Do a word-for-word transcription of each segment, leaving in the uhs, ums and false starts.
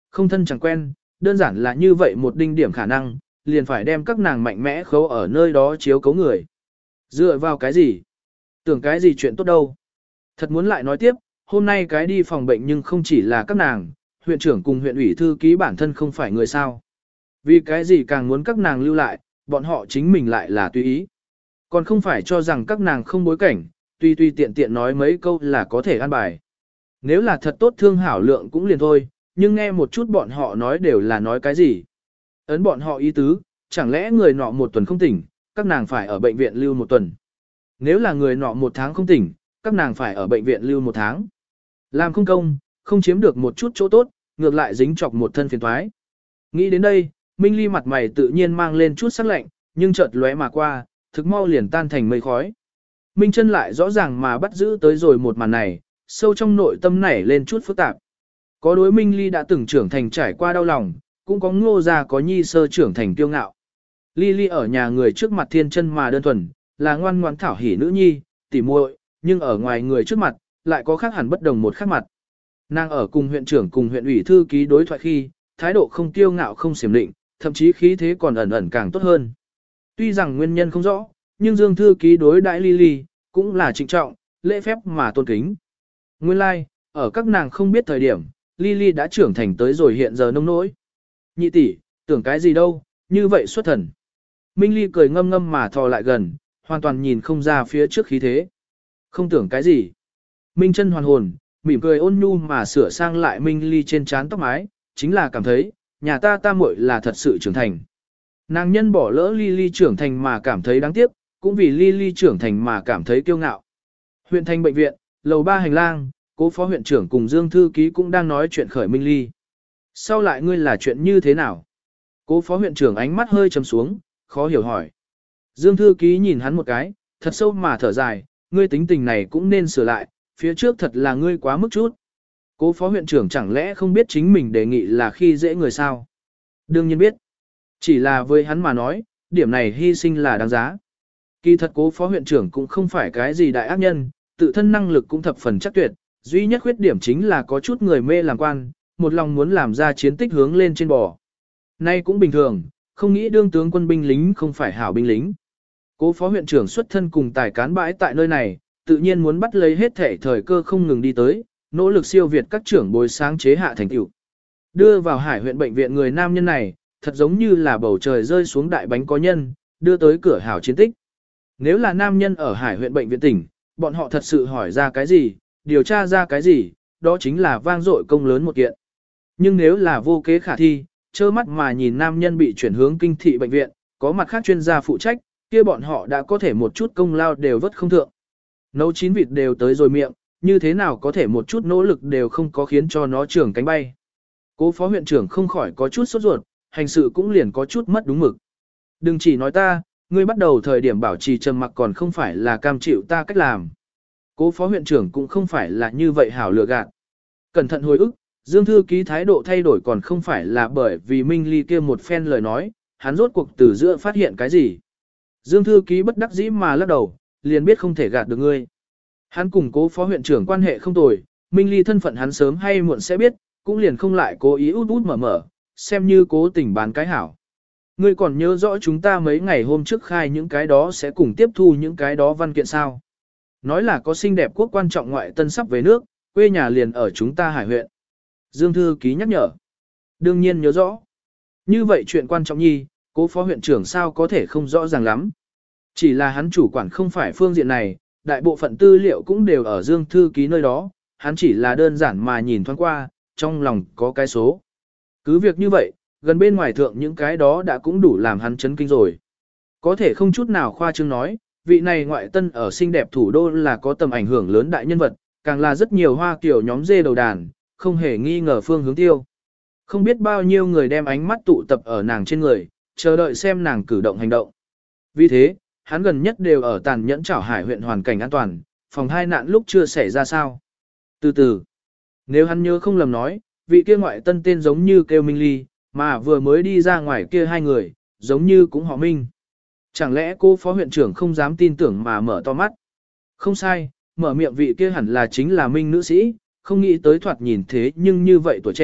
Không thân chẳng quen, đơn giản là như vậy một đinh điểm khả năng, liền phải đem các nàng mạnh mẽ khấu ở nơi đó chiếu cấu người. Dựa vào cái gì? Tưởng cái gì chuyện tốt đâu? Thật muốn lại nói tiếp, hôm nay cái đi phòng bệnh nhưng không chỉ là các nàng, huyện trưởng cùng huyện ủy thư ký bản thân không phải người sao. Vì cái gì càng muốn các nàng lưu lại, bọn họ chính mình lại là tùy ý. Còn không phải cho rằng các nàng không bối cảnh, tuy tuy tiện tiện nói mấy câu là có thể an bài. Nếu là thật tốt thương hảo lượng cũng liền thôi, nhưng nghe một chút bọn họ nói đều là nói cái gì. Ấn bọn họ ý tứ, chẳng lẽ người nọ một tuần không tỉnh, các nàng phải ở bệnh viện lưu một tuần. Nếu là người nọ một tháng không tỉnh, các nàng phải ở bệnh viện lưu một tháng. Làm không công, không chiếm được một chút chỗ tốt, ngược lại dính chọc một thân phiền thoái. Nghĩ đến đây, Minh Ly mặt mày tự nhiên mang lên chút sắc lạnh, nhưng chợt lóe mà qua, thực mau liền tan thành mây khói. Minh Chân lại rõ ràng mà bắt giữ tới rồi một màn này, sâu trong nội tâm nảy lên chút phức tạp. Có đối Minh Ly đã từng trưởng thành trải qua đau lòng, cũng có Ngô gia có nhi sơ trưởng thành kiêu ngạo. Ly Ly ở nhà người trước mặt thiên chân mà đơn thuần, là ngoan ngoãn thảo hỉ nữ nhi, tỉ muội, nhưng ở ngoài người trước mặt, lại có khác hẳn bất đồng một khác mặt. Nàng ở cùng huyện trưởng cùng huyện ủy thư ký đối thoại khi, thái độ không kiêu ngạo không xiểm định, thậm chí khí thế còn ẩn ẩn càng tốt hơn. Tuy rằng nguyên nhân không rõ, nhưng Dương thư ký đối đãi Ly Ly cũng là trịnh trọng, lễ phép mà tôn kính. Nguyên lai, like, ở các nàng không biết thời điểm, Ly Ly đã trưởng thành tới rồi hiện giờ nông nỗi. Nhị tỷ, tưởng cái gì đâu, như vậy xuất thần. Minh Ly cười ngâm ngâm mà thò lại gần, hoàn toàn nhìn không ra phía trước khí thế. Không tưởng cái gì. Minh Chân hoàn hồn, mỉm cười ôn nhu mà sửa sang lại Minh Ly trên trán tóc mái, chính là cảm thấy, nhà ta ta muội là thật sự trưởng thành. Nàng nhân bỏ lỡ Ly Ly trưởng thành mà cảm thấy đáng tiếc, cũng vì Ly Ly trưởng thành mà cảm thấy kiêu ngạo. Huyện thành bệnh viện, lầu ba hành lang, cố phó huyện trưởng cùng Dương thư ký cũng đang nói chuyện khởi Minh Ly. Sau lại ngươi là chuyện như thế nào? Cố phó huyện trưởng ánh mắt hơi trầm xuống, khó hiểu hỏi. Dương thư ký nhìn hắn một cái, thật sâu mà thở dài, ngươi tính tình này cũng nên sửa lại, phía trước thật là ngươi quá mức chút. Cố phó huyện trưởng chẳng lẽ không biết chính mình đề nghị là khi dễ người sao? Đương nhiên biết. Chỉ là với hắn mà nói, điểm này hy sinh là đáng giá. Kỳ thật cố phó huyện trưởng cũng không phải cái gì đại ác nhân, tự thân năng lực cũng thập phần chắc tuyệt, duy nhất khuyết điểm chính là có chút người mê làm quan, một lòng muốn làm ra chiến tích hướng lên trên bò. Nay cũng bình thường, không nghĩ đương tướng quân binh lính không phải hảo binh lính. Cố phó huyện trưởng xuất thân cùng tài cán bãi tại nơi này, tự nhiên muốn bắt lấy hết thể thời cơ không ngừng đi tới, nỗ lực siêu việt các trưởng bồi sáng chế hạ thành tựu. Đưa vào Hải huyện bệnh viện người nam nhân này, thật giống như là bầu trời rơi xuống đại bánh có nhân, đưa tới cửa hảo chiến tích. Nếu là nam nhân ở Hải huyện bệnh viện tỉnh, bọn họ thật sự hỏi ra cái gì, điều tra ra cái gì, đó chính là vang dội công lớn một kiện. Nhưng nếu là vô kế khả thi, trơ mắt mà nhìn nam nhân bị chuyển hướng kinh thị bệnh viện, có mặt khác chuyên gia phụ trách, kia bọn họ đã có thể một chút công lao đều vất không thượng. Nấu chín vịt đều tới rồi miệng, như thế nào có thể một chút nỗ lực đều không có khiến cho nó trưởng cánh bay. Cố phó huyện trưởng không khỏi có chút sốt ruột, hành sự cũng liền có chút mất đúng mực. Đừng chỉ nói ta, ngươi bắt đầu thời điểm bảo trì trầm mặc còn không phải là cam chịu ta cách làm. Cố phó huyện trưởng cũng không phải là như vậy hảo lựa gạt. Cẩn thận hồi ức, Dương thư ký thái độ thay đổi còn không phải là bởi vì Minh Ly kia một phen lời nói, hắn rốt cuộc từ giữa phát hiện cái gì. Dương thư ký bất đắc dĩ mà lắc đầu, liền biết không thể gạt được ngươi. Hắn cùng cố phó huyện trưởng quan hệ không tồi, Minh Ly thân phận hắn sớm hay muộn sẽ biết, cũng liền không lại cố ý út út mở mở, xem như cố tình bán cái hảo. Ngươi còn nhớ rõ chúng ta mấy ngày hôm trước khai những cái đó sẽ cùng tiếp thu những cái đó văn kiện sao? Nói là có xinh đẹp quốc quan trọng ngoại tân sắp về nước, quê nhà liền ở chúng ta Hải huyện. Dương thư ký nhắc nhở. Đương nhiên nhớ rõ. Như vậy chuyện quan trọng nhi, cố phó huyện trưởng sao có thể không rõ ràng lắm. Chỉ là hắn chủ quản không phải phương diện này, đại bộ phận tư liệu cũng đều ở Dương thư ký nơi đó, hắn chỉ là đơn giản mà nhìn thoáng qua, trong lòng có cái số. Cứ việc như vậy, gần bên ngoài thượng những cái đó đã cũng đủ làm hắn chấn kinh rồi. Có thể không chút nào khoa trương nói, vị này ngoại tân ở xinh đẹp thủ đô là có tầm ảnh hưởng lớn đại nhân vật, càng là rất nhiều hoa kiểu nhóm dê đầu đàn, không hề nghi ngờ phương hướng tiêu. Không biết bao nhiêu người đem ánh mắt tụ tập ở nàng trên người, chờ đợi xem nàng cử động hành động. Vì thế, hắn gần nhất đều ở tàn nhẫn chảo Hải huyện hoàn cảnh an toàn, phòng hai nạn lúc chưa xảy ra sao. Từ từ, nếu hắn nhớ không lầm nói, vị kia ngoại tân tên giống như kêu Minh Ly, mà vừa mới đi ra ngoài kia hai người, giống như cũng họ Minh. Chẳng lẽ cô phó huyện trưởng không dám tin tưởng mà mở to mắt? Không sai, mở miệng vị kia hẳn là chính là Minh nữ sĩ, không nghĩ tới thoạt nhìn thế nhưng như vậy tuổi trẻ,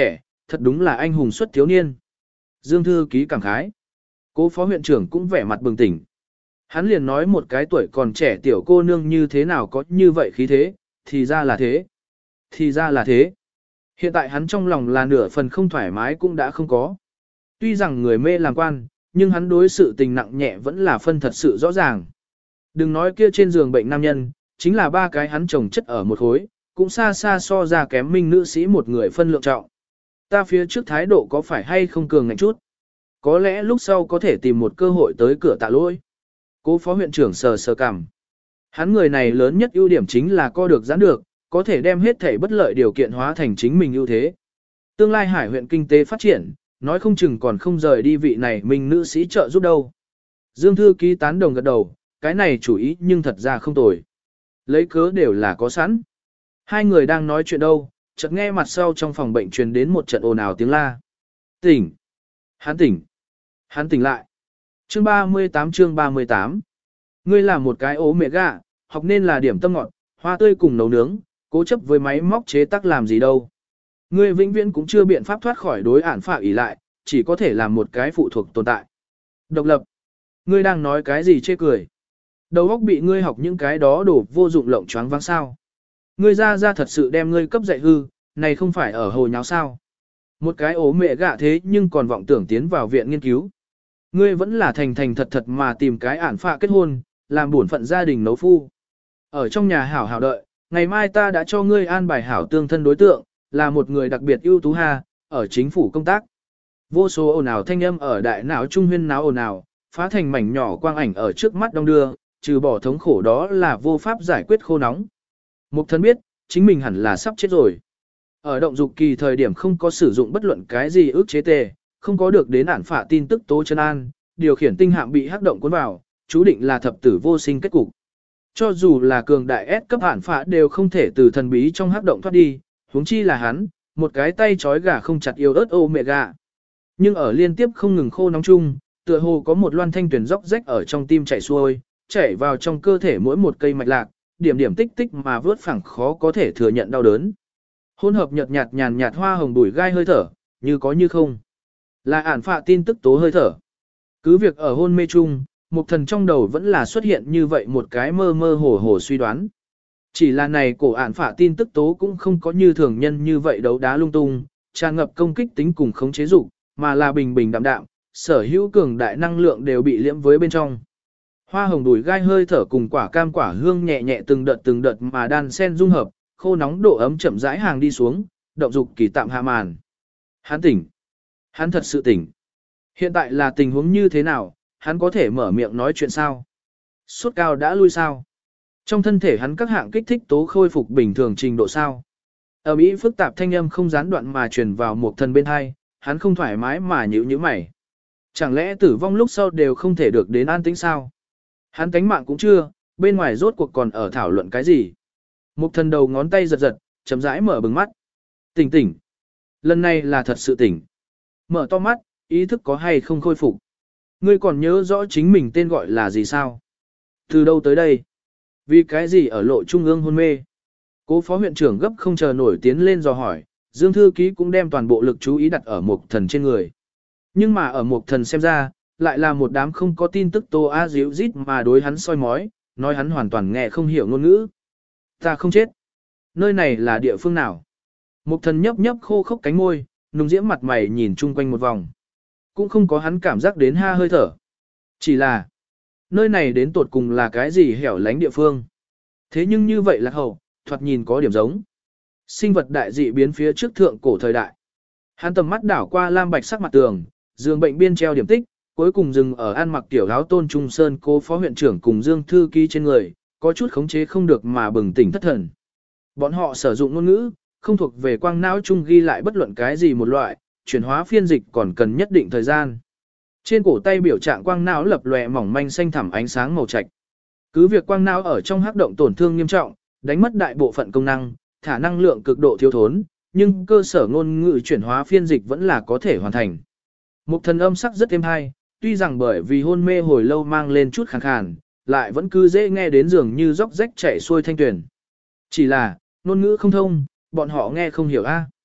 thật đúng là anh hùng xuất thiếu niên. Dương thư ký cảm khái. Cố phó huyện trưởng cũng vẻ mặt bừng tỉnh. Hắn liền nói một cái tuổi còn trẻ tiểu cô nương như thế nào có như vậy khí thế, thì ra là thế. Thì ra là thế. Hiện tại hắn trong lòng là nửa phần không thoải mái cũng đã không có. Tuy rằng người mê làm quan, nhưng hắn đối sự tình nặng nhẹ vẫn là phân thật sự rõ ràng. Đừng nói kia trên giường bệnh nam nhân, chính là ba cái hắn chồng chất ở một khối, cũng xa xa so ra kém minh nữ sĩ một người phân lượng trọng. Ta phía trước thái độ có phải hay không cường ngạnh chút? Có lẽ lúc sau có thể tìm một cơ hội tới cửa tạ lỗi. Cố phó huyện trưởng sờ sờ cằm. Hắn người này lớn nhất ưu điểm chính là co được giãn được, có thể đem hết thể bất lợi điều kiện hóa thành chính mình ưu thế. Tương lai Hải huyện kinh tế phát triển, nói không chừng còn không rời đi vị này minh nữ sĩ trợ giúp đâu. Dương thư ký tán đồng gật đầu, cái này chủ ý nhưng thật ra không tồi. Lấy cớ đều là có sẵn. Hai người đang nói chuyện đâu, chợt nghe mặt sau trong phòng bệnh truyền đến một trận ồn ào tiếng la. Tỉnh! Hắn tỉnh! Hắn tỉnh lại! Chương ba mươi tám chương ba mươi tám. Ngươi là một cái ố mẹ gà, học nên là điểm tâm ngọt, hoa tươi cùng nấu nướng, cố chấp với máy móc chế tác làm gì đâu. Ngươi vĩnh viễn cũng chưa biện pháp thoát khỏi đối ản phạ ỷ lại, chỉ có thể làm một cái phụ thuộc tồn tại. Độc lập! Ngươi đang nói cái gì chê cười? Đầu óc bị ngươi học những cái đó đổ vô dụng lộng choáng váng sao. Ngươi ra ra thật sự đem ngươi cấp dạy hư, này không phải ở hồ nháo sao. Một cái ố mẹ gạ thế nhưng còn vọng tưởng tiến vào viện nghiên cứu. Ngươi vẫn là thành thành thật thật mà tìm cái ản phạ kết hôn, làm bổn phận gia đình nấu phu. Ở trong nhà hảo hảo đợi, ngày mai ta đã cho ngươi an bài hảo tương thân đối tượng, là một người đặc biệt ưu tú ha, ở chính phủ công tác. Vô số ồn ào thanh âm ở đại não trung huyên náo ồn ào, phá thành mảnh nhỏ quang ảnh ở trước mắt đông đưa, trừ bỏ thống khổ đó là vô pháp giải quyết khô nóng. Mục thân biết, chính mình hẳn là sắp chết rồi. Ở động dục kỳ thời điểm không có sử dụng bất luận cái gì ước chế tề, không có được đến ản phả tin tức tố chân an, điều khiển tinh hạm bị hắc động cuốn vào, chú định là thập tử vô sinh kết cục. Cho dù là cường đại S cấp ản phả đều không thể từ thần bí trong hắc động thoát đi, huống chi là hắn, một cái tay trói gà không chặt yêu ớt ô mẹ gà. Nhưng ở liên tiếp không ngừng khô nóng chung, tựa hồ có một loan thanh tuyển róc rách ở trong tim chảy xuôi, chảy vào trong cơ thể mỗi một cây mạch lạc, điểm điểm tích tích mà vớt phẳng khó có thể thừa nhận đau đớn. Hỗn hợp nhợt nhạt nhàn nhạt hoa hồng bùi gai hơi thở, như có như không. Là ản phạ tin tức tố hơi thở. Cứ việc ở hôn mê chung, Mục Thần trong đầu vẫn là xuất hiện như vậy một cái mơ mơ hồ hồ suy đoán. Chỉ là này cổ ản phạ tin tức tố cũng không có như thường nhân như vậy đấu đá lung tung, tràn ngập công kích tính cùng khống chế dục, mà là bình bình đạm đạm, sở hữu cường đại năng lượng đều bị liễm với bên trong. Hoa hồng đùi gai hơi thở cùng quả cam quả hương nhẹ nhẹ từng đợt từng đợt mà đan sen dung hợp, khô nóng độ ấm chậm rãi hàng đi xuống, động dục kỳ tạm hạ màn. Hắn tỉnh. Hắn thật sự tỉnh. Hiện tại là tình huống như thế nào, hắn có thể mở miệng nói chuyện sao? Sốt cao đã lui sao? Trong thân thể hắn các hạng kích thích tố khôi phục bình thường trình độ sao? Ở Mỹ phức tạp thanh âm không gián đoạn mà truyền vào một thân bên hai, hắn không thoải mái mà nhíu nhíu mày. Chẳng lẽ tử vong lúc sau đều không thể được đến an tĩnh sao? Hắn cánh mạng cũng chưa, bên ngoài rốt cuộc còn ở thảo luận cái gì? Một thân đầu ngón tay giật giật, chậm rãi mở bừng mắt. Tỉnh tỉnh. Lần này là thật sự tỉnh. Mở to mắt, ý thức có hay không khôi phục. Ngươi còn nhớ rõ chính mình tên gọi là gì sao? Từ đâu tới đây? Vì cái gì ở lộ trung ương hôn mê? Cố phó huyện trưởng gấp không chờ nổi tiến lên dò hỏi, Dương thư ký cũng đem toàn bộ lực chú ý đặt ở Mục Thần trên người. Nhưng mà ở Mục Thần xem ra, lại là một đám không có tin tức tô a díu rít mà đối hắn soi mói, nói hắn hoàn toàn nghe không hiểu ngôn ngữ. Ta không chết. Nơi này là địa phương nào? Mục Thần nhấp nhấp khô khốc cánh môi, nung diễm mặt mày nhìn chung quanh một vòng. Cũng không có hắn cảm giác đến ha hơi thở. Chỉ là, nơi này đến tột cùng là cái gì hẻo lánh địa phương. Thế nhưng như vậy là hậu, thoạt nhìn có điểm giống. Sinh vật đại dị biến phía trước thượng cổ thời đại. Hắn tầm mắt đảo qua lam bạch sắc mặt tường, giường bệnh biên treo điểm tích, cuối cùng dừng ở ăn mặc tiểu áo tôn trung sơn cô phó huyện trưởng cùng Dương thư ký trên người, có chút khống chế không được mà bừng tỉnh thất thần. Bọn họ sử dụng ngôn ngữ, không thuộc về quang não chung ghi lại bất luận cái gì một loại, chuyển hóa phiên dịch còn cần nhất định thời gian. Trên cổ tay biểu trạng quang não lập lòe mỏng manh xanh thẳm ánh sáng màu trạch. Cứ việc quang não ở trong hắc động tổn thương nghiêm trọng, đánh mất đại bộ phận công năng, thả năng lượng cực độ thiếu thốn, nhưng cơ sở ngôn ngữ chuyển hóa phiên dịch vẫn là có thể hoàn thành. Mục Thần âm sắc rất êm hay, tuy rằng bởi vì hôn mê hồi lâu mang lên chút khàn khàn, lại vẫn cứ dễ nghe đến dường như róc rách chảy xuôi thanh tuyển. Chỉ là, ngôn ngữ không thông, bọn họ nghe không hiểu a.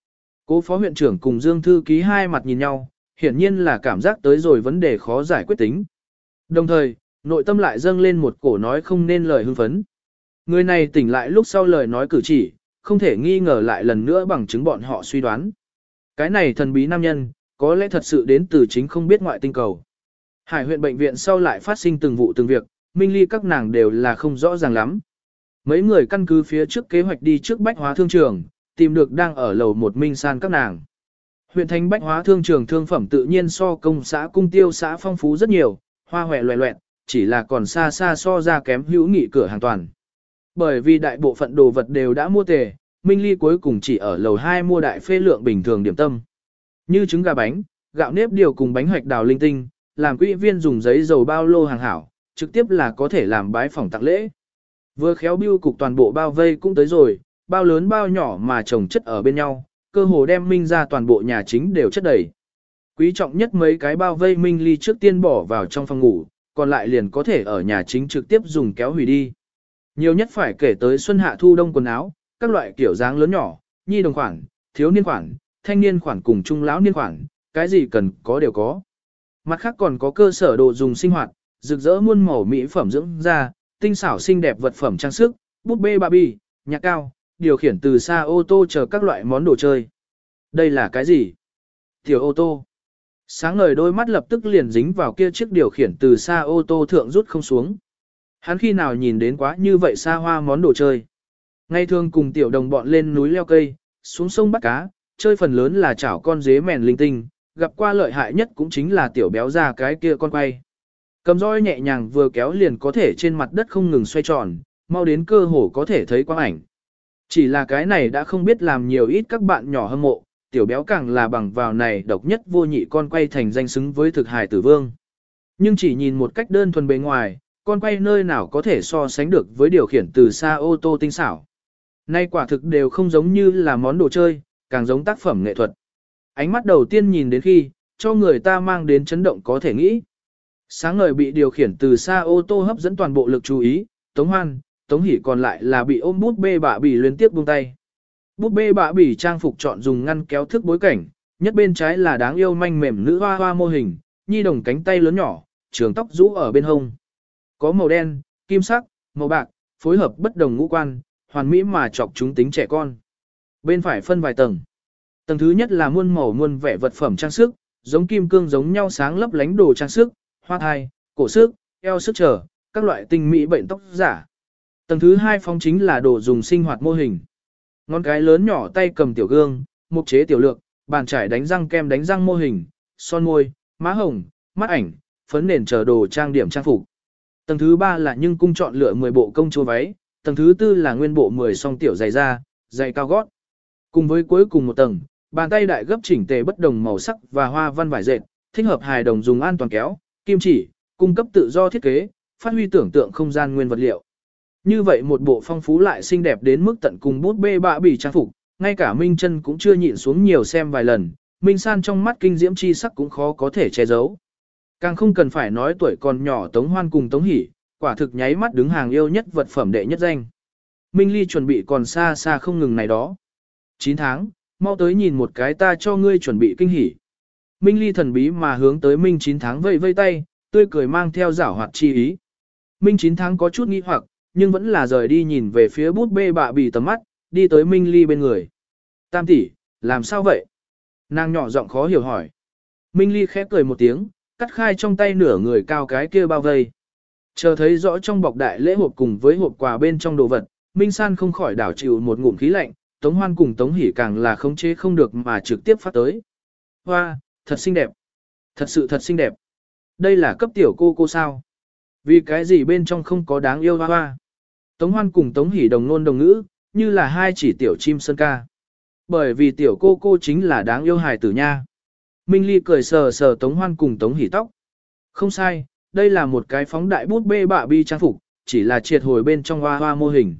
Cố phó huyện trưởng cùng Dương thư ký hai mặt nhìn nhau, hiển nhiên là cảm giác tới rồi vấn đề khó giải quyết tính. Đồng thời, nội tâm lại dâng lên một cổ nói không nên lời hưng phấn. Người này tỉnh lại lúc sau lời nói cử chỉ, không thể nghi ngờ lại lần nữa bằng chứng bọn họ suy đoán. Cái này thần bí nam nhân, có lẽ thật sự đến từ chính không biết ngoại tinh cầu. Hải huyện bệnh viện sau lại phát sinh từng vụ từng việc, Minh Ly các nàng đều là không rõ ràng lắm. Mấy người căn cứ phía trước kế hoạch đi trước bách hóa thương trường, tìm được đang ở lầu một Minh San các nàng. Huyện thành bách hóa thương trường thương phẩm tự nhiên so công xã cung tiêu xã phong phú rất nhiều, hoa hòe loẹ loẹt, chỉ là còn xa xa so ra kém hữu nghị cửa hàng toàn. Bởi vì đại bộ phận đồ vật đều đã mua tề, Minh Ly cuối cùng chỉ ở lầu hai mua đại phê lượng bình thường điểm tâm. Như trứng gà bánh, gạo nếp điều cùng bánh hoạch đào linh tinh, làm quỹ viên dùng giấy dầu bao lô hàng hảo, trực tiếp là có thể làm bái phỏng tặng lễ. Vừa khéo bưu cục toàn bộ bao vây cũng tới rồi, bao lớn bao nhỏ mà chồng chất ở bên nhau, cơ hồ đem Minh ra toàn bộ nhà chính đều chất đầy. Quý trọng nhất mấy cái bao vây Minh Ly trước tiên bỏ vào trong phòng ngủ, còn lại liền có thể ở nhà chính trực tiếp dùng kéo hủy đi. Nhiều nhất phải kể tới xuân hạ thu đông quần áo, các loại kiểu dáng lớn nhỏ, nhi đồng khoản, thiếu niên khoản, thanh niên khoản cùng trung lão niên khoản, cái gì cần có đều có. Mặt khác còn có cơ sở đồ dùng sinh hoạt, rực rỡ muôn màu mỹ phẩm dưỡng da, tinh xảo xinh đẹp vật phẩm trang sức, búp bê Barbie, nhạc cao, điều khiển từ xa ô tô chờ các loại món đồ chơi. Đây là cái gì? Tiểu ô tô. Sáng ngời đôi mắt lập tức liền dính vào kia chiếc điều khiển từ xa ô tô thượng rút không xuống. Hắn khi nào nhìn đến quá như vậy xa hoa món đồ chơi. Ngày thường cùng tiểu đồng bọn lên núi leo cây, xuống sông bắt cá, chơi phần lớn là chảo con dế mèn linh tinh, gặp qua lợi hại nhất cũng chính là tiểu béo ra cái kia con quay. Cầm roi nhẹ nhàng vừa kéo liền có thể trên mặt đất không ngừng xoay tròn, mau đến cơ hồ có thể thấy quang ảnh. Chỉ là cái này đã không biết làm nhiều ít các bạn nhỏ hâm mộ, tiểu béo càng là bằng vào này độc nhất vô nhị con quay thành danh xứng với thực hài tử vương. Nhưng chỉ nhìn một cách đơn thuần bề ngoài, con quay nơi nào có thể so sánh được với điều khiển từ xa ô tô tinh xảo. Nay quả thực đều không giống như là món đồ chơi, càng giống tác phẩm nghệ thuật. Ánh mắt đầu tiên nhìn đến khi, cho người ta mang đến chấn động có thể nghĩ. Sáng ngời bị điều khiển từ xa ô tô hấp dẫn toàn bộ lực chú ý, Tống Hoan, Tống Hỷ còn lại là bị ôm bút bê bạ bỉ liên tiếp buông tay. Bút bê bạ bỉ trang phục chọn dùng ngăn kéo thức bối cảnh, nhất bên trái là đáng yêu manh mềm nữ hoa hoa mô hình, nhi đồng cánh tay lớn nhỏ, trường tóc rũ ở bên hông. Có màu đen, kim sắc, màu bạc, phối hợp bất đồng ngũ quan, hoàn mỹ mà chọc chúng tính trẻ con. Bên phải phân vài tầng. Tầng thứ nhất là muôn màu muôn vẻ vật phẩm trang sức, giống kim cương giống nhau sáng lấp lánh đồ trang sức, hoa thai, cổ sức, eo sức trở, các loại tinh mỹ bệnh tóc giả. Tầng thứ hai phong chính là đồ dùng sinh hoạt mô hình. Ngón cái lớn nhỏ tay cầm tiểu gương, mục chế tiểu lược, bàn chải đánh răng kem đánh răng mô hình, son môi, má hồng, mắt ảnh, phấn nền chờ đồ trang điểm trang phục. Tầng thứ ba là nhưng cung chọn lựa mười bộ công chúa váy, tầng thứ tư là nguyên bộ mười song tiểu giày da, giày cao gót. Cùng với cuối cùng một tầng, bàn tay đại gấp chỉnh tề bất đồng màu sắc và hoa văn vải dệt, thích hợp hài đồng dùng an toàn kéo, kim chỉ, cung cấp tự do thiết kế, phát huy tưởng tượng không gian nguyên vật liệu. Như vậy một bộ phong phú lại xinh đẹp đến mức tận cùng bút bê bạ bỉ trang phục, ngay cả Minh Chân cũng chưa nhịn xuống nhiều xem vài lần, Minh San trong mắt kinh diễm chi sắc cũng khó có thể che giấu. Càng không cần phải nói tuổi còn nhỏ Tống Hoan cùng Tống Hỷ, quả thực nháy mắt đứng hàng yêu nhất vật phẩm đệ nhất danh. Minh Ly chuẩn bị còn xa xa không ngừng này đó. chín tháng, mau tới nhìn một cái ta cho ngươi chuẩn bị kinh hỉ. Minh Ly thần bí mà hướng tới Minh chín tháng vây vây tay, tươi cười mang theo giảo hoạt chi ý. Minh chín tháng có chút nghi hoặc, nhưng vẫn là rời đi nhìn về phía bút bê bạ bỉ tầm mắt, đi tới Minh Ly bên người. Tam tỷ, làm sao vậy? Nàng nhỏ giọng khó hiểu hỏi. Minh Ly khép cười một tiếng, cắt khai trong tay nửa người cao cái kia bao vây. Chờ thấy rõ trong bọc đại lễ hộp cùng với hộp quà bên trong đồ vật, Minh San không khỏi đảo chịu một ngụm khí lạnh, Tống Hoan cùng Tống Hỷ càng là khống chế không được mà trực tiếp phát tới. Hoa, thật xinh đẹp. Thật sự thật xinh đẹp. Đây là cấp tiểu cô cô sao? Vì cái gì bên trong không có đáng yêu hoa hoa? Tống Hoan cùng Tống Hỷ đồng nôn đồng ngữ, như là hai chỉ tiểu chim sơn ca. Bởi vì tiểu cô cô chính là đáng yêu hài tử nha. Minh Ly cười sờ sờ Tống Hoan cùng Tống Hỷ tóc. Không sai, đây là một cái phóng đại bút bê bạ bi trang phục, chỉ là triệt hồi bên trong hoa hoa mô hình.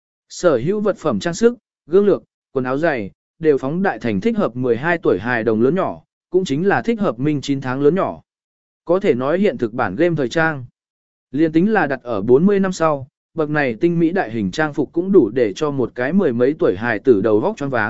Sở hữu vật phẩm trang sức, gương lược, quần áo dày, đều phóng đại thành thích hợp mười hai tuổi hài đồng lớn nhỏ, cũng chính là thích hợp Minh chín tháng lớn nhỏ. Có thể nói hiện thực bản game thời trang. Liên tính là đặt ở bốn mươi năm sau, bậc này tinh mỹ đại hình trang phục cũng đủ để cho một cái mười mấy tuổi hài tử đầu vóc choáng váng,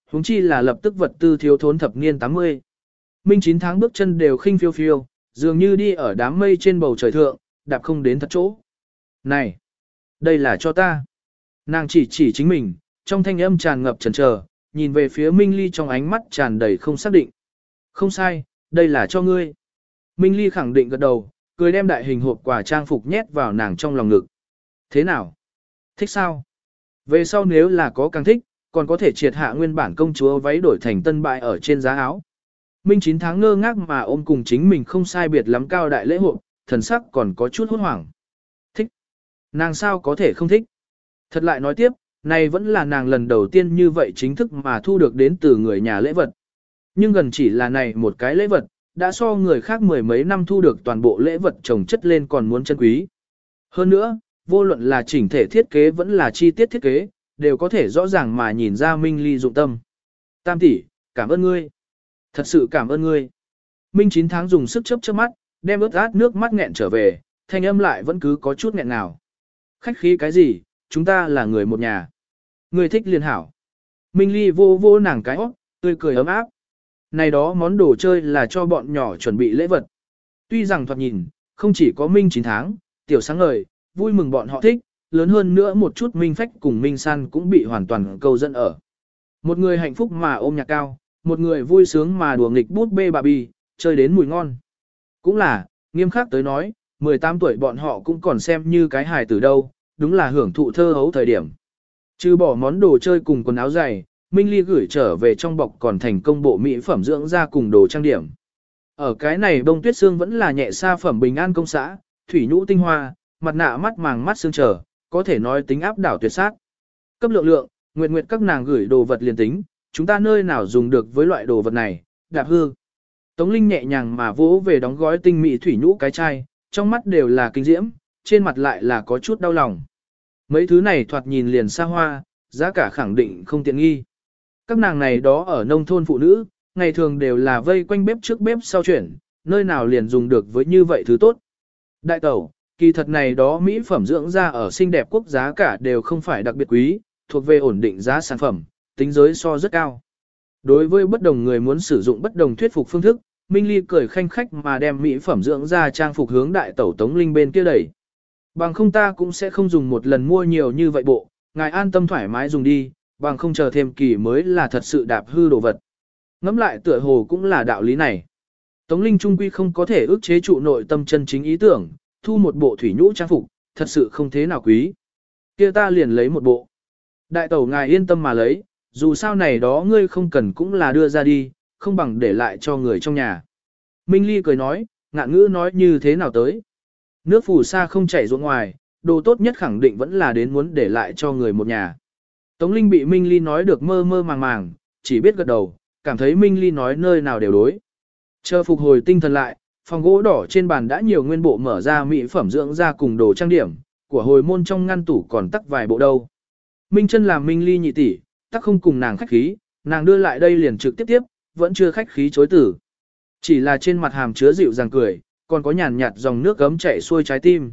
huống chi là lập tức vật tư thiếu thốn thập niên tám mươi. Minh chín tháng bước chân đều khinh phiêu phiêu, dường như đi ở đám mây trên bầu trời thượng, đạp không đến thật chỗ. Này, đây là cho ta. Nàng chỉ chỉ chính mình, trong thanh âm tràn ngập chần chờ, nhìn về phía Minh Ly trong ánh mắt tràn đầy không xác định. Không sai, đây là cho ngươi. Minh Ly khẳng định gật đầu, cười đem đại hình hộp quà trang phục nhét vào nàng trong lòng ngực. Thế nào? Thích sao? Về sau nếu là có càng thích, còn có thể triệt hạ nguyên bản công chúa váy đổi thành tân bại ở trên giá áo. Minh chín tháng ngơ ngác mà ôm cùng chính mình không sai biệt lắm cao đại lễ hộp, thần sắc còn có chút hốt hoảng. Thích. Nàng sao có thể không thích? Thật lại nói tiếp, này vẫn là nàng lần đầu tiên như vậy chính thức mà thu được đến từ người nhà lễ vật. Nhưng gần chỉ là này một cái lễ vật, đã so người khác mười mấy năm thu được toàn bộ lễ vật chồng chất lên còn muốn chân quý. Hơn nữa, vô luận là chỉnh thể thiết kế vẫn là chi tiết thiết kế, đều có thể rõ ràng mà nhìn ra Minh Ly dụng tâm. Tam tỷ, cảm ơn ngươi. Thật sự cảm ơn ngươi. Minh chín tháng dùng sức chớp chớp mắt, đem ướt át nước mắt nghẹn trở về, thanh âm lại vẫn cứ có chút nghẹn ngào. Khách khí cái gì, chúng ta là người một nhà. Ngươi thích liền hảo. Minh Ly vô vô nàng cái óc, tươi cười ấm áp. Này đó món đồ chơi là cho bọn nhỏ chuẩn bị lễ vật. Tuy rằng thoạt nhìn, không chỉ có Minh chín tháng, tiểu sáng ngời, vui mừng bọn họ thích, lớn hơn nữa một chút Minh Phách cùng Minh San cũng bị hoàn toàn câu dẫn ở. Một người hạnh phúc mà ôm nhạc cao, một người vui sướng mà đùa nghịch bút bê bà bì, chơi đến mùi ngon. Cũng là, nghiêm khắc tới nói, mười tám tuổi bọn họ cũng còn xem như cái hài từ đâu, đúng là hưởng thụ thơ hấu thời điểm. Trừ bỏ món đồ chơi cùng quần áo dày, Minh Ly gửi trở về trong bọc còn thành công bộ mỹ phẩm dưỡng da cùng đồ trang điểm. Ở cái này bông tuyết xương vẫn là nhẹ sa phẩm bình an công xã, thủy nhũ tinh hoa, mặt nạ mắt màng mắt xương trở, có thể nói tính áp đảo tuyệt sắc. Cấp lượng lượng, nguyệt nguyệt các nàng gửi đồ vật liền tính, chúng ta nơi nào dùng được với loại đồ vật này, đạp hư. Tống Linh nhẹ nhàng mà vỗ về đóng gói tinh mỹ thủy nhũ cái chai, trong mắt đều là kinh diễm, trên mặt lại là có chút đau lòng. Mấy thứ này thoạt nhìn liền xa hoa, giá cả khẳng định không tiện nghi. Các nàng này đó ở nông thôn phụ nữ, ngày thường đều là vây quanh bếp trước bếp sau chuyển, nơi nào liền dùng được với như vậy thứ tốt. Đại tẩu, kỳ thật này đó mỹ phẩm dưỡng da ở xinh đẹp quốc giá cả đều không phải đặc biệt quý, thuộc về ổn định giá sản phẩm, tính giới so rất cao. Đối với bất đồng người muốn sử dụng bất đồng thuyết phục phương thức, Minh Ly cười khanh khách mà đem mỹ phẩm dưỡng da trang phục hướng đại tẩu Tống Linh bên kia đẩy. Bằng không ta cũng sẽ không dùng một lần mua nhiều như vậy bộ, ngài an tâm thoải mái dùng đi, bằng không chờ thêm kỳ mới là thật sự đạp hư đồ vật. Ngẫm lại tựa hồ cũng là đạo lý này. Tống Linh trung quy không có thể ức chế trụ nội tâm chân chính ý tưởng, thu một bộ thủy nhũ trang phục, thật sự không thế nào quý. Kia ta liền lấy một bộ. Đại tẩu ngài yên tâm mà lấy, dù sao này đó ngươi không cần cũng là đưa ra đi, không bằng để lại cho người trong nhà. Minh Ly cười nói, ngạn ngữ nói như thế nào tới. Nước phù sa không chảy ruộng ngoài, đồ tốt nhất khẳng định vẫn là đến muốn để lại cho người một nhà. Tống Linh bị Minh Ly nói được mơ mơ màng màng, chỉ biết gật đầu, cảm thấy Minh Ly nói nơi nào đều đối. Chờ phục hồi tinh thần lại, phòng gỗ đỏ trên bàn đã nhiều nguyên bộ mở ra mỹ phẩm dưỡng da cùng đồ trang điểm, của hồi môn trong ngăn tủ còn tắc vài bộ đâu. Minh Chân làm Minh Ly nhị tỷ, tắc không cùng nàng khách khí, nàng đưa lại đây liền trực tiếp tiếp, vẫn chưa khách khí chối tử. Chỉ là trên mặt hàm chứa dịu dàng cười, còn có nhàn nhạt dòng nước gấm chảy xuôi trái tim.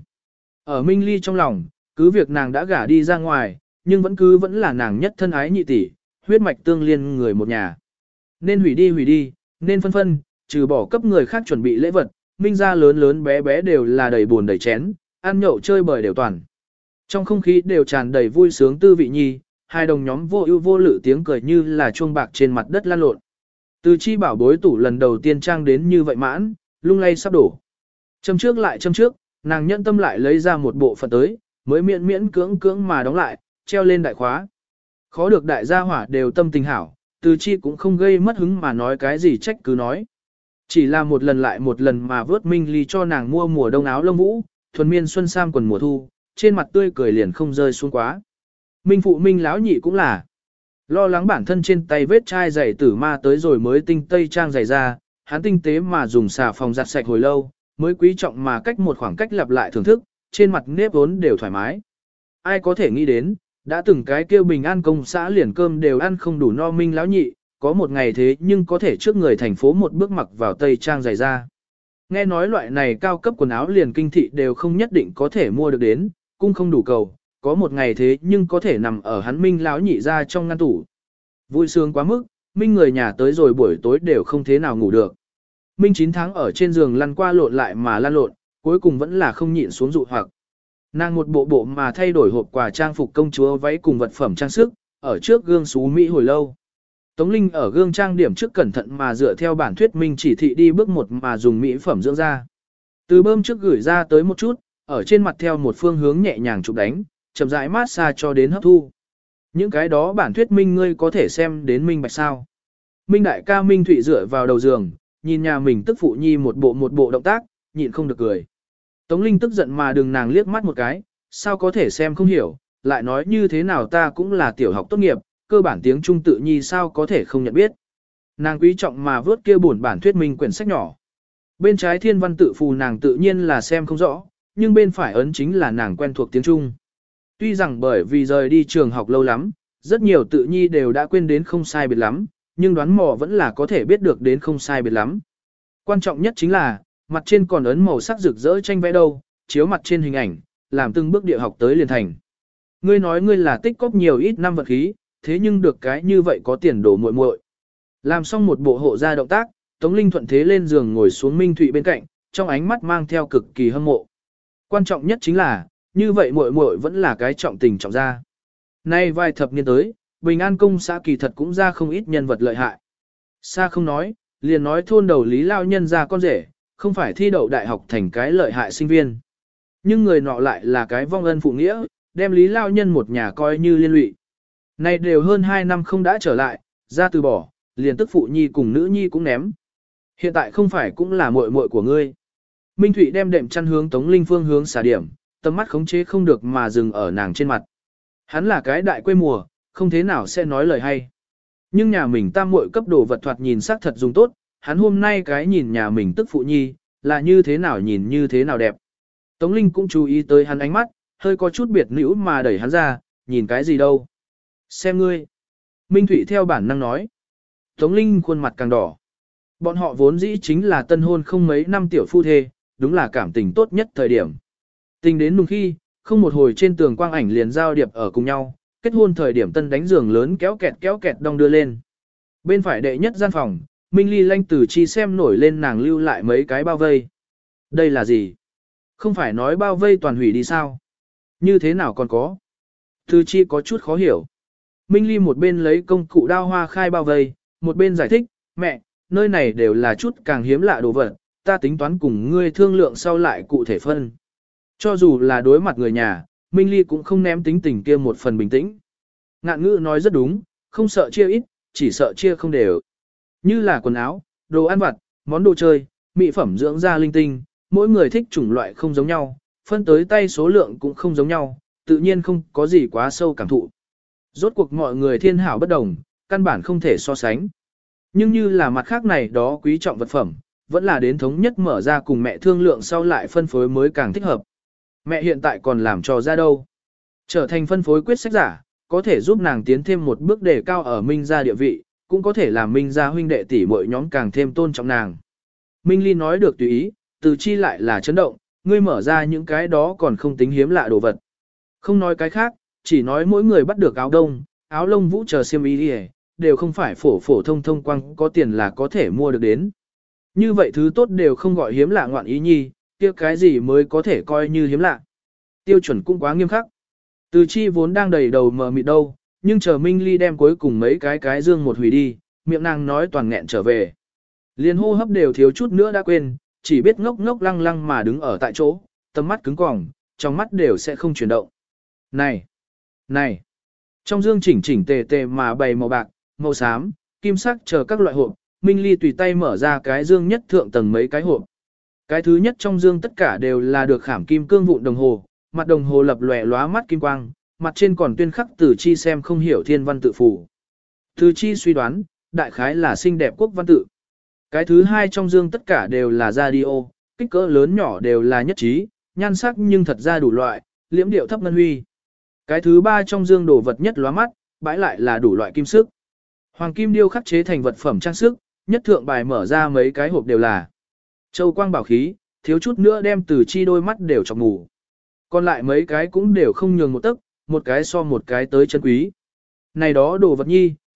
Ở Minh Ly trong lòng, cứ việc nàng đã gả đi ra ngoài, nhưng vẫn cứ vẫn là nàng nhất thân ái nhị tỷ, huyết mạch tương liên người một nhà. Nên hủy đi hủy đi, nên phân phân, trừ bỏ cấp người khác chuẩn bị lễ vật, Minh gia lớn lớn bé bé đều là đầy buồn đầy chén, ăn nhậu chơi bời đều toàn. Trong không khí đều tràn đầy vui sướng tư vị nhi, hai đồng nhóm vô ưu vô lự tiếng cười như là chuông bạc trên mặt đất lan lộn. Từ chi bảo bối tủ lần đầu tiên trang đến như vậy mãn, lung lay sắp đổ. Châm trước lại châm trước, nàng nhận tâm lại lấy ra một bộ phận tới, mới miễn miễn cưỡng cưỡng mà đóng lại, treo lên đại khóa. Khó được đại gia hỏa đều tâm tình hảo, từ chi cũng không gây mất hứng mà nói cái gì trách cứ nói. Chỉ là một lần lại một lần mà vớt Minh Ly cho nàng mua mùa đông áo lông vũ, thuần miên xuân sam quần mùa thu, trên mặt tươi cười liền không rơi xuống quá. Minh phụ Minh láo nhị cũng là lo lắng bản thân trên tay vết chai giày tử ma tới rồi mới tinh tây trang giày ra, hắn tinh tế mà dùng xà phòng giặt sạch hồi lâu, mới quý trọng mà cách một khoảng cách lặp lại thưởng thức, trên mặt nếp vốn đều thoải mái. Ai có thể nghĩ đến, đã từng cái kêu bình an công xã liền cơm đều ăn không đủ no Minh láo nhị, có một ngày thế nhưng có thể trước người thành phố một bước mặc vào tây trang giày ra. Nghe nói loại này cao cấp quần áo liền kinh thị đều không nhất định có thể mua được đến, cung không đủ cầu, có một ngày thế nhưng có thể nằm ở hắn Minh láo nhị ra trong ngăn tủ. Vui sướng quá mức, Minh người nhà tới rồi buổi tối đều không thế nào ngủ được. Minh chín tháng ở trên giường lăn qua lộn lại mà lăn lộn, cuối cùng vẫn là không nhịn xuống dụ hoặc. Nàng một bộ bộ mà thay đổi hộp quà trang phục công chúa váy cùng vật phẩm trang sức, ở trước gương xú Mỹ hồi lâu. Tống Linh ở gương trang điểm trước cẩn thận mà dựa theo bản thuyết minh chỉ thị đi bước một mà dùng mỹ phẩm dưỡng da. Từ bơm trước gửi ra tới một chút, ở trên mặt theo một phương hướng nhẹ nhàng chụp đánh, chậm rãi mát xa cho đến hấp thu. Những cái đó bản thuyết minh ngươi có thể xem đến minh bạch sao. Minh đại ca Minh Thụy dựa vào đầu giường, nhìn nhà mình tức phụ nhi một bộ một bộ động tác, nhịn không được cười. Tống Linh tức giận mà đừng nàng liếc mắt một cái, sao có thể xem không hiểu, lại nói như thế nào ta cũng là tiểu học tốt nghiệp, cơ bản tiếng Trung tự nhi sao có thể không nhận biết. Nàng quý trọng mà vớt kia buồn bản thuyết minh quyển sách nhỏ. Bên trái thiên văn tự phù nàng tự nhiên là xem không rõ, nhưng bên phải ấn chính là nàng quen thuộc tiếng Trung. Tuy rằng bởi vì rời đi trường học lâu lắm, rất nhiều tự nhi đều đã quên đến không sai biệt lắm, nhưng đoán mò vẫn là có thể biết được đến không sai biệt lắm. Quan trọng nhất chính là, mặt trên còn ấn màu sắc rực rỡ tranh vẽ đâu, chiếu mặt trên hình ảnh, làm từng bước địa học tới liền thành. Ngươi nói ngươi là tích cóp nhiều ít năm vật khí, thế nhưng được cái như vậy có tiền đồ muội muội. Làm xong một bộ hộ ra động tác, Tống Linh thuận thế lên giường ngồi xuống Minh Thụy bên cạnh, trong ánh mắt mang theo cực kỳ hâm mộ. Quan trọng nhất chính là, như vậy muội muội vẫn là cái trọng tình trọng gia. Nay vài thập niên tới, Bình An công xã kỳ thật cũng ra không ít nhân vật lợi hại. Xa không nói, liền nói thôn đầu Lý Lao nhân ra con rể, không phải thi đậu đại học thành cái lợi hại sinh viên. Nhưng người nọ lại là cái vong ân phụ nghĩa, đem Lý Lao nhân một nhà coi như liên lụy. Nay đều hơn hai năm không đã trở lại, ra từ bỏ, liền tức phụ nhi cùng nữ nhi cũng ném. Hiện tại không phải cũng là muội muội của ngươi. Minh Thụy đem đệm chăn hướng Tống Linh phương hướng xả điểm, tầm mắt khống chế không được mà dừng ở nàng trên mặt. Hắn là cái đại quê mùa, không thế nào sẽ nói lời hay. Nhưng nhà mình tam muội cấp đồ vật thoạt nhìn sắc thật dùng tốt, hắn hôm nay cái nhìn nhà mình tức phụ nhi, là như thế nào nhìn như thế nào đẹp. Tống Linh cũng chú ý tới hắn ánh mắt, hơi có chút biệt nữ mà đẩy hắn ra, nhìn cái gì đâu. Xem ngươi. Minh Thụy theo bản năng nói. Tống Linh khuôn mặt càng đỏ. Bọn họ vốn dĩ chính là tân hôn không mấy năm tiểu phu thê, đúng là cảm tình tốt nhất thời điểm. Tình đến nùng khi, không một hồi trên tường quang ảnh liền giao điệp ở cùng nhau, kết hôn thời điểm tân đánh giường lớn kéo kẹt kéo kẹt đong đưa lên. Bên phải đệ nhất gian phòng, Minh Ly lanh từ chi xem nổi lên nàng lưu lại mấy cái bao vây. Đây là gì? Không phải nói bao vây toàn hủy đi sao? Như thế nào còn có? Từ chi có chút khó hiểu. Minh Ly một bên lấy công cụ đao hoa khai bao vây, một bên giải thích, mẹ, nơi này đều là chút càng hiếm lạ đồ vật, ta tính toán cùng ngươi thương lượng sau lại cụ thể phân. Cho dù là đối mặt người nhà, Minh Ly cũng không ném tính tình kia một phần bình tĩnh. Ngạn ngữ nói rất đúng, không sợ chia ít, chỉ sợ chia không đều. Như là quần áo, đồ ăn vặt, món đồ chơi, mỹ phẩm dưỡng da linh tinh, mỗi người thích chủng loại không giống nhau, phân tới tay số lượng cũng không giống nhau, tự nhiên không có gì quá sâu cảm thụ. Rốt cuộc mọi người thiên hảo bất đồng, căn bản không thể so sánh. Nhưng như là mặt khác này đó quý trọng vật phẩm, vẫn là đến thống nhất mở ra cùng mẹ thương lượng sau lại phân phối mới càng thích hợp. Mẹ hiện tại còn làm trò ra đâu. Trở thành phân phối quyết sách giả, có thể giúp nàng tiến thêm một bước đề cao ở Minh gia địa vị, cũng có thể làm Minh gia huynh đệ tỷ muội nhóm càng thêm tôn trọng nàng. Minh Ly nói được tùy ý, từ chi lại là chấn động, ngươi mở ra những cái đó còn không tính hiếm lạ đồ vật. Không nói cái khác, chỉ nói mỗi người bắt được áo đông, áo lông vũ chờ xiêm y đi, đều không phải phổ phổ thông thông quang có tiền là có thể mua được đến. Như vậy thứ tốt đều không gọi hiếm lạ ngoạn ý nhi, kia cái gì mới có thể coi như hiếm lạ. Tiêu chuẩn cũng quá nghiêm khắc. Từ chi vốn đang đầy đầu mờ mịt đâu, nhưng chờ Minh Ly đem cuối cùng mấy cái cái dương một hủy đi, miệng nàng nói toàn nghẹn trở về. Liên hô hấp đều thiếu chút nữa đã quên, chỉ biết ngốc ngốc lăng lăng mà đứng ở tại chỗ, tầm mắt cứng cỏng, trong mắt đều sẽ không chuyển động. Này! Này! Trong dương chỉnh chỉnh tề tề mà bày màu bạc, màu xám, kim sắc chờ các loại hộp, Minh Ly tùy tay mở ra cái dương nhất thượng tầng mấy cái hộp. Cái thứ nhất trong dương tất cả đều là được khảm kim cương vụn đồng hồ, mặt đồng hồ lập lòe lóa mắt kim quang, mặt trên còn tuyên khắc Từ Chi xem không hiểu thiên văn tự phù. Từ Chi suy đoán, đại khái là xinh đẹp quốc văn tự. Cái thứ hai trong dương tất cả đều là radio, kích cỡ lớn nhỏ đều là nhất trí, nhan sắc nhưng thật ra đủ loại, liễm điệu thấp ngân huy. Cái thứ ba trong dương đồ vật nhất lóa mắt, bãi lại là đủ loại kim sức. Hoàng kim điêu khắc chế thành vật phẩm trang sức, nhất thượng bài mở ra mấy cái hộp đều là châu quang bảo khí, thiếu chút nữa đem Từ Chi đôi mắt đều chọc ngủ. Còn lại mấy cái cũng đều không nhường một tấc, một cái so một cái tới chân quý. Này đó đồ vật nhi,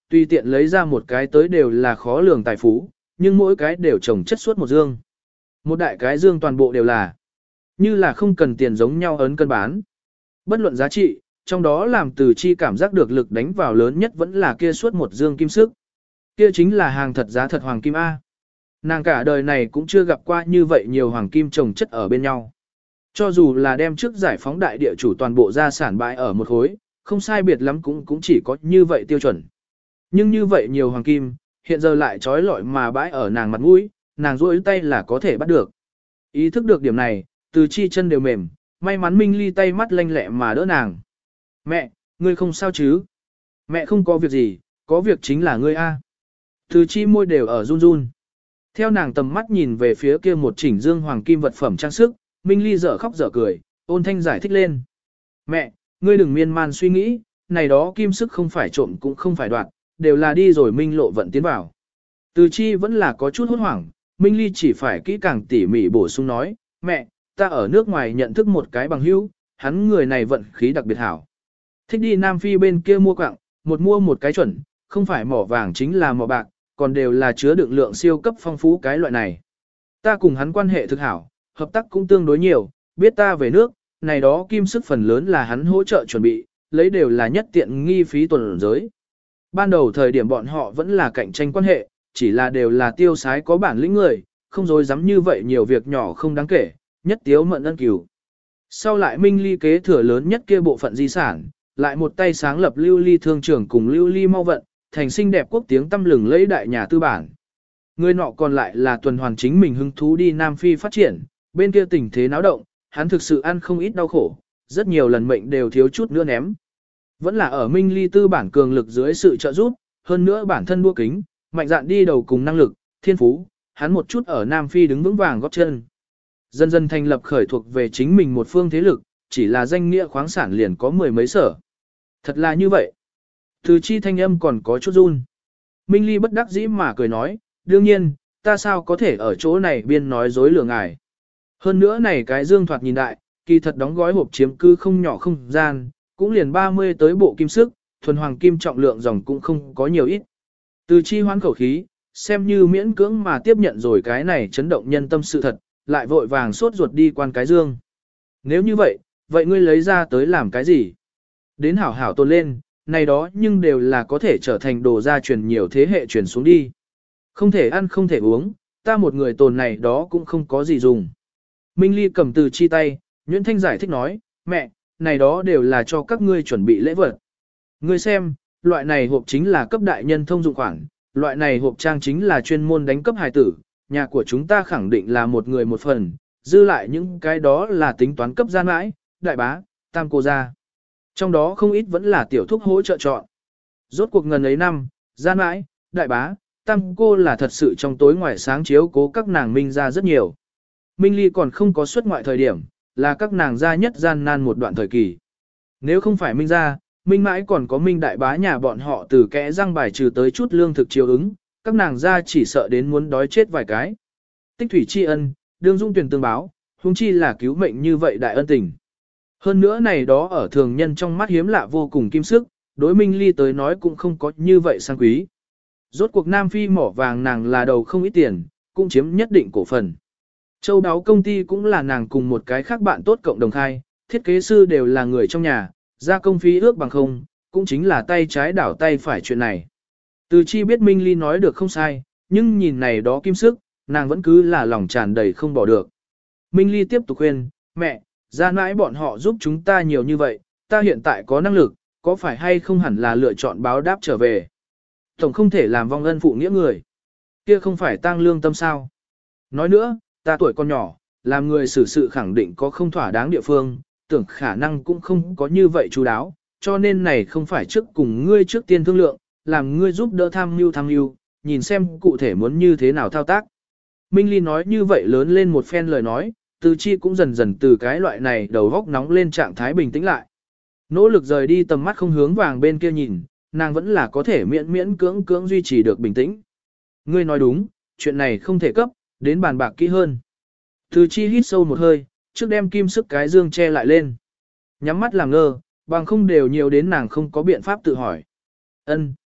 tùy tiện lấy ra một cái tới đều là khó lường tài phú, nhưng mỗi cái đều trồng chất suốt một dương. Một đại cái dương toàn bộ đều là, như là không cần tiền giống nhau ấn cân bán. Bất luận giá trị, trong đó làm Từ Chi cảm giác được lực đánh vào lớn nhất vẫn là kia suốt một dương kim sức. Kia chính là hàng thật giá thật hoàng kim A. Nàng cả đời này cũng chưa gặp qua như vậy nhiều hoàng kim trồng chất ở bên nhau. Cho dù là đem trước giải phóng đại địa chủ toàn bộ gia sản bãi ở một khối, không sai biệt lắm cũng cũng chỉ có như vậy tiêu chuẩn. Nhưng như vậy nhiều hoàng kim, hiện giờ lại trói lọi mà bãi ở nàng mặt mũi, nàng rỗi tay là có thể bắt được. Ý thức được điểm này, Từ Chi chân đều mềm, may mắn Minh Ly tay mắt lanh lẹ mà đỡ nàng. Mẹ, ngươi không sao chứ? Mẹ không có việc gì, có việc chính là ngươi A. Từ Chi môi đều ở run run. Theo nàng tầm mắt nhìn về phía kia một chỉnh dương hoàng kim vật phẩm trang sức, Minh Ly dở khóc dở cười, ôn thanh giải thích lên. Mẹ, ngươi đừng miên man suy nghĩ, này đó kim sức không phải trộm cũng không phải đoạt, đều là đi rồi Minh lộ vận tiến vào. Từ Chi vẫn là có chút hốt hoảng, Minh Ly chỉ phải kỹ càng tỉ mỉ bổ sung nói, mẹ, ta ở nước ngoài nhận thức một cái bằng hữu, hắn người này vận khí đặc biệt hảo. Thích đi Nam Phi bên kia mua quặng, một mua một cái chuẩn, không phải mỏ vàng chính là mỏ bạc, còn đều là chứa đựng lượng siêu cấp phong phú cái loại này. Ta cùng hắn quan hệ thực hảo, hợp tác cũng tương đối nhiều, biết ta về nước, này đó kim sức phần lớn là hắn hỗ trợ chuẩn bị, lấy đều là nhất tiện nghi phí tuần giới. Ban đầu thời điểm bọn họ vẫn là cạnh tranh quan hệ, chỉ là đều là tiêu sái có bản lĩnh người, không dối dám như vậy nhiều việc nhỏ không đáng kể, nhất tiếu mận ân cửu. Sau lại Minh Ly kế thừa lớn nhất kia bộ phận di sản, lại một tay sáng lập Lưu Ly thương trường cùng Lưu Ly mau vận, thành xinh đẹp quốc tiếng tăm lừng lấy đại nhà tư bản. Người nọ còn lại là tuần hoàn chính mình hứng thú đi Nam Phi phát triển, bên kia tình thế náo động, hắn thực sự ăn không ít đau khổ, rất nhiều lần mệnh đều thiếu chút nữa ném. Vẫn là ở Minh Ly tư bản cường lực dưới sự trợ giúp, hơn nữa bản thân đua kính, mạnh dạn đi đầu cùng năng lực, thiên phú, hắn một chút ở Nam Phi đứng vững vàng góp chân. Dần dần thành lập khởi thuộc về chính mình một phương thế lực, chỉ là danh nghĩa khoáng sản liền có mười mấy sở. Thật là như vậy. Từ Chi thanh âm còn có chút run. Minh Ly bất đắc dĩ mà cười nói, đương nhiên, ta sao có thể ở chỗ này biên nói dối lừa ngài. Hơn nữa này cái dương thoạt nhìn đại, kỳ thật đóng gói hộp chiếm cư không nhỏ không gian, cũng liền ba mươi tới bộ kim sức, thuần hoàng kim trọng lượng dòng cũng không có nhiều ít. Từ Chi hoán khẩu khí, xem như miễn cưỡng mà tiếp nhận rồi cái này chấn động nhân tâm sự thật, lại vội vàng sốt ruột đi quan cái dương. Nếu như vậy, vậy ngươi lấy ra tới làm cái gì? Đến hảo hảo tồn lên, này đó nhưng đều là có thể trở thành đồ gia truyền nhiều thế hệ truyền xuống đi. Không thể ăn không thể uống, ta một người tồn này đó cũng không có gì dùng. Minh Ly cầm Từ Chi tay, Nguyễn Thanh giải thích nói, mẹ, này đó đều là cho các ngươi chuẩn bị lễ vật. Ngươi xem, loại này hộp chính là cấp đại nhân thông dụng khoản, loại này hộp trang chính là chuyên môn đánh cấp hài tử, nhà của chúng ta khẳng định là một người một phần, dư lại những cái đó là tính toán cấp gian mãi, đại bá, tam cô gia. Trong đó không ít vẫn là tiểu thúc hỗ trợ chọn. Rốt cuộc ngần ấy năm, gian mãi, đại bá, tam cô là thật sự trong tối ngoài sáng chiếu cố các nàng Minh ra rất nhiều. Minh Ly còn không có xuất ngoại thời điểm, là các nàng gia nhất gian nan một đoạn thời kỳ. Nếu không phải Minh ra, Minh mãi còn có Minh đại bá nhà bọn họ từ kẽ răng bài trừ tới chút lương thực chiếu ứng, các nàng ra chỉ sợ đến muốn đói chết vài cái. Tích thủy tri ân, đương dung tuyển tương báo, huống chi là cứu mệnh như vậy đại ân tình. Hơn nữa này đó ở thường nhân trong mắt hiếm lạ vô cùng kim sức, đối Minh Ly tới nói cũng không có như vậy sang quý. Rốt cuộc Nam Phi mỏ vàng nàng là đầu không ít tiền, cũng chiếm nhất định cổ phần. Châu đáo công ty cũng là nàng cùng một cái khác bạn tốt cộng đồng khai, thiết kế sư đều là người trong nhà, gia công phí ước bằng không, cũng chính là tay trái đảo tay phải chuyện này. Từ Chi biết Minh Ly nói được không sai, nhưng nhìn này đó kim sức, nàng vẫn cứ là lòng tràn đầy không bỏ được. Minh Ly tiếp tục khuyên, mẹ, ra mãi bọn họ giúp chúng ta nhiều như vậy, ta hiện tại có năng lực, có phải hay không hẳn là lựa chọn báo đáp trở về. Tổng không thể làm vong ân phụ nghĩa người. Kia không phải tang lương tâm sao. Nói nữa, ta tuổi còn nhỏ, làm người xử sự khẳng định có không thỏa đáng địa phương, tưởng khả năng cũng không có như vậy chú đáo, cho nên này không phải trước cùng ngươi trước tiên thương lượng, làm ngươi giúp đỡ tham mưu tham mưu, nhìn xem cụ thể muốn như thế nào thao tác. Minh Ly nói như vậy lớn lên một phen lời nói, Từ Chi cũng dần dần từ cái loại này đầu góc nóng lên trạng thái bình tĩnh lại. Nỗ lực rời đi tầm mắt không hướng vàng bên kia nhìn, nàng vẫn là có thể miễn miễn cưỡng cưỡng duy trì được bình tĩnh. Ngươi nói đúng, chuyện này không thể cấp, đến bàn bạc kỹ hơn. Từ Chi hít sâu một hơi, trước đem kim sức cái dương che lại lên. Nhắm mắt làm ngơ, bằng không đều nhiều đến nàng không có biện pháp tự hỏi. Ân,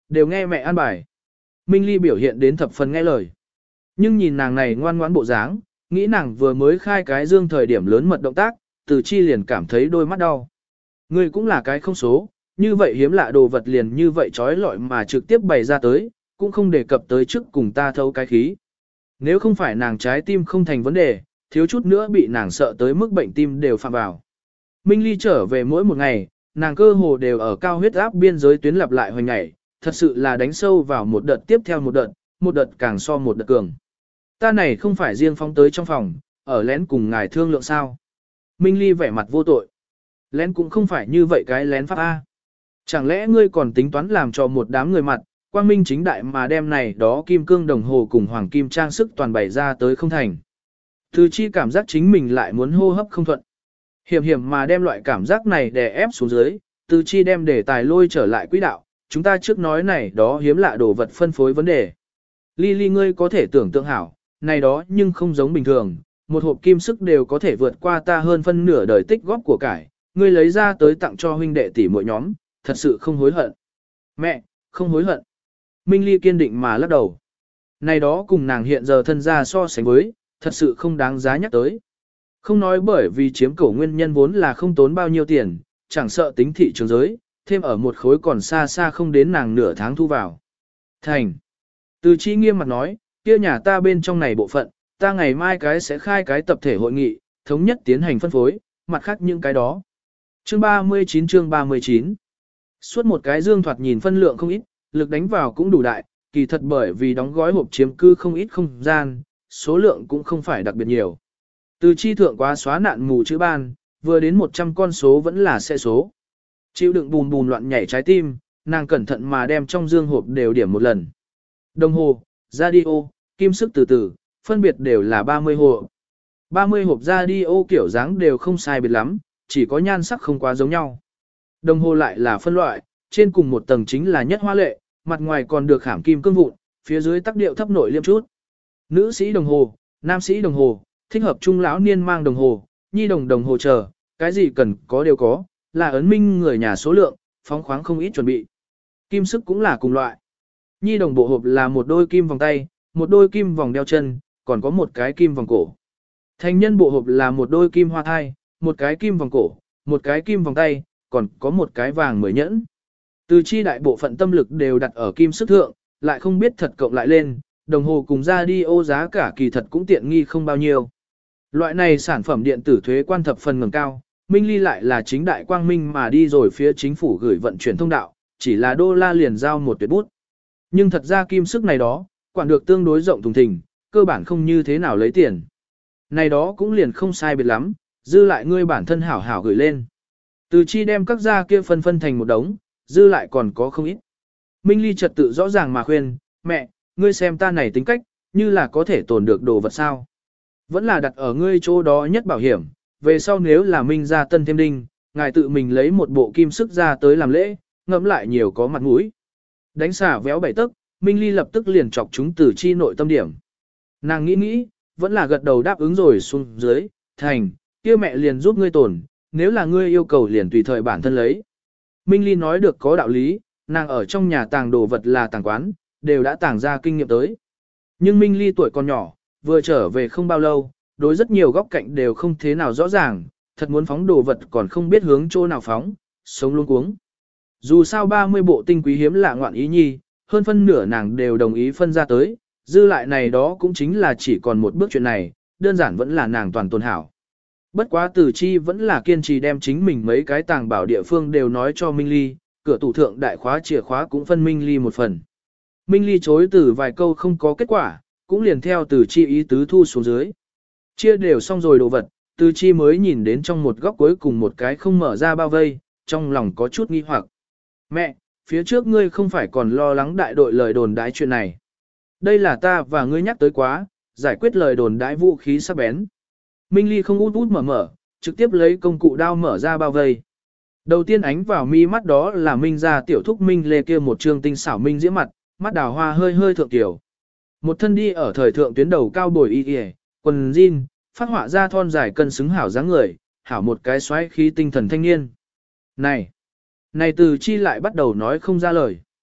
đều nghe mẹ an bài. Minh Ly biểu hiện đến thập phần nghe lời. Nhưng nhìn nàng này ngoan ngoãn bộ dáng, nghĩ nàng vừa mới khai cái dương thời điểm lớn mật động tác, Từ Chi liền cảm thấy đôi mắt đau. Ngươi cũng là cái không số, như vậy hiếm lạ đồ vật liền như vậy trói lọi mà trực tiếp bày ra tới, cũng không đề cập tới trước cùng ta thấu cái khí. Nếu không phải nàng trái tim không thành vấn đề, thiếu chút nữa bị nàng sợ tới mức bệnh tim đều phạm vào. Minh Ly trở về mỗi một ngày, nàng cơ hồ đều ở cao huyết áp biên giới tuyến lặp lại hoành ngày, thật sự là đánh sâu vào một đợt tiếp theo một đợt, một đợt càng so một đợt cường. Ta này không phải riêng phóng tới trong phòng, ở lén cùng ngài thương lượng sao. Minh Ly vẻ mặt vô tội. Lén cũng không phải như vậy cái lén pháp A. Chẳng lẽ ngươi còn tính toán làm cho một đám người mặt, quang minh chính đại mà đem này đó kim cương đồng hồ cùng hoàng kim trang sức toàn bày ra tới không thành. Từ Chi cảm giác chính mình lại muốn hô hấp không thuận. Hiểm hiểm mà đem loại cảm giác này đè ép xuống dưới, Từ Chi đem đề tài lôi trở lại quỹ đạo, chúng ta trước nói này đó hiếm lạ đồ vật phân phối vấn đề. Ly Ly ngươi có thể tưởng tượng hảo, này đó nhưng không giống bình thường, một hộp kim sức đều có thể vượt qua ta hơn phân nửa đời tích góp của cải, ngươi lấy ra tới tặng cho huynh đệ tỷ muội nhóm, thật sự không hối hận. Mẹ, không hối hận. Minh Ly kiên định mà lắc đầu. Này đó cùng nàng hiện giờ thân gia so sánh với, thật sự không đáng giá nhắc tới. Không nói bởi vì chiếm cổ nguyên nhân vốn là không tốn bao nhiêu tiền, chẳng sợ tính thị trường giới, thêm ở một khối còn xa xa không đến nàng nửa tháng thu vào. Thành. Từ Chi nghiêm mặt nói, kia nhà ta bên trong này bộ phận, ta ngày mai cái sẽ khai cái tập thể hội nghị, thống nhất tiến hành phân phối, mặt khác những cái đó. Chương ba mươi chín chương ba mươi chín. Suốt một cái dương thoạt nhìn phân lượng không ít, lực đánh vào cũng đủ đại, kỳ thật bởi vì đóng gói hộp chiếm cư không ít không gian, số lượng cũng không phải đặc biệt nhiều. Từ Chi thượng quá xóa nạn mù chữ ban, vừa đến một trăm con số vẫn là xe số. Chịu đựng bùn bùn loạn nhảy trái tim, nàng cẩn thận mà đem trong dương hộp đều điểm một lần. Đồng hồ, radio, kim sức từ từ, phân biệt đều là ba mươi hộp. ba mươi hộp radio kiểu dáng đều không sai biệt lắm, chỉ có nhan sắc không quá giống nhau. Đồng hồ lại là phân loại, trên cùng một tầng chính là nhất hoa lệ, mặt ngoài còn được khảm kim cương vụn, phía dưới tác điệu thấp nội liêm chút. Nữ sĩ đồng hồ, nam sĩ đồng hồ, thích hợp trung lão niên mang đồng hồ, nhi đồng đồng hồ chờ, cái gì cần có đều có, là ấn minh người nhà số lượng, phóng khoáng không ít chuẩn bị. Kim sức cũng là cùng loại. Nhi đồng bộ hộp là một đôi kim vòng tay, một đôi kim vòng đeo chân, còn có một cái kim vòng cổ. Thành nhân bộ hộp là một đôi kim hoa thai, một cái kim vòng cổ, một cái kim vòng tay, còn có một cái vàng mười nhẫn. Từ Chi đại bộ phận tâm lực đều đặt ở kim sức thượng, lại không biết thật cộng lại lên, đồng hồ cùng radio giá cả kỳ thật cũng tiện nghi không bao nhiêu. Loại này sản phẩm điện tử thuế quan thập phần ngầm cao, Minh Ly lại là chính đại quang minh mà đi rồi phía chính phủ gửi vận chuyển thông đạo, chỉ là đô la liền giao một tuyệt bút. Nhưng thật ra kim sức này đó, quản được tương đối rộng thùng thình, cơ bản không như thế nào lấy tiền. Này đó cũng liền không sai biệt lắm, dư lại ngươi bản thân hảo hảo gửi lên. Từ Chi đem các gia kia phân phân thành một đống, dư lại còn có không ít. Minh Ly trật tự rõ ràng mà khuyên, mẹ, ngươi xem ta này tính cách, như là có thể tồn được đồ vật sao. Vẫn là đặt ở ngươi chỗ đó nhất bảo hiểm, về sau nếu là Minh gia tân thêm đinh, ngài tự mình lấy một bộ kim sức ra tới làm lễ, ngẫm lại nhiều có mặt mũi. Đánh xả véo bảy tức, Minh Ly lập tức liền chọc chúng Từ Chi nội tâm điểm. Nàng nghĩ nghĩ, vẫn là gật đầu đáp ứng rồi xuống dưới, thành, kia mẹ liền giúp ngươi tồn, nếu là ngươi yêu cầu liền tùy thời bản thân lấy. Minh Ly nói được có đạo lý, nàng ở trong nhà tàng đồ vật là tàng quán, đều đã tàng ra kinh nghiệm tới. Nhưng Minh Ly tuổi còn nhỏ, vừa trở về không bao lâu, đối rất nhiều góc cạnh đều không thế nào rõ ràng, thật muốn phóng đồ vật còn không biết hướng chỗ nào phóng, sống luôn cuống. Dù sao ba mươi bộ tinh quý hiếm lạ ngoạn ý nhi, hơn phân nửa nàng đều đồng ý phân ra tới, dư lại này đó cũng chính là chỉ còn một bước chuyện này, đơn giản vẫn là nàng toàn tồn hảo. Bất quá Từ Chi vẫn là kiên trì đem chính mình mấy cái tàng bảo địa phương đều nói cho Minh Ly, cửa tủ thượng đại khóa chìa khóa cũng phân Minh Ly một phần. Minh Ly chối từ vài câu không có kết quả, cũng liền theo Từ Chi ý tứ thu xuống dưới. Chia đều xong rồi đồ vật, Từ Chi mới nhìn đến trong một góc cuối cùng một cái không mở ra bao vây, trong lòng có chút nghi hoặc. Mẹ, phía trước ngươi không phải còn lo lắng đại đội lời đồn đãi chuyện này. Đây là ta và ngươi nhắc tới quá, giải quyết lời đồn đãi vũ khí sắc bén. Minh Ly không út út mở mở, trực tiếp lấy công cụ đao mở ra bao vây. Đầu tiên ánh vào mi mắt đó là Minh gia tiểu thúc Minh Lê kia một trương tinh xảo minh diễm mặt, mắt đào hoa hơi hơi thượng tiểu. Một thân đi ở thời thượng tuyến đầu cao bồi y y, quần jean, phát họa ra thon dài cân xứng hảo dáng người, hảo một cái xoáy khí tinh thần thanh niên. Này, này Từ Chi lại bắt đầu nói không ra lời.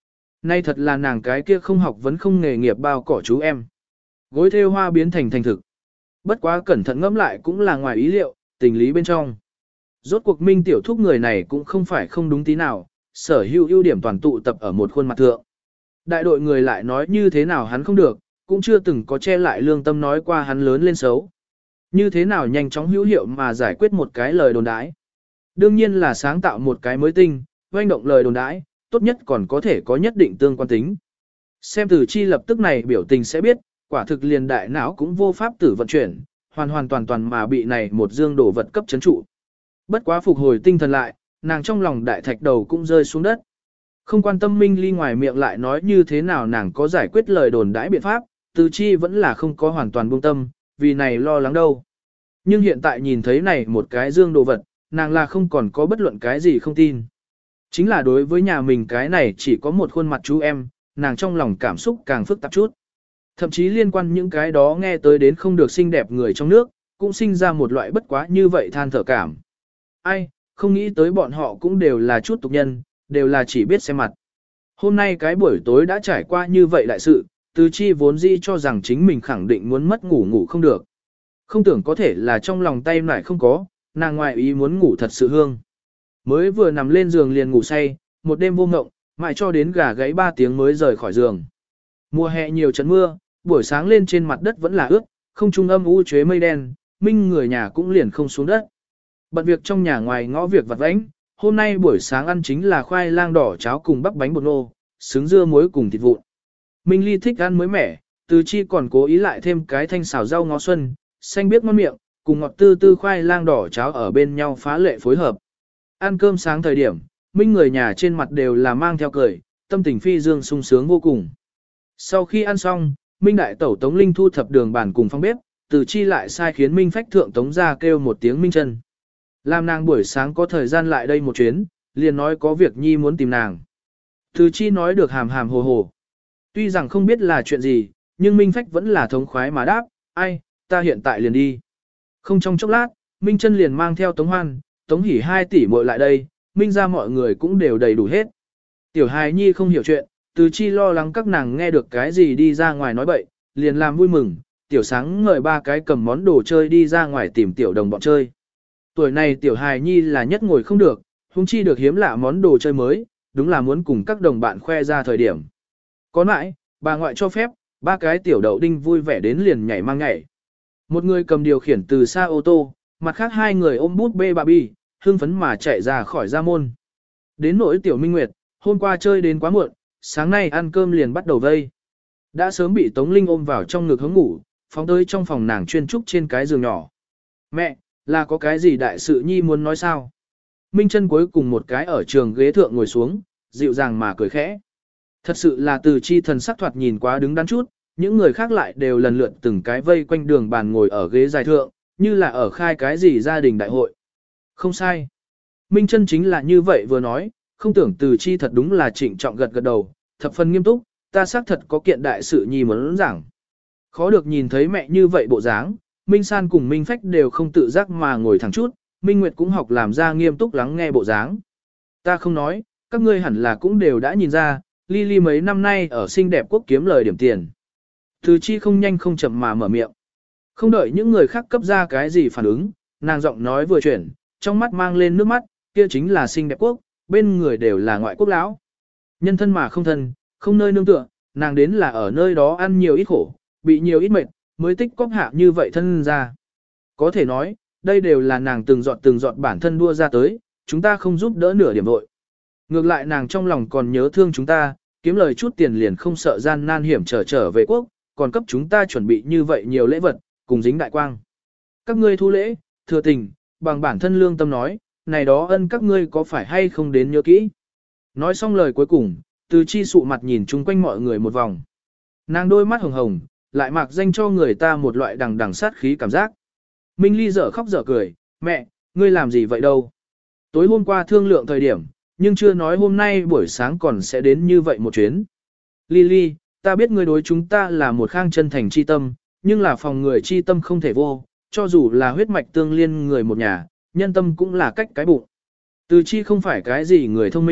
Nay thật là nàng cái kia không học vẫn không nghề nghiệp bao cỏ chú em. Gối thêu hoa biến thành thành thực. Bất quá cẩn thận ngẫm lại cũng là ngoài ý liệu, tình lý bên trong. Rốt cuộc Minh tiểu thúc người này cũng không phải không đúng tí nào, sở hữu ưu điểm toàn tụ tập ở một khuôn mặt thượng. Đại đội người lại nói như thế nào hắn không được, cũng chưa từng có che lại lương tâm nói qua hắn lớn lên xấu. Như thế nào nhanh chóng hữu hiệu mà giải quyết một cái lời đồn đãi. Đương nhiên là sáng tạo một cái mới tinh, oanh động lời đồn đãi, tốt nhất còn có thể có nhất định tương quan tính. Xem từ chi lập tức này biểu tình sẽ biết, quả thực liền đại não cũng vô pháp tử vận chuyển, hoàn hoàn toàn toàn mà bị này một dương đổ vật cấp chấn trụ. Bất quá phục hồi tinh thần lại, nàng trong lòng đại thạch đầu cũng rơi xuống đất. Không quan tâm Minh Ly ngoài miệng lại nói như thế nào nàng có giải quyết lời đồn đãi biện pháp, từ chi vẫn là không có hoàn toàn buông tâm, vì này lo lắng đâu. Nhưng hiện tại nhìn thấy này một cái dương đồ vật, nàng là không còn có bất luận cái gì không tin. Chính là đối với nhà mình cái này chỉ có một khuôn mặt chú em, nàng trong lòng cảm xúc càng phức tạp chút. Thậm chí liên quan những cái đó nghe tới đến không được xinh đẹp người trong nước, cũng sinh ra một loại bất quá như vậy than thở cảm. Ai, không nghĩ tới bọn họ cũng đều là chút tục nhân, đều là chỉ biết xem mặt. Hôm nay cái buổi tối đã trải qua như vậy đại sự, Từ Chi vốn dĩ cho rằng chính mình khẳng định muốn mất ngủ ngủ không được. Không tưởng có thể là trong lòng tay lại không có, nàng ngoại ý muốn ngủ thật sự hương. Mới vừa nằm lên giường liền ngủ say, một đêm vô ngộng, mãi cho đến gà gáy ba tiếng mới rời khỏi giường. Mùa hè nhiều trận mưa, buổi sáng lên trên mặt đất vẫn là ướt, không trung âm u chế mây đen, Minh người nhà cũng liền không xuống đất. Bận việc trong nhà ngoài ngõ việc vặt vãnh, hôm nay buổi sáng ăn chính là khoai lang đỏ cháo cùng bắp bánh bột nô, xứng dưa muối cùng thịt vụn. Minh Ly thích ăn mới mẻ, Từ Chi còn cố ý lại thêm cái thanh xào rau ngó xuân, xanh biếc ngon miệng, cùng ngọt tư tư khoai lang đỏ cháo ở bên nhau phá lệ phối hợp. Ăn cơm sáng thời điểm, Minh người nhà trên mặt đều là mang theo cười, tâm tình phi dương sung sướng vô cùng. Sau khi ăn xong, Minh đại tẩu Tống Linh thu thập đường bàn cùng phòng bếp, Từ Chi lại sai khiến Minh phách thượng Tống ra kêu một tiếng Minh chân. Làm nàng buổi sáng có thời gian lại đây một chuyến, liền nói có việc nhi muốn tìm nàng. Từ Chi nói được hàm hàm hồ hồ. Tuy rằng không biết là chuyện gì, nhưng Minh phách vẫn là thống khoái mà đáp, ai, ta hiện tại liền đi. Không trong chốc lát, Minh chân liền mang theo Tống Hoan, Tống Hỉ hai tỷ muội lại đây, Minh ra mọi người cũng đều đầy đủ hết. Tiểu hài nhi không hiểu chuyện, Từ Chi lo lắng các nàng nghe được cái gì đi ra ngoài nói bậy, liền làm vui mừng, tiểu sáng ngời ba cái cầm món đồ chơi đi ra ngoài tìm tiểu đồng bọn chơi. Tuổi này tiểu hài nhi là nhất ngồi không được, huống chi được hiếm lạ món đồ chơi mới, đúng là muốn cùng các đồng bạn khoe ra thời điểm. Có nãi, bà ngoại cho phép, ba cái tiểu đậu đinh vui vẻ đến liền nhảy mang nhảy. Một người cầm điều khiển từ xa ô tô, mặt khác hai người ôm bút bê bà bi, hưng phấn mà chạy ra khỏi gia môn. Đến nỗi tiểu Minh Nguyệt, hôm qua chơi đến quá muộn, sáng nay ăn cơm liền bắt đầu vây. Đã sớm bị Tống Linh ôm vào trong ngực hướng ngủ, phóng tới trong phòng nàng chuyên trúc trên cái giường nhỏ. Mẹ, là có cái gì đại sự nhi muốn nói sao? Minh chân cuối cùng một cái ở trường ghế thượng ngồi xuống, dịu dàng mà cười khẽ. Thật sự là Từ Chi thần sắc thoạt nhìn quá đứng đắn chút, những người khác lại đều lần lượt từng cái vây quanh đường bàn ngồi ở ghế dài thượng, như là ở khai cái gì gia đình đại hội. Không sai. Minh chân chính là như vậy vừa nói, không tưởng Từ Chi thật đúng là trịnh trọng gật gật đầu, thập phần nghiêm túc, ta xác thật có kiện đại sự nhi muốn giảng. Khó được nhìn thấy mẹ như vậy bộ dáng, Minh San cùng Minh Phách đều không tự giác mà ngồi thẳng chút, Minh Nguyệt cũng học làm ra nghiêm túc lắng nghe bộ dáng. Ta không nói, các ngươi hẳn là cũng đều đã nhìn ra, Lily mấy năm nay ở xinh đẹp quốc kiếm lời điểm tiền. Từ Chi không nhanh không chậm mà mở miệng. Không đợi những người khác cấp ra cái gì phản ứng, nàng giọng nói vừa chuyển, trong mắt mang lên nước mắt, kia chính là xinh đẹp quốc, bên người đều là ngoại quốc lão. Nhân thân mà không thân, không nơi nương tựa, nàng đến là ở nơi đó ăn nhiều ít khổ, bị nhiều ít mệt, mới tích cóp hạ như vậy thân ra. Có thể nói, đây đều là nàng từng giọt từng giọt bản thân đua ra tới, chúng ta không giúp đỡ nửa điểm vội. Ngược lại nàng trong lòng còn nhớ thương chúng ta, kiếm lời chút tiền liền không sợ gian nan hiểm trở trở về quốc, còn cấp chúng ta chuẩn bị như vậy nhiều lễ vật, cùng dính đại quang. Các ngươi thu lễ, thừa tình, bằng bản thân lương tâm nói, này đó ân các ngươi có phải hay không đến nhớ kỹ. Nói xong lời cuối cùng, Từ Chi sụ mặt nhìn chung quanh mọi người một vòng. Nàng đôi mắt hồng hồng, lại mặc danh cho người ta một loại đằng đằng sát khí cảm giác. Minh Ly dở khóc dở cười, mẹ, ngươi làm gì vậy đâu. Tối hôm qua thương lượng thời điểm, nhưng chưa nói hôm nay buổi sáng còn sẽ đến như vậy một chuyến. Lily, ta biết ngươi đối chúng ta là một khang chân thành chi tâm, nhưng là phòng người chi tâm không thể vô, cho dù là huyết mạch tương liên người một nhà, nhân tâm cũng là cách cái bụng. Từ Chi không phải cái gì người thông minh,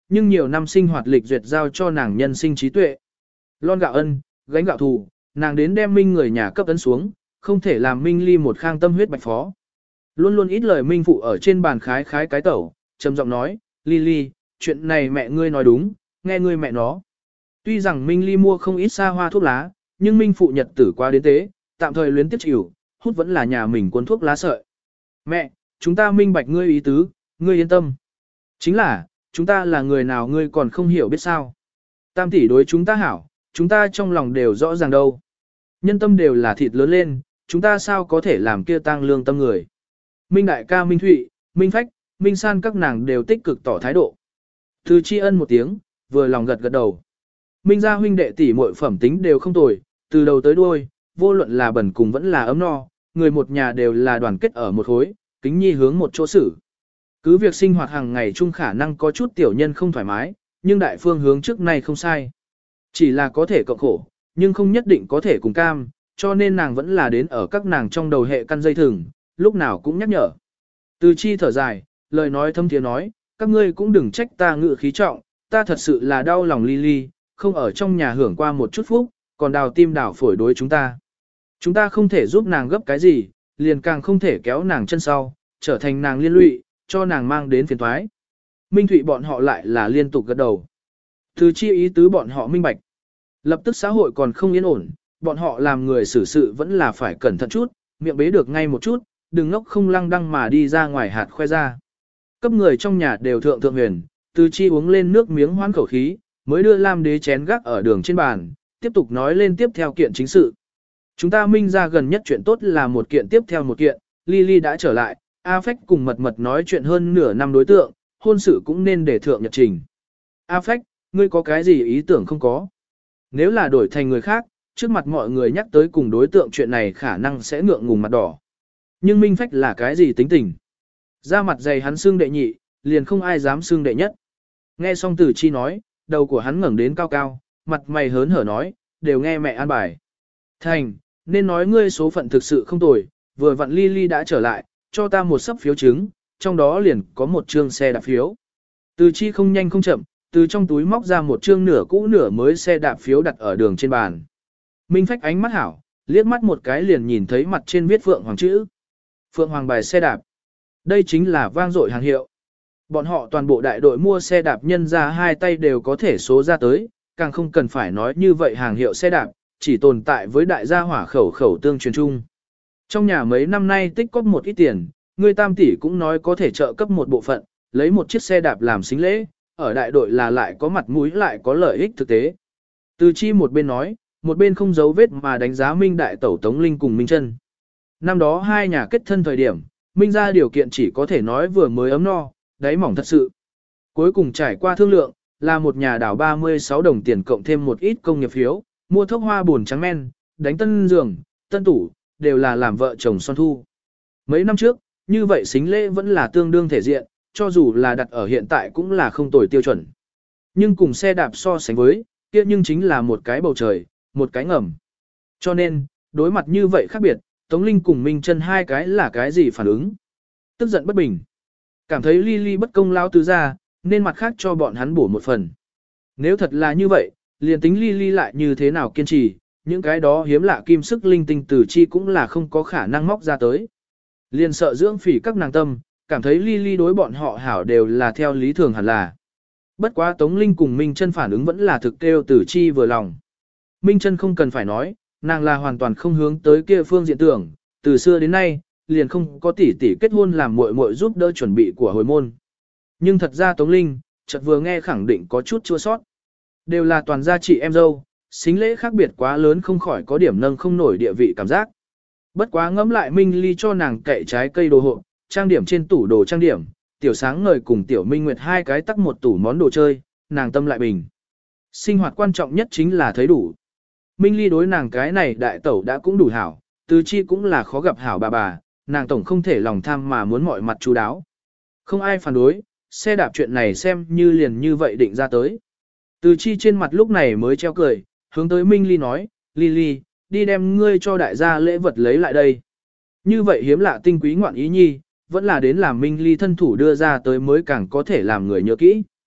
nhưng nhiều năm sinh hoạt lịch duyệt giao cho nàng nhân sinh trí tuệ. Lon gạo ân, gánh gạo thù, nàng đến đem Minh người nhà cấp ấn xuống, không thể làm Minh Ly một khang tâm huyết bạch phó. Luôn luôn ít lời Minh phụ ở trên bàn khái khái cái tẩu, trầm giọng nói, Ly Ly, chuyện này mẹ ngươi nói đúng, nghe ngươi mẹ nó. Tuy rằng Minh Ly mua không ít xa hoa thuốc lá, nhưng Minh phụ nhật tử qua đến tế, tạm thời luyến tiếp chịu, hút vẫn là nhà mình cuốn thuốc lá sợi. Mẹ, chúng ta minh bạch ngươi ý tứ, ngươi yên tâm. Chính là, chúng ta là người nào ngươi còn không hiểu biết sao. Tam tỷ đối chúng ta hảo, chúng ta trong lòng đều rõ ràng đâu. Nhân tâm đều là thịt lớn lên, chúng ta sao có thể làm kia tang lương tâm người. Minh đại ca Minh Thụy, Minh Phách, Minh San các nàng đều tích cực tỏ thái độ. Từ tri ân một tiếng, vừa lòng gật gật đầu. Minh gia huynh đệ tỷ muội phẩm tính đều không tồi, từ đầu tới đuôi, vô luận là bẩn cùng vẫn là ấm no, người một nhà đều là đoàn kết ở một khối, kính nhi hướng một chỗ xử. Cứ việc sinh hoạt hàng ngày chung khả năng có chút tiểu nhân không thoải mái, nhưng đại phương hướng trước nay không sai. Chỉ là có thể cộng khổ, nhưng không nhất định có thể cùng cam, cho nên nàng vẫn là đến ở các nàng trong đầu hệ căn dây thừng, lúc nào cũng nhắc nhở. Từ chi thở dài, lời nói thâm thiế nói, các ngươi cũng đừng trách ta ngự khí trọng, ta thật sự là đau lòng ly ly, không ở trong nhà hưởng qua một chút phúc, còn đào tim đào phổi đối chúng ta. Chúng ta không thể giúp nàng gấp cái gì, liền càng không thể kéo nàng chân sau, trở thành nàng liên lụy, cho nàng mang đến phiền thoái. Minh Thụy bọn họ lại là liên tục gật đầu. Từ chi ý tứ bọn họ minh bạch. Lập tức xã hội còn không yên ổn, bọn họ làm người xử sự vẫn là phải cẩn thận chút, miệng bế được ngay một chút, đừng ngốc không lăng đăng mà đi ra ngoài hạt khoe ra. Cấp người trong nhà đều thượng thượng huyền, từ chi uống lên nước miếng hoan khẩu khí, mới đưa Lam đế chén gác ở đường trên bàn, tiếp tục nói lên tiếp theo kiện chính sự. Chúng ta minh ra gần nhất chuyện tốt là một kiện tiếp theo một kiện, Lily đã trở lại, A Phách cùng mật mật nói chuyện hơn nửa năm đối tượng, hôn sự cũng nên để thượng nhật trình. A Phách, ngươi có cái gì ý tưởng không có? Nếu là đổi thành người khác, trước mặt mọi người nhắc tới cùng đối tượng chuyện này khả năng sẽ ngượng ngùng mặt đỏ. Nhưng Minh Phách là cái gì tính tình? Ra mặt dày hắn xương đệ nhị, liền không ai dám xương đệ nhất. Nghe xong Tử Chi nói, đầu của hắn ngẩng đến cao cao, mặt mày hớn hở nói, đều nghe mẹ an bài. Thành, nên nói ngươi số phận thực sự không tồi, vừa vặn Ly đã trở lại, cho ta một sấp phiếu chứng, trong đó liền có một trương xe đạp phiếu. Từ Chi không nhanh không chậm, từ trong túi móc ra một trương nửa cũ nửa mới xe đạp phiếu đặt ở đường trên bàn. Minh Phách ánh mắt hảo, liếc mắt một cái liền nhìn thấy mặt trên viết Phượng Hoàng chữ. Phượng Hoàng bài xe đạp. Đây chính là vang dội hàng hiệu. Bọn họ toàn bộ đại đội mua xe đạp nhân ra hai tay đều có thể số ra tới, càng không cần phải nói như vậy hàng hiệu xe đạp, chỉ tồn tại với đại gia hỏa khẩu khẩu tương truyền chung. Trong nhà mấy năm nay tích cóp một ít tiền, người tam tỷ cũng nói có thể trợ cấp một bộ phận, lấy một chiếc xe đạp làm xính lễ, ở đại đội là lại có mặt mũi lại có lợi ích thực tế. Từ Chi một bên nói, một bên không giấu vết mà đánh giá Minh đại tẩu Tống Linh cùng Minh Chân. Năm đó hai nhà kết thân thời điểm, Minh ra điều kiện chỉ có thể nói vừa mới ấm no, đáy mỏng thật sự. Cuối cùng trải qua thương lượng, là một nhà đảo ba mươi sáu đồng tiền cộng thêm một ít công nghiệp phiếu, mua thốc hoa buồn trắng men, đánh tân giường, tân tủ, đều là làm vợ chồng son thu. Mấy năm trước, như vậy xính lễ vẫn là tương đương thể diện, cho dù là đặt ở hiện tại cũng là không tồi tiêu chuẩn. Nhưng cùng xe đạp so sánh với, kia nhưng chính là một cái bầu trời, một cái ngầm. Cho nên, đối mặt như vậy khác biệt, Tống Linh cùng Minh Chân hai cái là cái gì phản ứng? Tức giận bất bình. Cảm thấy Ly bất công lao tứ ra, nên mặt khác cho bọn hắn bổ một phần. Nếu thật là như vậy, liền tính Ly lại như thế nào kiên trì, những cái đó hiếm lạ kim sức linh tinh Tử Chi cũng là không có khả năng móc ra tới. Liền sợ dưỡng phỉ các nàng tâm, cảm thấy Ly đối bọn họ hảo đều là theo lý thường hẳn là. Bất quá Tống Linh cùng Minh Chân phản ứng vẫn là thực kêu Tử Chi vừa lòng. Minh Chân không cần phải nói, nàng là hoàn toàn không hướng tới kia phương diện tưởng, từ xưa đến nay, liền không có tỷ tỷ kết hôn làm muội muội giúp đỡ chuẩn bị của hồi môn. Nhưng thật ra Tống Linh, chợt vừa nghe khẳng định có chút chua sót. Đều là toàn gia chị em dâu, xính lễ khác biệt quá lớn không khỏi có điểm nâng không nổi địa vị cảm giác. Bất quá ngẫm lại Minh Ly cho nàng kệ trái cây đồ hộ, trang điểm trên tủ đồ trang điểm, tiểu sáng ngời cùng tiểu Minh Nguyệt hai cái tắc một tủ món đồ chơi, nàng tâm lại bình. Sinh hoạt quan trọng nhất chính là thấy đủ. Minh Ly đối nàng cái này đại tẩu đã cũng đủ hảo, Từ Chi cũng là khó gặp hảo bà bà, nàng tổng không thể lòng tham mà muốn mọi mặt chú đáo. Không ai phản đối, xe đạp chuyện này xem như liền như vậy định ra tới. Từ Chi trên mặt lúc này mới treo cười, hướng tới Minh Ly nói, Ly Ly, đi đem ngươi cho đại gia lễ vật lấy lại đây. Như vậy hiếm lạ tinh quý ngoạn ý nhi, vẫn là đến làm Minh Ly thân thủ đưa ra tới mới càng có thể làm người nhớ kỹ.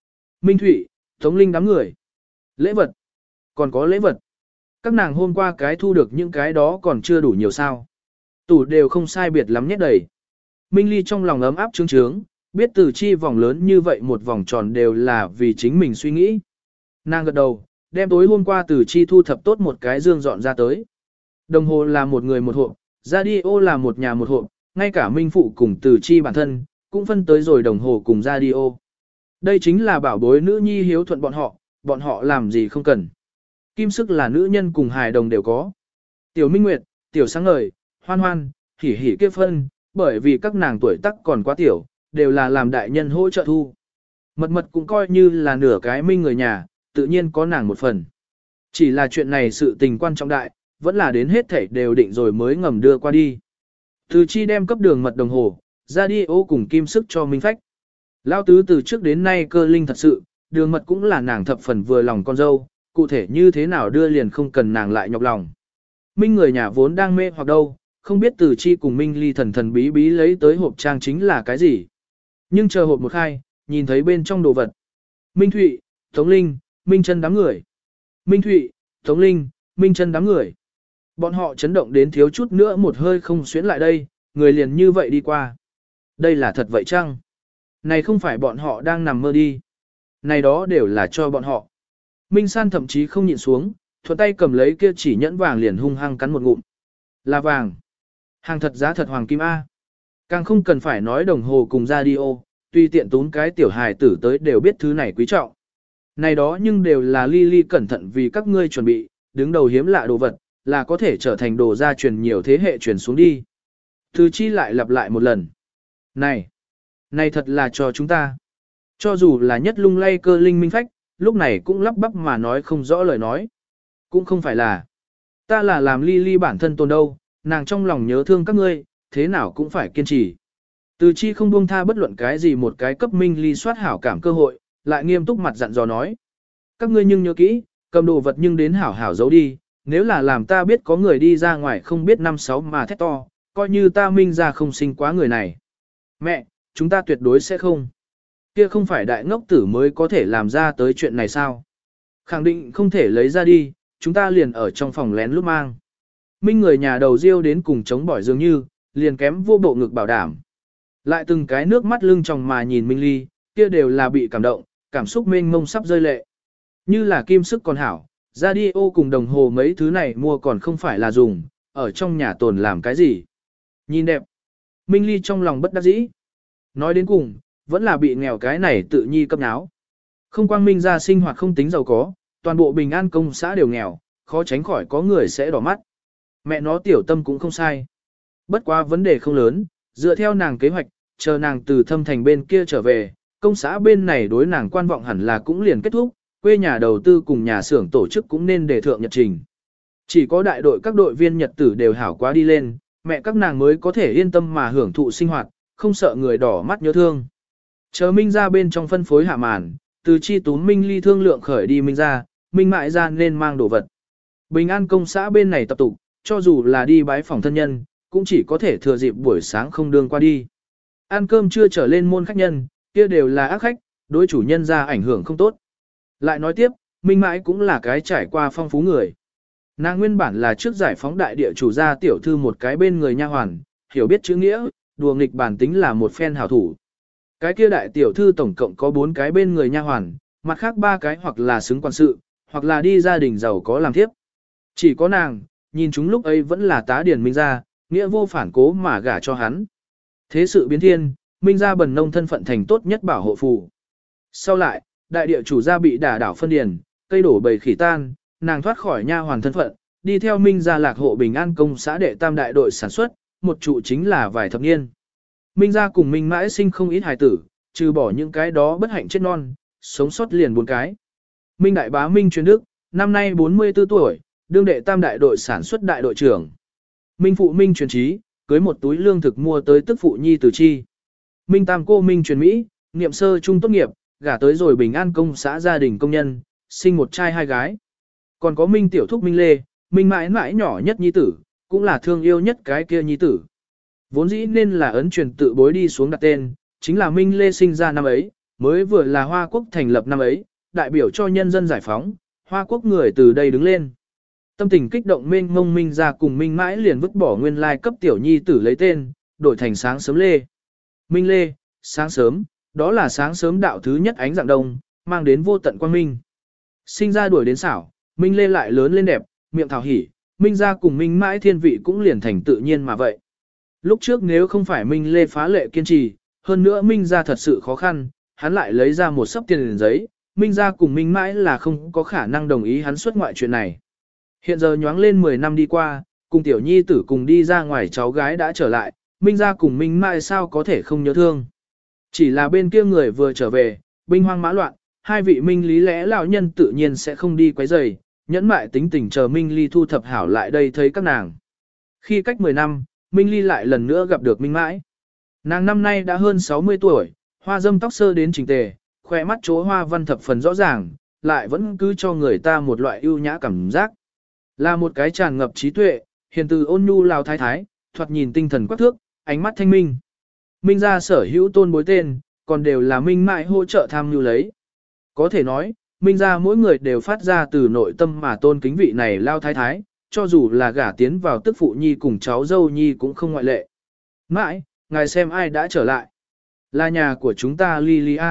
Minh Thụy, Tống Linh đám người. Lễ vật. Còn có lễ vật. Các nàng hôm qua cái thu được những cái đó còn chưa đủ nhiều sao. Tủ đều không sai biệt lắm nhét đầy. Minh Ly trong lòng ấm áp trướng trướng, biết từ chi vòng lớn như vậy một vòng tròn đều là vì chính mình suy nghĩ. Nàng gật đầu, đem tối hôm qua từ chi thu thập tốt một cái dương dọn ra tới. Đồng hồ là một người một hộp, radio là một nhà một hộp, ngay cả Minh Phụ cùng từ chi bản thân, cũng phân tới rồi đồng hồ cùng radio. Đây chính là bảo bối nữ nhi hiếu thuận bọn họ, bọn họ làm gì không cần. Kim sức là nữ nhân cùng hài đồng đều có. Tiểu Minh Nguyệt, Tiểu Sáng Ngời, Hoan Hoan, Hỉ Hỉ kết phân, bởi vì các nàng tuổi tác còn quá tiểu, đều là làm đại nhân hỗ trợ thu. Mật mật cũng coi như là nửa cái minh người nhà, tự nhiên có nàng một phần. Chỉ là chuyện này sự tình quan trọng đại, vẫn là đến hết thảy đều định rồi mới ngầm đưa qua đi. Từ chi đem cấp đường mật đồng hồ, radio cùng kim sức cho Minh Phách. Lao tứ từ trước đến nay cơ linh thật sự, đường mật cũng là nàng thập phần vừa lòng con dâu, cụ thể như thế nào đưa liền không cần nàng lại nhọc lòng. Minh người nhà vốn đang mê hoặc đâu, không biết từ chi cùng Minh Ly thần thần bí bí lấy tới hộp trang chính là cái gì. Nhưng chờ hộp một khai, nhìn thấy bên trong đồ vật. Minh Thụy, Tống Linh, Minh Chân đám người. Minh Thụy, Tống Linh, Minh Chân đám người. Bọn họ chấn động đến thiếu chút nữa một hơi không xuyến lại đây, người liền như vậy đi qua. Đây là thật vậy chăng? Này không phải bọn họ đang nằm mơ đi. Này đó đều là cho bọn họ. Minh San thậm chí không nhịn xuống, thuận tay cầm lấy kia chỉ nhẫn vàng liền hung hăng cắn một ngụm. Là vàng. Hàng thật giá thật hoàng kim A. Càng không cần phải nói đồng hồ cùng radio, tuy tiện tún cái tiểu hài tử tới đều biết thứ này quý trọng. Này đó nhưng đều là ly ly cẩn thận vì các ngươi chuẩn bị, đứng đầu hiếm lạ đồ vật, là có thể trở thành đồ gia truyền nhiều thế hệ truyền xuống đi. Từ chi lại lặp lại một lần. Này, này thật là cho chúng ta. Cho dù là nhất lung lay cơ linh minh phách, lúc này cũng lắp bắp mà nói không rõ lời nói. Cũng không phải là. Ta là làm ly ly bản thân tồn đâu, nàng trong lòng nhớ thương các ngươi, thế nào cũng phải kiên trì. Từ chi không buông tha bất luận cái gì một cái cấp minh ly soát hảo cảm cơ hội, lại nghiêm túc mặt dặn dò nói. Các ngươi nhưng nhớ kỹ, cầm đồ vật nhưng đến hảo hảo giấu đi, nếu là làm ta biết có người đi ra ngoài không biết năm sáu mà thét to, coi như ta minh ra không sinh quá người này. Mẹ, chúng ta tuyệt đối sẽ không. Kia không phải đại ngốc tử mới có thể làm ra tới chuyện này sao? Khẳng định không thể lấy ra đi, chúng ta liền ở trong phòng lén lút mang. Minh người nhà đầu riêu đến cùng chống bỏi dường như, liền kém vô bộ ngực bảo đảm. Lại từng cái nước mắt lưng tròng mà nhìn Minh Ly, kia đều là bị cảm động, cảm xúc mênh mông sắp rơi lệ. Như là kim sức còn hảo, radio cùng đồng hồ mấy thứ này mua còn không phải là dùng, ở trong nhà tồn làm cái gì. Nhìn đẹp. Minh Ly trong lòng bất đắc dĩ. Nói đến cùng, vẫn là bị nghèo cái này tự nhi cấp náo. Không quang Minh ra sinh hoạt không tính giàu có, toàn bộ bình an công xã đều nghèo, khó tránh khỏi có người sẽ đỏ mắt. Mẹ nó tiểu tâm cũng không sai. Bất quá vấn đề không lớn, dựa theo nàng kế hoạch, chờ nàng từ thâm thành bên kia trở về, công xã bên này đối nàng quan vọng hẳn là cũng liền kết thúc, quê nhà đầu tư cùng nhà xưởng tổ chức cũng nên đề thượng nhật trình. Chỉ có đại đội các đội viên nhật tử đều hảo quá đi lên, mẹ các nàng mới có thể yên tâm mà hưởng thụ sinh hoạt, không sợ người đỏ mắt nhớ thương. Chờ Minh ra bên trong phân phối hạ màn, từ chi tún Minh Ly thương lượng khởi đi Minh ra, Minh mại ra nên mang đồ vật. Bình an công xã bên này tập tục, cho dù là đi bái phòng thân nhân, cũng chỉ có thể thừa dịp buổi sáng không đường qua đi. Ăn cơm chưa trở lên môn khách nhân, kia đều là ác khách, đối chủ nhân ra ảnh hưởng không tốt. Lại nói tiếp, Minh mãi cũng là cái trải qua phong phú người. Nàng nguyên bản là trước giải phóng đại địa chủ gia tiểu thư một cái bên người nha hoàn, hiểu biết chữ nghĩa, đùa nghịch bản tính là một phen hảo thủ. Cái kia đại tiểu thư tổng cộng có bốn cái bên người nha hoàn, mặt khác ba cái hoặc là xứng quan sự, hoặc là đi gia đình giàu có làm tiếp. Chỉ có nàng, nhìn chúng lúc ấy vẫn là tá điển Minh gia, nghĩa vô phản cố mà gả cho hắn. Thế sự biến thiên, Minh gia bần nông thân phận thành tốt nhất bảo hộ phù. Sau lại, đại địa chủ gia bị đả đảo phân điền, cây đổ bầy khỉ tan, nàng thoát khỏi nha hoàn thân phận, đi theo Minh gia lạc hộ bình an công xã đệ tam đại đội sản xuất, một trụ chính là vài thập niên. Minh gia cùng Minh mãi sinh không ít hài tử, trừ bỏ những cái đó bất hạnh chết non, sống sót liền bốn cái. Minh đại bá Minh truyền đức, năm nay bốn mươi tư tuổi, đương đệ tam đại đội sản xuất đại đội trưởng. Minh phụ Minh truyền trí, cưới một túi lương thực mua tới tức phụ nhi từ chi. Minh tam cô Minh truyền Mỹ, niệm sơ trung tốt nghiệp, gả tới rồi bình an công xã gia đình công nhân, sinh một trai hai gái. Còn có Minh tiểu thúc Minh Lê, Minh mãi mãi nhỏ nhất nhi tử, cũng là thương yêu nhất cái kia nhi tử. Vốn dĩ nên là ấn truyền tự bối đi xuống đặt tên, chính là Minh Lê sinh ra năm ấy, Mới vừa là Hoa Quốc thành lập năm ấy, đại biểu cho nhân dân giải phóng, Hoa Quốc người từ đây đứng lên. Tâm tình kích động mênh mông Minh ra cùng Minh mãi liền vứt bỏ nguyên lai cấp tiểu nhi tử lấy tên, đổi thành sáng sớm lê. Minh lê, sáng sớm, đó là sáng sớm đạo thứ nhất ánh dạng đông, mang đến vô tận quang minh. Sinh ra đuổi đến xảo, Minh lê lại lớn lên đẹp, miệng thảo hỉ, Minh ra cùng Minh mãi thiên vị cũng liền thành tự nhiên mà vậy. Lúc trước nếu không phải Minh lê phá lệ kiên trì, hơn nữa Minh ra thật sự khó khăn, hắn lại lấy ra một sấp tiền giấy, Minh ra cùng Minh mãi là không có khả năng đồng ý hắn xuất ngoại chuyện này. Hiện giờ nhoáng lên mười năm đi qua, cùng tiểu nhi tử cùng đi ra ngoài cháu gái đã trở lại, Minh ra cùng Minh mãi sao có thể không nhớ thương. Chỉ là bên kia người vừa trở về, binh hoang mã loạn, hai vị Minh lý lẽ lão nhân tự nhiên sẽ không đi quấy rầy, nhẫn mại tính tình chờ Minh ly thu thập hảo lại đây thấy các nàng. Khi cách mười năm, Minh ly lại lần nữa gặp được Minh mãi. Nàng năm nay đã hơn sáu mươi tuổi, hoa dâm tóc sơ đến chỉnh tề, khoe mắt chỗ hoa văn thập phần rõ ràng, lại vẫn cứ cho người ta một loại ưu nhã cảm giác. Là một cái tràn ngập trí tuệ, hiền từ ôn nhu lao thái thái, thoạt nhìn tinh thần quắc thước, ánh mắt thanh minh. Minh ra sở hữu tôn bối tên, còn đều là Minh mãi hỗ trợ tham mưu lấy. Có thể nói, Minh ra mỗi người đều phát ra từ nội tâm mà tôn kính vị này lao thái thái, cho dù là gả tiến vào tức phụ nhi cùng cháu dâu nhi cũng không ngoại lệ. Mãi, ngài xem ai đã trở lại. Là nhà của chúng ta Lilia.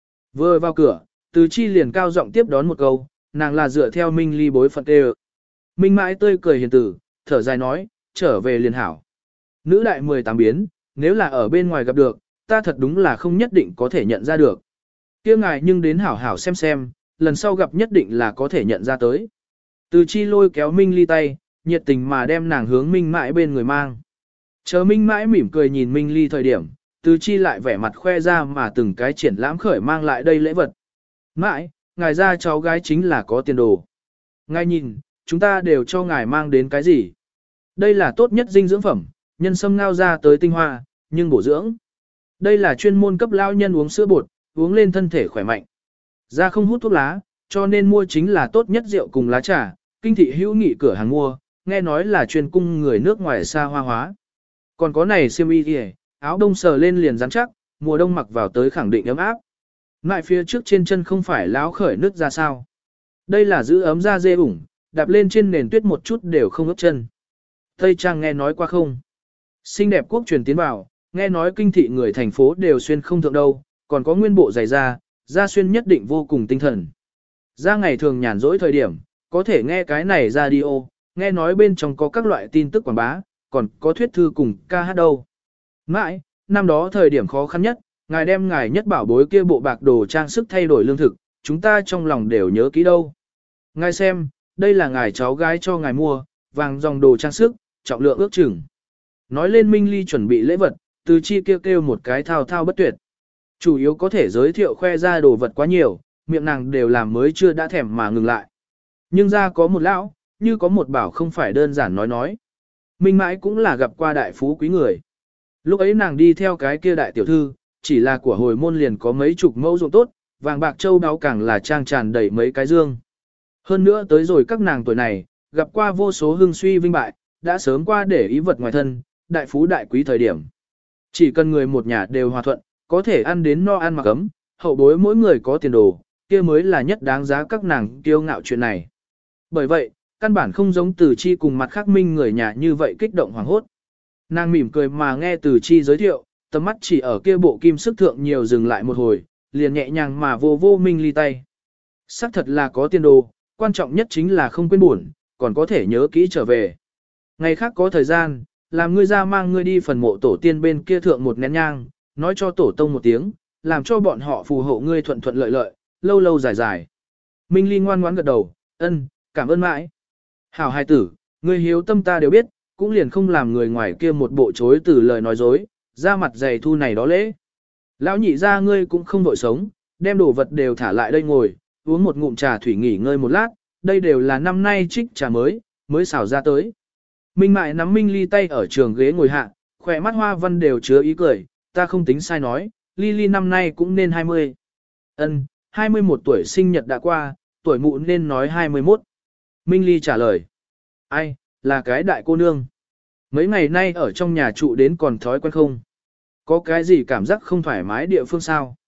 Vừa vào cửa, Từ Chi liền cao giọng tiếp đón một câu, nàng là dựa theo Minh ly bối phận tê. Minh mãi tươi cười hiền tử, thở dài nói, trở về liền hảo. Nữ đại mười tám biến, nếu là ở bên ngoài gặp được, ta thật đúng là không nhất định có thể nhận ra được. Kia ngài nhưng đến hảo hảo xem xem, lần sau gặp nhất định là có thể nhận ra tới. Từ Chi lôi kéo Minh ly tay, nhiệt tình mà đem nàng hướng Minh mãi bên người mang. Chờ Minh mãi mỉm cười nhìn Minh ly thời điểm, Từ Chi lại vẻ mặt khoe ra mà từng cái triển lãm khởi mang lại đây lễ vật. Mãi, ngài ra cháu gái chính là có tiền đồ. Ngài nhìn, chúng ta đều cho ngài mang đến cái gì? Đây là tốt nhất dinh dưỡng phẩm, nhân sâm ngao ra tới tinh hoa, nhưng bổ dưỡng. Đây là chuyên môn cấp lao nhân uống sữa bột, uống lên thân thể khỏe mạnh. Ra không hút thuốc lá, cho nên mua chính là tốt nhất rượu cùng lá trà, kinh thị hữu nghị cửa hàng mua, nghe nói là chuyên cung người nước ngoài xa hoa hóa. Còn có này xiêm y kìa, áo đông sờ lên liền rắn chắc, mùa đông mặc vào tới khẳng định ấm áp. Ngại phía trước trên chân không phải láo khởi nước ra sao. Đây là giữ ấm da dê ủng, đạp lên trên nền tuyết một chút đều không ướt chân. Tây Trang nghe nói qua không? Xinh đẹp quốc truyền tiến vào, nghe nói kinh thị người thành phố đều xuyên không thượng đâu, còn có nguyên bộ giày da, da xuyên nhất định vô cùng tinh thần. Ra ngày thường nhàn rỗi thời điểm, có thể nghe cái này radio, nghe nói bên trong có các loại tin tức quảng bá, còn có thuyết thư cùng ca hát đâu. Mãi, năm đó thời điểm khó khăn nhất, ngài đem ngài nhất bảo bối kia bộ bạc đồ trang sức thay đổi lương thực, chúng ta trong lòng đều nhớ kỹ đâu. Ngài xem, đây là ngài cháu gái cho ngài mua, vàng dòng đồ trang sức, trọng lượng ước chừng. Nói lên Minh ly chuẩn bị lễ vật, Từ Chi kêu kêu một cái thao thao bất tuyệt. Chủ yếu có thể giới thiệu khoe ra đồ vật quá nhiều, miệng nàng đều làm mới chưa đã thèm mà ngừng lại. Nhưng ra có một lão, như có một bảo không phải đơn giản nói nói. Minh mãi cũng là gặp qua đại phú quý người. Lúc ấy nàng đi theo cái kia đại tiểu thư, chỉ là của hồi môn liền có mấy chục mẫu ruộng tốt, vàng bạc châu đáo càng là trang tràn đầy mấy cái dương. Hơn nữa tới rồi các nàng tuổi này, gặp qua vô số hưng suy vinh bại, đã sớm qua để ý vật ngoài thân, đại phú đại quý thời điểm. Chỉ cần người một nhà đều hòa thuận, có thể ăn đến no ăn mặc ấm, hậu bối mỗi người có tiền đồ, kia mới là nhất đáng giá các nàng kiêu ngạo chuyện này. Bởi vậy, căn bản không giống Từ Chi cùng mặt khác minh người nhà như vậy kích động hoảng hốt. Nàng mỉm cười mà nghe Từ Chi giới thiệu, tầm mắt chỉ ở kia bộ kim sức thượng nhiều dừng lại một hồi, liền nhẹ nhàng mà vô vô Minh ly tay. Sắc thật là có tiền đồ, quan trọng nhất chính là không quên buồn, còn có thể nhớ kỹ trở về. Ngày khác có thời gian, làm ngươi ra mang ngươi đi phần mộ tổ tiên bên kia thượng một nén nhang, nói cho tổ tông một tiếng, làm cho bọn họ phù hộ ngươi thuận thuận lợi lợi, lâu lâu dài dài. Minh ly ngoan ngoãn gật đầu, ân, cảm ơn mãi. Hảo hài tử, ngươi hiếu tâm ta đều biết, cũng liền không làm người ngoài kia một bộ chối từ lời nói dối, ra mặt dày thu này đó lễ. Lão nhị ra ngươi cũng không vội sống, đem đồ vật đều thả lại đây ngồi, uống một ngụm trà thủy nghỉ ngơi một lát, đây đều là năm nay trích trà mới, mới xào ra tới. Minh mại nắm Minh ly tay ở trường ghế ngồi hạ, khỏe mắt hoa văn đều chứa ý cười, ta không tính sai nói, ly ly năm nay cũng nên hai mươi. Ân, hai mươi mốt tuổi sinh nhật đã qua, tuổi mụ nên nói hai mươi mốt. Minh ly trả lời. Ai, là cái đại cô nương. Mấy ngày nay ở trong nhà trụ đến còn thói quen không? Có cái gì cảm giác không thoải mái địa phương sao?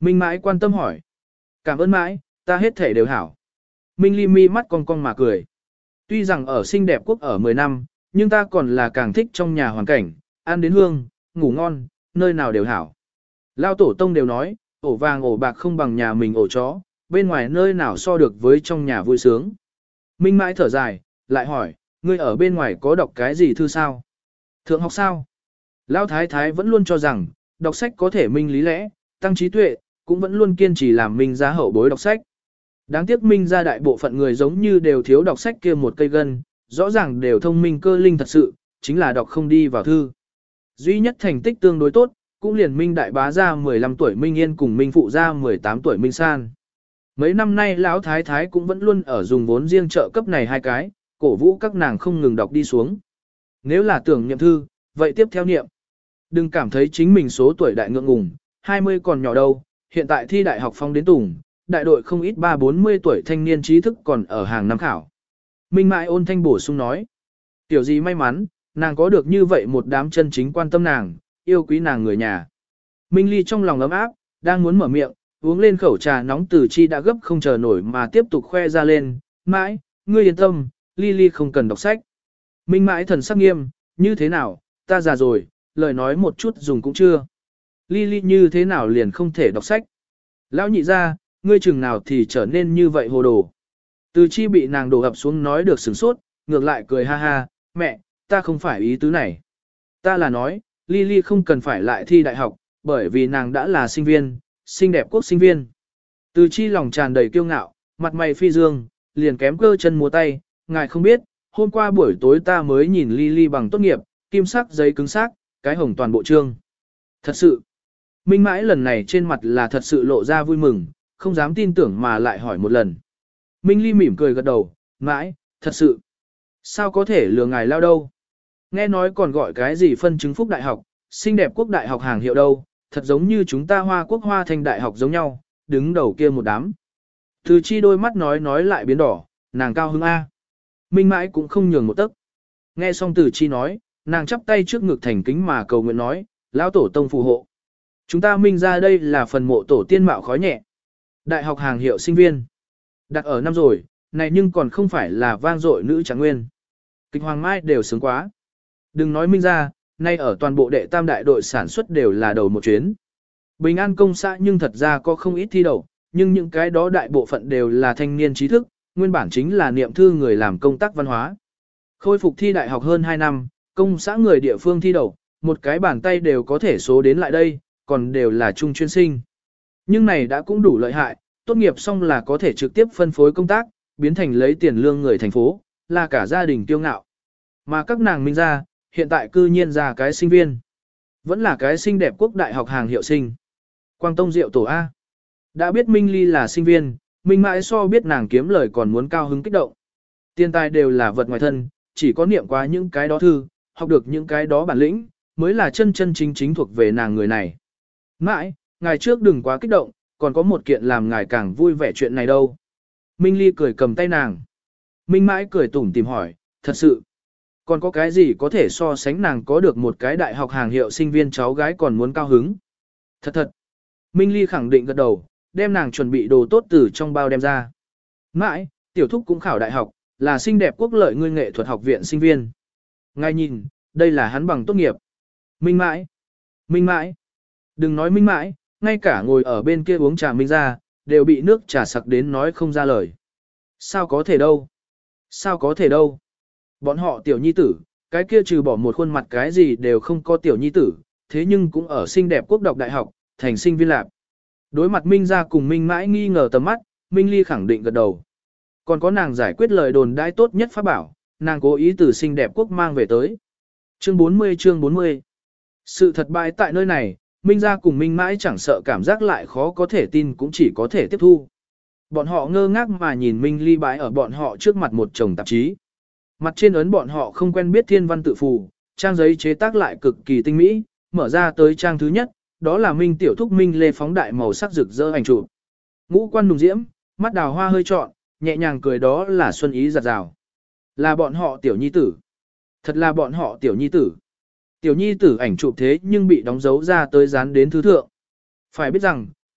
Minh mãi quan tâm hỏi. Cảm ơn mãi, ta hết thể đều hảo. Minh Ly mi mắt cong cong mà cười. Tuy rằng ở xinh đẹp quốc ở mười năm, nhưng ta còn là càng thích trong nhà hoàn cảnh, ăn đến hương, ngủ ngon, nơi nào đều hảo. Lao tổ tông đều nói, ổ vàng ổ bạc không bằng nhà mình ổ chó, bên ngoài nơi nào so được với trong nhà vui sướng. Minh mãi thở dài, lại hỏi, ngươi ở bên ngoài có đọc cái gì thư sao? Thượng học sao? Lão thái thái vẫn luôn cho rằng, đọc sách có thể minh lý lẽ, tăng trí tuệ, cũng vẫn luôn kiên trì làm minh gia hậu bối đọc sách. Đáng tiếc minh gia đại bộ phận người giống như đều thiếu đọc sách kia một cây gân, rõ ràng đều thông minh cơ linh thật sự, chính là đọc không đi vào thư. Duy nhất thành tích tương đối tốt, cũng liền minh đại bá gia mười lăm tuổi Minh Yên cùng minh phụ gia mười tám tuổi Minh San. Mấy năm nay lão thái thái cũng vẫn luôn ở dùng vốn riêng trợ cấp này hai cái, cổ vũ các nàng không ngừng đọc đi xuống. Nếu là tưởng niệm thư, vậy tiếp theo niệm. Đừng cảm thấy chính mình số tuổi đại ngượng ngùng, hai mươi còn nhỏ đâu, hiện tại thi đại học phong đến tùng, đại đội không ít ba bốn mươi tuổi thanh niên trí thức còn ở hàng năm khảo. Minh Mại ôn thanh bổ sung nói, tiểu gì may mắn, nàng có được như vậy một đám chân chính quan tâm nàng, yêu quý nàng người nhà. Minh Ly trong lòng ấm áp, đang muốn mở miệng, uống lên khẩu trà nóng từ chi đã gấp không chờ nổi mà tiếp tục khoe ra lên, mãi, ngươi yên tâm, Ly Ly không cần đọc sách. Minh Mãi thần sắc nghiêm, như thế nào, ta già rồi, lời nói một chút dùng cũng chưa. Ly Ly như thế nào liền không thể đọc sách. Lão nhị ra, ngươi chừng nào thì trở nên như vậy hồ đồ. Từ chi bị nàng đổ ập xuống nói được sửng sốt, ngược lại cười ha ha, mẹ, ta không phải ý tứ này. Ta là nói, Ly Ly không cần phải lại thi đại học, bởi vì nàng đã là sinh viên, xinh đẹp quốc sinh viên. Từ chi lòng tràn đầy kiêu ngạo, mặt mày phi dương, liền kém cơ chân múa tay, ngài không biết, hôm qua buổi tối ta mới nhìn Ly Ly bằng tốt nghiệp, kim sắc giấy cứng sắc, cái hồng toàn bộ trương. Thật sự, Minh Mãi lần này trên mặt là thật sự lộ ra vui mừng, không dám tin tưởng mà lại hỏi một lần. Minh Ly mỉm cười gật đầu, Mãi, thật sự, sao có thể lừa ngài lao đâu. Nghe nói còn gọi cái gì phân chứng phúc đại học, xinh đẹp quốc đại học hàng hiệu đâu, thật giống như chúng ta Hoa Quốc Hoa Thanh đại học giống nhau, đứng đầu kia một đám. Từ chi đôi mắt nói nói lại biến đỏ, nàng cao hứng A. Minh Mãi cũng không nhường một tấc. Nghe xong từ chi nói, nàng chắp tay trước ngực thành kính mà cầu nguyện nói, lão tổ tông phù hộ. Chúng ta minh ra đây là phần mộ tổ tiên mạo khói nhẹ. Đại học hàng hiệu sinh viên. Đặt ở năm rồi, này nhưng còn không phải là vang dội nữ trạng nguyên. Kịch Hoàng Mai đều sướng quá. Đừng nói minh ra, nay ở toàn bộ đệ tam đại đội sản xuất đều là đầu một chuyến. Bình An công xã nhưng thật ra có không ít thi đậu, nhưng những cái đó đại bộ phận đều là thanh niên trí thức, nguyên bản chính là niệm thư người làm công tác văn hóa. Khôi phục thi đại học hơn hai năm, công xã người địa phương thi đậu, một cái bàn tay đều có thể số đến lại đây, còn đều là trung chuyên sinh. Nhưng này đã cũng đủ lợi hại, tốt nghiệp xong là có thể trực tiếp phân phối công tác, biến thành lấy tiền lương người thành phố, là cả gia đình kiêu ngạo. Mà các nàng minh ra, hiện tại cư nhiên ra cái sinh viên. Vẫn là cái xinh đẹp quốc đại học hàng hiệu sinh. Quang Tông Diệu Tổ A. Đã biết Minh Ly là sinh viên, Minh Mãi so biết nàng kiếm lời còn muốn cao hứng kích động. Tiền tài đều là vật ngoài thân, chỉ có niệm qua những cái đó thư, học được những cái đó bản lĩnh, mới là chân chân chính chính thuộc về nàng người này. Mãi, ngài trước đừng quá kích động, còn có một kiện làm ngài càng vui vẻ chuyện này đâu. Minh Ly cười cầm tay nàng. Minh Mãi cười tủm tìm hỏi, thật sự, còn có cái gì có thể so sánh nàng có được một cái đại học hàng hiệu sinh viên cháu gái còn muốn cao hứng. Thật thật. Minh Ly khẳng định gật đầu, đem nàng chuẩn bị đồ tốt từ trong bao đem ra. Mãi, tiểu thúc cũng khảo đại học, là xinh đẹp quốc lợi ngươi nghệ thuật học viện sinh viên. Ngài nhìn, đây là hắn bằng tốt nghiệp. Minh Mãi. Minh Mãi. Đừng nói Minh Mãi, ngay cả ngồi ở bên kia uống trà Minh ra, đều bị nước trà sặc đến nói không ra lời. Sao có thể đâu? Sao có thể đâu? Bọn họ tiểu nhi tử, cái kia trừ bỏ một khuôn mặt cái gì đều không có tiểu nhi tử, thế nhưng cũng ở xinh đẹp quốc đọc đại học, thành sinh viên lạc. Đối mặt Minh ra cùng Minh Mãi nghi ngờ tầm mắt, Minh Ly khẳng định gật đầu. Còn có nàng giải quyết lời đồn đãi tốt nhất pháp bảo, nàng cố ý từ xinh đẹp quốc mang về tới. Chương bốn mươi chương bốn mươi. Sự thật bại tại nơi này, Minh ra cùng Minh Mãi chẳng sợ cảm giác lại khó có thể tin cũng chỉ có thể tiếp thu. Bọn họ ngơ ngác mà nhìn Minh Ly bãi ở bọn họ trước mặt một chồng tạp chí. Mặt trên ấn bọn họ không quen biết thiên văn tự phù, trang giấy chế tác lại cực kỳ tinh mỹ, mở ra tới trang thứ nhất, đó là Minh tiểu thúc Minh Lê phóng đại màu sắc rực rỡ ảnh chụp. Ngũ quan nùng diễm, mắt đào hoa hơi trọn, nhẹ nhàng cười đó là xuân ý giặt rào. Là bọn họ tiểu nhi tử. Thật là bọn họ tiểu nhi tử. Tiểu nhi tử ảnh chụp thế nhưng bị đóng dấu ra tới dán đến thứ thượng. Phải biết rằng,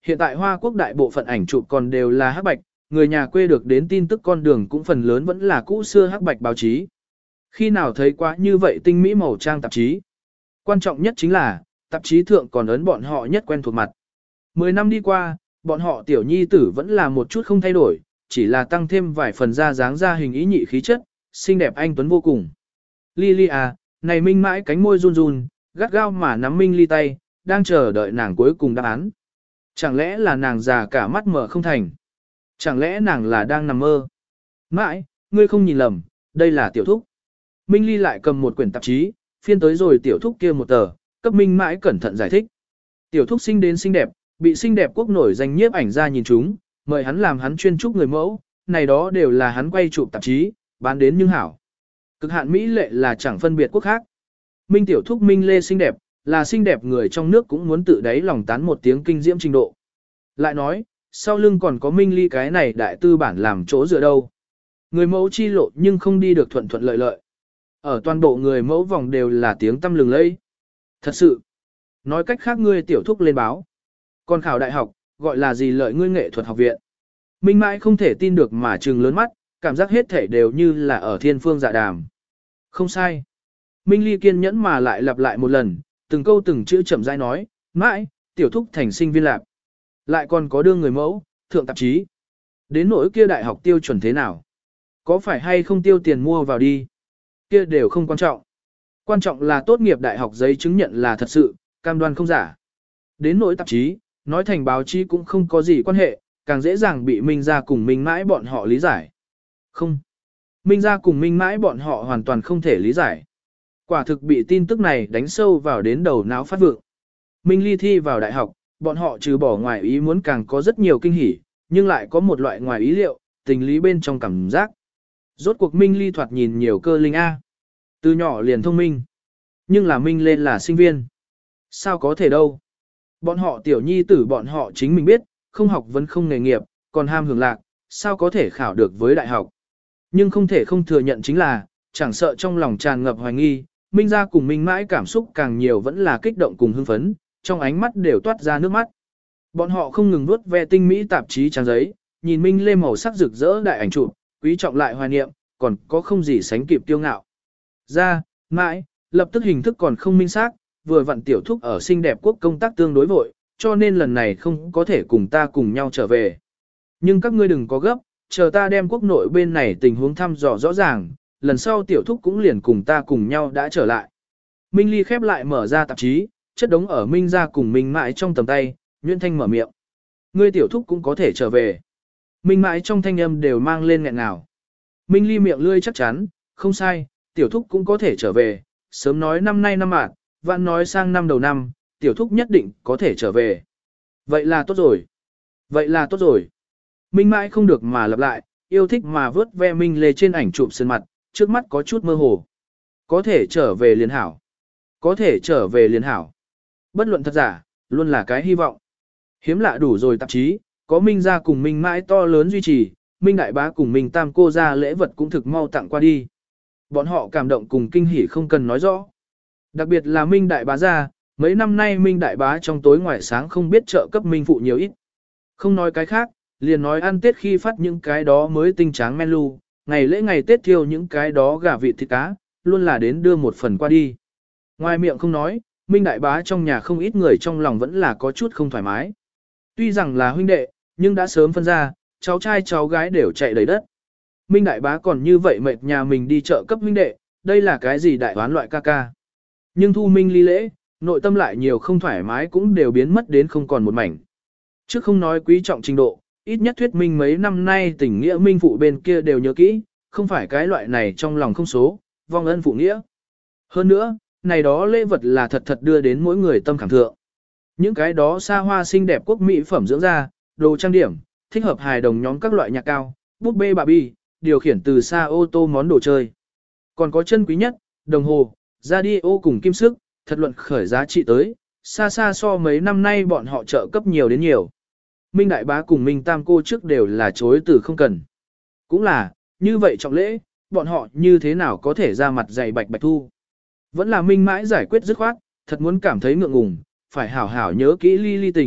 Hiện tại Hoa Quốc đại bộ phận ảnh chụp còn đều là hắc bạch, người nhà quê được đến tin tức con đường cũng phần lớn vẫn là cũ xưa hắc bạch báo chí. Khi nào thấy quá như vậy tinh mỹ màu trang tạp chí? Quan trọng nhất chính là, tạp chí thượng còn ấn bọn họ nhất quen thuộc mặt. Mười năm đi qua, bọn họ tiểu nhi tử vẫn là một chút không thay đổi, chỉ là tăng thêm vài phần da dáng da hình ý nhị khí chất, xinh đẹp anh tuấn vô cùng. Lily à, này Minh mãi cánh môi run run, gắt gao mà nắm Minh Ly tay, đang chờ đợi nàng cuối cùng đáp án. Chẳng lẽ là nàng già cả mắt mở không thành? Chẳng lẽ nàng là đang nằm mơ? Mãi, ngươi không nhìn lầm, đây là tiểu thúc. Minh Ly lại cầm một quyển tạp chí, phiên tới rồi tiểu thúc kia một tờ, cấp Minh mãi cẩn thận giải thích. Tiểu thúc sinh đến xinh đẹp, bị xinh đẹp quốc nổi danh nhiếp ảnh ra nhìn chúng, mời hắn làm hắn chuyên trúc người mẫu, này đó đều là hắn quay chụp tạp chí, bán đến nhưng hảo. Cực hạn mỹ lệ là chẳng phân biệt quốc khác. Minh tiểu thúc Minh Lê xinh đẹp, là xinh đẹp người trong nước cũng muốn tự đáy lòng tán một tiếng kinh diễm trình độ. Lại nói, sau lưng còn có Minh Ly cái này đại tư bản làm chỗ dựa đâu. Người mẫu chi lộ nhưng không đi được thuận thuận lợi lợi. Ở toàn bộ người mẫu vòng đều là tiếng tâm lừng lẫy. Thật sự, nói cách khác ngươi tiểu thúc lên báo. Còn khảo đại học, gọi là gì lợi ngươi nghệ thuật học viện. Minh mãi không thể tin được mà trừng lớn mắt, cảm giác hết thể đều như là ở thiên phương dạ đàm. Không sai. Minh Ly kiên nhẫn mà lại lặp lại một lần, từng câu từng chữ chậm rãi nói, mãi, tiểu thúc thành sinh viên lạc. Lại còn có đương người mẫu, thượng tạp chí. Đến nỗi kia đại học tiêu chuẩn thế nào? Có phải hay không tiêu tiền mua vào đi? Kia đều không quan trọng. Quan trọng là tốt nghiệp đại học giấy chứng nhận là thật sự, cam đoan không giả. Đến nỗi tạp chí, nói thành báo chí cũng không có gì quan hệ, càng dễ dàng bị Minh ra cùng Minh mãi bọn họ lý giải. Không. Minh ra cùng Minh mãi bọn họ hoàn toàn không thể lý giải. Quả thực bị tin tức này đánh sâu vào đến đầu não phát vượng. Minh Ly thi vào đại học, bọn họ trừ bỏ ngoài ý muốn càng có rất nhiều kinh hỉ, nhưng lại có một loại ngoài ý liệu, tình lý bên trong cảm giác. Rốt cuộc Minh Ly thoạt nhìn nhiều cơ linh A. Từ nhỏ liền thông minh. Nhưng là Minh lên là sinh viên. Sao có thể đâu. Bọn họ tiểu nhi tử bọn họ chính mình biết, không học vẫn không nghề nghiệp, còn ham hưởng lạc, sao có thể khảo được với đại học. Nhưng không thể không thừa nhận chính là, chẳng sợ trong lòng tràn ngập hoài nghi, Minh ra cùng Minh mãi cảm xúc càng nhiều vẫn là kích động cùng hưng phấn, trong ánh mắt đều toát ra nước mắt. Bọn họ không ngừng vuốt ve tinh mỹ tạp chí trang giấy, nhìn Minh Lê màu sắc rực rỡ đại ảnh chụp, quý trọng lại hoài niệm, còn có không gì sánh kịp tiêu ngạo. Ra, mãi, lập tức hình thức còn không minh xác, vừa vặn tiểu thúc ở xinh đẹp quốc công tác tương đối vội, cho nên lần này không có thể cùng ta cùng nhau trở về. Nhưng các ngươi đừng có gấp, chờ ta đem quốc nội bên này tình huống thăm dò rõ ràng, lần sau tiểu thúc cũng liền cùng ta cùng nhau đã trở lại. Minh Ly khép lại mở ra tạp chí, chất đống ở Minh ra cùng Minh mãi trong tầm tay, Nguyễn Thanh mở miệng. Ngươi tiểu thúc cũng có thể trở về. Minh mãi trong thanh âm đều mang lên nghẹn ngào. Minh Ly miệng lươi chắc chắn, không sai, tiểu thúc cũng có thể trở về, sớm nói năm nay năm mạng, vạn nói sang năm đầu năm, tiểu thúc nhất định có thể trở về. Vậy là tốt rồi. Vậy là tốt rồi. Minh mãi không được mà lặp lại, yêu thích mà vớt ve Minh Lê trên ảnh chụp sơn mặt, trước mắt có chút mơ hồ. Có thể trở về liền hảo. Có thể trở về liền hảo. Bất luận thật giả, luôn là cái hy vọng. Hiếm lạ đủ rồi tạp chí, có Minh ra cùng Minh mãi to lớn duy trì, Minh đại bá cùng Minh tam cô ra lễ vật cũng thực mau tặng qua đi. Bọn họ cảm động cùng kinh hỉ không cần nói rõ. Đặc biệt là Minh đại bá ra, mấy năm nay Minh đại bá trong tối ngoài sáng không biết trợ cấp Minh phụ nhiều ít. Không nói cái khác, liền nói ăn Tết khi phát những cái đó mới tinh tráng men lu, ngày lễ ngày Tết thiêu những cái đó gà vịt thịt cá, luôn là đến đưa một phần qua đi. Ngoài miệng không nói, Minh đại bá trong nhà không ít người trong lòng vẫn là có chút không thoải mái. Tuy rằng là huynh đệ, nhưng đã sớm phân ra, cháu trai cháu gái đều chạy đầy đất. Minh đại bá còn như vậy mệt nhà mình đi chợ cấp huynh đệ, đây là cái gì đại oán loại ca ca. Nhưng thu Minh ly lễ, nội tâm lại nhiều không thoải mái cũng đều biến mất đến không còn một mảnh. Trước không nói quý trọng trình độ, ít nhất thuyết minh mấy năm nay tình nghĩa Minh phụ bên kia đều nhớ kỹ, không phải cái loại này trong lòng không số, vong ân phụ nghĩa. Hơn nữa, này đó lễ vật là thật thật đưa đến mỗi người tâm khảm thượng. Những cái đó xa hoa xinh đẹp quốc mỹ phẩm dưỡng da, đồ trang điểm, thích hợp hài đồng nhóm các loại nhạc cao, búp bê bà bi, điều khiển từ xa ô tô món đồ chơi. Còn có chân quý nhất, đồng hồ, radio cùng kim sức, thật luận khởi giá trị tới, xa xa so mấy năm nay bọn họ trợ cấp nhiều đến nhiều. Minh đại bá cùng Minh tam cô trước đều là chối từ không cần. Cũng là, như vậy trọng lễ, bọn họ như thế nào có thể ra mặt dày bạch bạch thu. Vẫn là Minh mãi giải quyết dứt khoát, thật muốn cảm thấy ngượng ngùng, phải hảo hảo nhớ kỹ ly ly tình,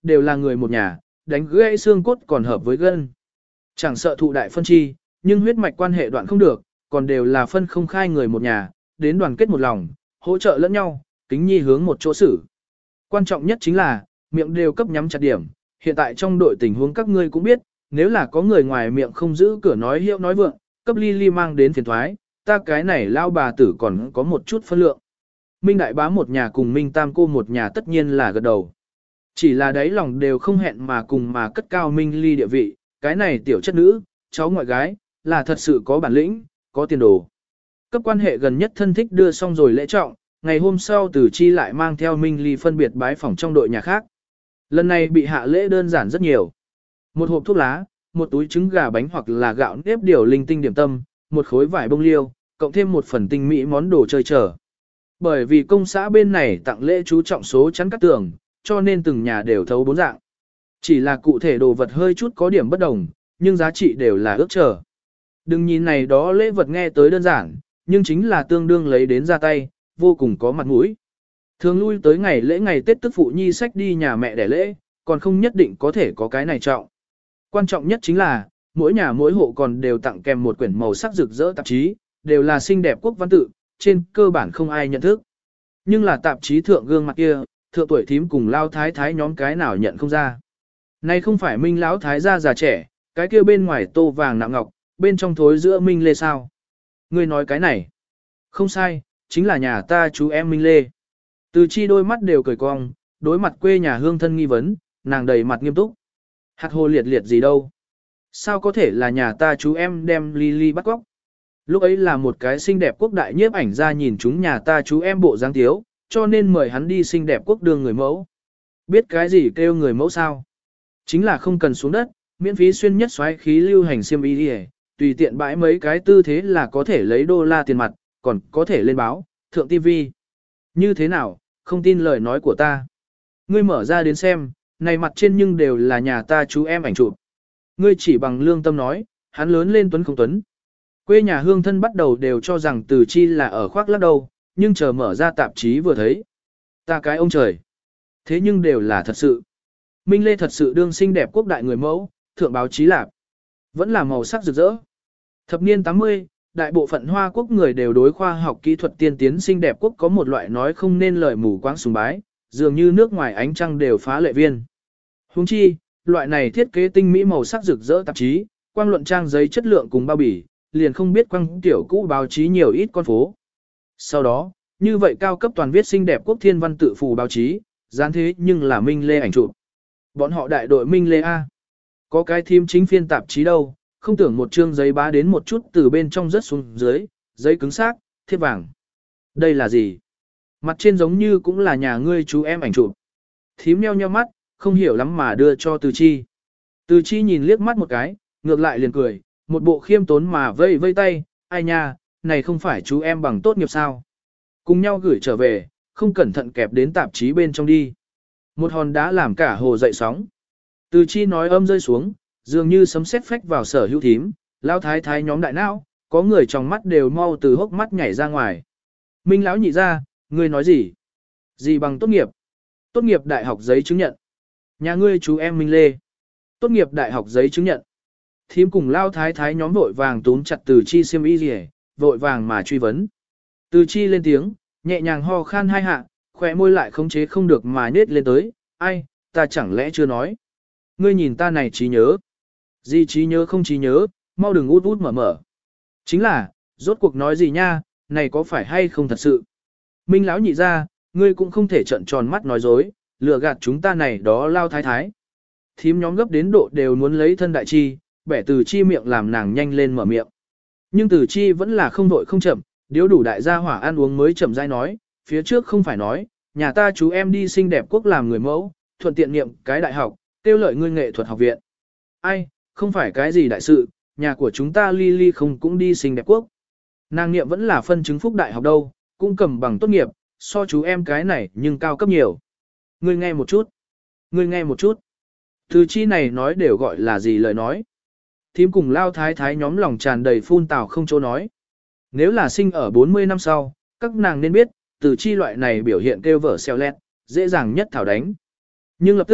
đều là người một nhà, đánh gãy xương cốt còn hợp với gân. Chẳng sợ thụ đại phân chi, nhưng huyết mạch quan hệ đoạn không được, còn đều là phân không khai người một nhà, đến đoàn kết một lòng, hỗ trợ lẫn nhau, kính nhi hướng một chỗ xử. Quan trọng nhất chính là, miệng đều cấp nhắm chặt điểm, hiện tại trong đội tình huống các ngươi cũng biết, nếu là có người ngoài miệng không giữ cửa nói hiệu nói vượng, cấp ly ly mang đến phiền thoái, ta cái này lao bà tử còn có một chút phân lượng. Minh đại bá một nhà cùng Minh tam cô một nhà tất nhiên là gật đầu. Chỉ là đáy lòng đều không hẹn mà cùng mà cất cao Minh ly địa vị, cái này tiểu chất nữ, cháu ngoại gái, là thật sự có bản lĩnh, có tiền đồ. Cấp quan hệ gần nhất thân thích đưa xong rồi lễ trọng, ngày hôm sau Từ Chi lại mang theo Minh ly phân biệt bái phỏng trong đội nhà khác. Lần này bị hạ lễ đơn giản rất nhiều. Một hộp thuốc lá, một túi trứng gà bánh hoặc là gạo nếp điều linh tinh điểm tâm, một khối vải bông liêu, cộng thêm một phần tinh mỹ món đồ chơi trở. Bởi vì công xã bên này tặng lễ chú trọng số chắn các tường, cho nên từng nhà đều thấu bốn dạng. Chỉ là cụ thể đồ vật hơi chút có điểm bất đồng, nhưng giá trị đều là ước trở. Đừng nhìn này đó lễ vật nghe tới đơn giản, nhưng chính là tương đương lấy đến ra tay, vô cùng có mặt mũi. Thường lui tới ngày lễ ngày Tết tức phụ nhi sách đi nhà mẹ để lễ, còn không nhất định có thể có cái này trọng. Quan trọng nhất chính là, mỗi nhà mỗi hộ còn đều tặng kèm một quyển màu sắc rực rỡ tạp chí, đều là xinh đẹp quốc văn tự, trên cơ bản không ai nhận thức. Nhưng là tạp chí thượng gương mặt kia, thượng tuổi thím cùng lao thái thái nhóm cái nào nhận không ra. Này không phải Minh lão thái gia già trẻ, cái kia bên ngoài tô vàng nạm ngọc, bên trong thối giữa Minh Lê sao? Ngươi nói cái này? Không sai, chính là nhà ta chú em Minh Lê. Từ Chi đôi mắt đều cười cong, đối mặt quê nhà hương thân nghi vấn, nàng đầy mặt nghiêm túc. Hạt hồ liệt liệt gì đâu? Sao có thể là nhà ta chú em đem Lily bắt cóc? Lúc ấy là một cái xinh đẹp quốc đại nhiếp ảnh ra nhìn chúng nhà ta chú em bộ dáng tiếu, cho nên mời hắn đi xinh đẹp quốc đương người mẫu. Biết cái gì kêu người mẫu sao? Chính là không cần xuống đất, miễn phí xuyên nhất xoáy khí lưu hành xiêm y đi, tùy tiện bãi mấy cái tư thế là có thể lấy đô la tiền mặt, còn có thể lên báo, thượng tivi. Như thế nào, không tin lời nói của ta. Ngươi mở ra đến xem, này mặt trên nhưng đều là nhà ta chú em ảnh chụp. Ngươi chỉ bằng lương tâm nói, hắn lớn lên tuấn không tuấn. Quê nhà hương thân bắt đầu đều cho rằng Từ Chi là ở khoác lác đâu, nhưng chờ mở ra tạp chí vừa thấy. Ta cái ông trời. Thế nhưng đều là thật sự. Minh Lê thật sự đương xinh đẹp quốc đại người mẫu, thượng báo chí lạp. Vẫn là màu sắc rực rỡ. Thập niên tám mươi, đại bộ phận Hoa quốc người đều đối khoa học kỹ thuật tiên tiến xinh đẹp quốc có một loại nói không nên lời mù quáng sùng bái, dường như nước ngoài ánh trăng đều phá lệ viên. Huống chi, loại này thiết kế tinh mỹ màu sắc rực rỡ tạp chí, quang luận trang giấy chất lượng cùng bao bì, liền không biết quang tiểu cũ báo chí nhiều ít con phố. Sau đó, như vậy cao cấp toàn viết xinh đẹp quốc thiên văn tự phù báo chí, dán thế nhưng là Minh Lê ảnh chụp. Bọn họ đại đội Minh Lê A. Có cái thím chính phiên tạp chí đâu, không tưởng một chương giấy bá đến một chút từ bên trong rớt xuống dưới, giấy cứng xác, thiếp vàng. Đây là gì? Mặt trên giống như cũng là nhà ngươi chú em ảnh chụp. Thím nheo nheo mắt, không hiểu lắm mà đưa cho Từ Chi. Từ Chi nhìn liếc mắt một cái, ngược lại liền cười, một bộ khiêm tốn mà vây vây tay, ai nha, này không phải chú em bằng tốt nghiệp sao? Cùng nhau gửi trở về, không cẩn thận kẹp đến tạp chí bên trong đi. Một hòn đá làm cả hồ dậy sóng. Từ Chi nói âm rơi xuống, dường như sấm sét phách vào sở hữu thím, lão thái thái nhóm đại não, có người trong mắt đều mau từ hốc mắt nhảy ra ngoài. Minh lão nhị ra, ngươi nói gì? Gì bằng tốt nghiệp? Tốt nghiệp đại học giấy chứng nhận. Nhà ngươi chú em Minh Lê. Tốt nghiệp đại học giấy chứng nhận. Thím cùng lao thái thái nhóm vội vàng túm chặt Từ Chi xiêm y rỉ, vội vàng mà truy vấn. Từ Chi lên tiếng, nhẹ nhàng ho khan hai hạ, khỏe môi lại khống chế không được mà nết lên tới, ai, ta chẳng lẽ chưa nói. Ngươi nhìn ta này trí nhớ. Gì trí nhớ không trí nhớ, mau đừng út út mở mở. Chính là, rốt cuộc nói gì nha, này có phải hay không thật sự. Minh lão nhị ra, ngươi cũng không thể trợn tròn mắt nói dối, lừa gạt chúng ta này đó lao thái thái. Thím nhóm gấp đến độ đều muốn lấy thân đại chi, bẻ Từ Chi miệng làm nàng nhanh lên mở miệng. Nhưng Từ Chi vẫn là không vội không chậm, điếu đủ đại gia hỏa ăn uống mới chậm rãi nói, phía trước không phải nói, nhà ta chú em đi xinh đẹp quốc làm người mẫu, thuận tiện niệm cái đại học, tiêu lợi ngươi nghệ thuật học viện. Ai, không phải cái gì đại sự, nhà của chúng ta Ly không cũng đi xinh đẹp quốc. Nàng niệm vẫn là phân chứng phúc đại học đâu, cũng cầm bằng tốt nghiệp, so chú em cái này nhưng cao cấp nhiều. Ngươi nghe một chút, ngươi nghe một chút. Từ Chi này nói đều gọi là gì lời nói. Thím cùng lao thái thái nhóm lòng tràn đầy phun tào không chỗ nói. Nếu là sinh ở bốn mươi năm sau, các nàng nên biết, Từ Chi loại này biểu hiện kêu vở xeo lẹt, dễ dàng nhất thảo đánh. Nhưng lập tức,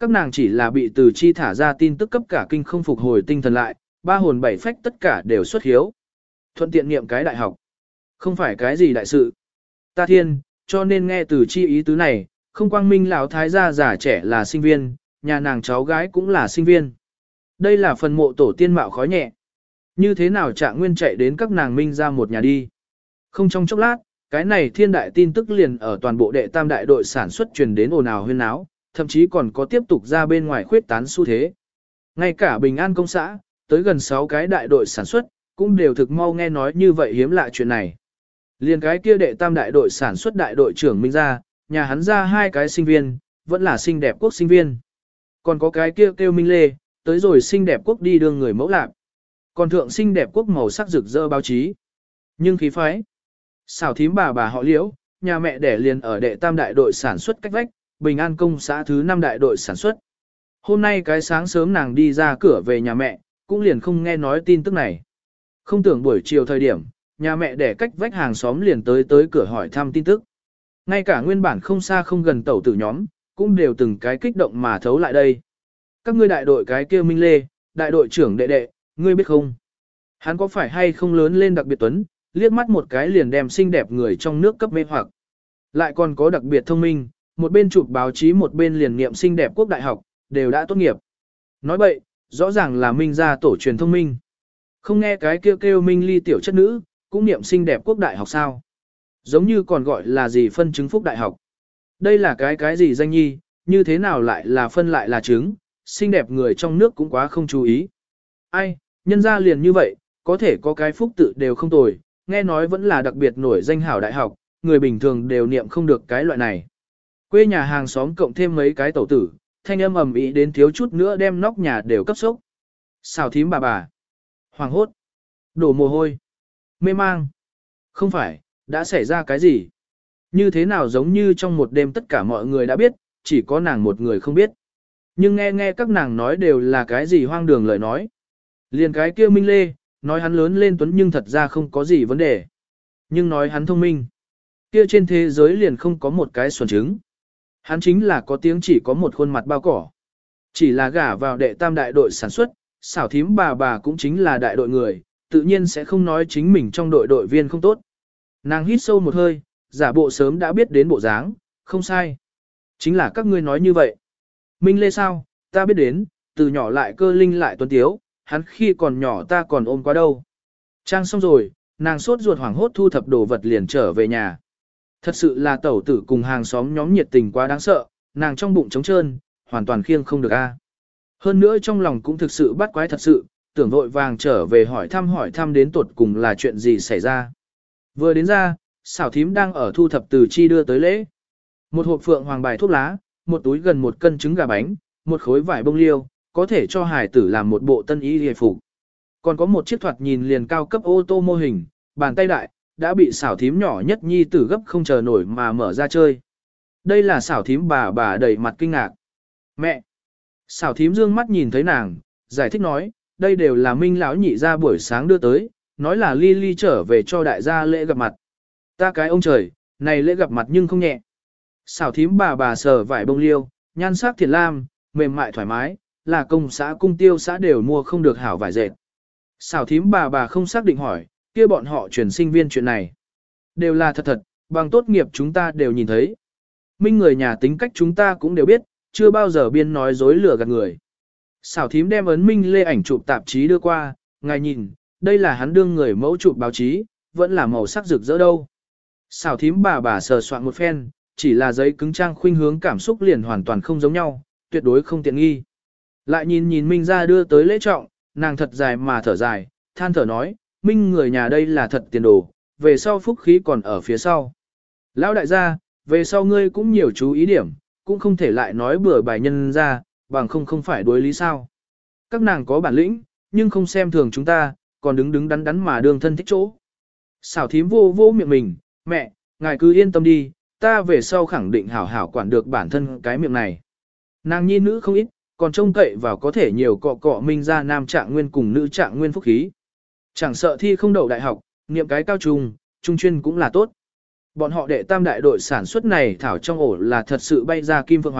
Các nàng chỉ là bị từ chi thả ra tin tức cấp cả kinh không phục hồi tinh thần lại, ba hồn bảy phách tất cả đều xuất hiếu. Thuận tiện niệm cái đại học. Không phải cái gì đại sự. Ta thiên, cho nên nghe từ chi ý tứ này, không quang minh lão thái gia già trẻ là sinh viên, nhà nàng cháu gái cũng là sinh viên. Đây là phần mộ tổ tiên mạo khói nhẹ. Như thế nào Trạng Nguyên chạy đến các nàng minh ra một nhà đi. Không trong chốc lát, cái này thiên đại tin tức liền ở toàn bộ đệ tam đại đội sản xuất truyền đến ồn ào huyên náo, thậm chí còn có tiếp tục ra bên ngoài khuyết tán xu thế. Ngay cả Bình An công xã, tới gần sáu cái đại đội sản xuất, cũng đều thực mau nghe nói như vậy hiếm lạ chuyện này. Liền cái kia đệ tam đại đội sản xuất đại đội trưởng Minh ra, nhà hắn ra hai cái sinh viên, vẫn là xinh đẹp quốc sinh viên. Còn có cái kia kêu, kêu Minh Lê, tới rồi xinh đẹp quốc đi đương người mẫu lạc. Còn thượng xinh đẹp quốc màu sắc rực rỡ báo chí. Nhưng khí phái, xảo thím bà bà họ Liễu, nhà mẹ đẻ liền ở đệ tam đại đội sản xuất cách vách, Bình An công xã thứ năm đại đội sản xuất. Hôm nay cái sáng sớm nàng đi ra cửa về nhà mẹ, cũng liền không nghe nói tin tức này. Không tưởng buổi chiều thời điểm, nhà mẹ đẻ cách vách hàng xóm liền tới tới cửa hỏi thăm tin tức. Ngay cả nguyên bản không xa không gần tẩu tử nhóm, cũng đều từng cái kích động mà thấu lại đây. Các ngươi đại đội cái kia Minh Lê, đại đội trưởng đệ đệ, ngươi biết không? Hắn có phải hay không lớn lên đặc biệt tuấn, liếc mắt một cái liền đem xinh đẹp người trong nước cấp mê hoặc. Lại còn có đặc biệt thông minh, một bên chụp báo chí một bên liền niệm xinh đẹp quốc đại học, đều đã tốt nghiệp. Nói vậy, rõ ràng là Minh gia tổ truyền thông minh. Không nghe cái kêu kêu Minh Ly tiểu chất nữ, cũng niệm xinh đẹp quốc đại học sao? Giống như còn gọi là gì phân chứng phúc đại học. Đây là cái cái gì danh nhi, như thế nào lại là phân lại là chứng, xinh đẹp người trong nước cũng quá không chú ý. Ai, nhân ra liền như vậy, có thể có cái phúc tự đều không tồi, nghe nói vẫn là đặc biệt nổi danh hảo đại học, người bình thường đều niệm không được cái loại này. Quê nhà hàng xóm cộng thêm mấy cái tẩu tử, thanh âm ầm ĩ đến thiếu chút nữa đem nóc nhà đều cấp sốc. Xào thím bà bà. Hoàng hốt. Đổ mồ hôi. Mê mang. Không phải, đã xảy ra cái gì? Như thế nào giống như trong một đêm tất cả mọi người đã biết, chỉ có nàng một người không biết. Nhưng nghe nghe các nàng nói đều là cái gì hoang đường lời nói. Liền cái kia Minh Lê, nói hắn lớn lên tuấn nhưng thật ra không có gì vấn đề. Nhưng nói hắn thông minh. Kia trên thế giới liền không có một cái xuẩn trứng. Hắn chính là có tiếng chỉ có một khuôn mặt bao cỏ. Chỉ là gả vào đệ tam đại đội sản xuất, xảo thím bà bà cũng chính là đại đội người, tự nhiên sẽ không nói chính mình trong đội đội viên không tốt. Nàng hít sâu một hơi, giả bộ sớm đã biết đến bộ dáng, không sai. Chính là các ngươi nói như vậy. Minh Lê sao, ta biết đến, từ nhỏ lại cơ linh lại tuấn tiếu, hắn khi còn nhỏ ta còn ôm quá đâu. Trang xong rồi, nàng sốt ruột hoảng hốt thu thập đồ vật liền trở về nhà. Thật sự là tẩu tử cùng hàng xóm nhóm nhiệt tình quá đáng sợ, nàng trong bụng trống trơn, hoàn toàn khiêng không được a. Hơn nữa trong lòng cũng thực sự bắt quái thật sự, tưởng vội vàng trở về hỏi thăm hỏi thăm đến tuột cùng là chuyện gì xảy ra. Vừa đến ra, xảo thím đang ở thu thập từ chi đưa tới lễ. Một hộp phượng hoàng bài thuốc lá, một túi gần một cân trứng gà bánh, một khối vải bông liêu, có thể cho hải tử làm một bộ tân y hề phục. Còn có một chiếc thoạt nhìn liền cao cấp ô tô mô hình, bàn tay đại, đã bị xảo thím nhỏ nhất nhi tử gấp không chờ nổi mà mở ra chơi. Đây là xảo thím bà bà đầy mặt kinh ngạc. Mẹ! Xảo thím dương mắt nhìn thấy nàng, giải thích nói, đây đều là Minh lão nhị ra buổi sáng đưa tới, nói là Ly Ly trở về cho đại gia lễ gặp mặt. Ta cái ông trời, này lễ gặp mặt nhưng không nhẹ. Xảo thím bà bà sờ vải bông liêu, nhan sắc thiền lam, mềm mại thoải mái, là công xã cung tiêu xã đều mua không được hảo vải dệt. Xảo thím bà bà không xác định hỏi, kia bọn họ chuyển sinh viên chuyện này. Đều là thật thật, bằng tốt nghiệp chúng ta đều nhìn thấy. Minh người nhà tính cách chúng ta cũng đều biết, chưa bao giờ biên nói dối lừa gạt người. Xảo thím đem ấn Minh Lê ảnh chụp tạp chí đưa qua, ngài nhìn, đây là hắn đương người mẫu chụp báo chí, vẫn là màu sắc rực rỡ đâu. Xảo thím bà bà sờ soạn một phen, chỉ là giấy cứng trang khuynh hướng cảm xúc liền hoàn toàn không giống nhau, tuyệt đối không tiện nghi. Lại nhìn nhìn Minh ra đưa tới lễ trọng, nàng thật dài mà thở dài, than thở nói, Minh người nhà đây là thật tiền đồ, về sau phúc khí còn ở phía sau. Lão đại gia, về sau ngươi cũng nhiều chú ý điểm, cũng không thể lại nói bừa bài nhân ra, bằng không không phải đối lý sao. Các nàng có bản lĩnh, nhưng không xem thường chúng ta, còn đứng đứng đắn đắn mà đương thân thích chỗ. Xảo thím vô vô miệng mình, mẹ, ngài cứ yên tâm đi, ta về sau khẳng định hảo hảo quản được bản thân cái miệng này. Nàng nhi nữ không ít, còn trông cậy vào có thể nhiều cọ cọ Minh ra nam trạng nguyên cùng nữ trạng nguyên phúc khí. Chẳng sợ thi không đậu đại học, niệm cái cao trung, trung chuyên cũng là tốt. Bọn họ đệ tam đại đội sản xuất này thảo trong ổ là thật sự bay ra kim phượng hoàng,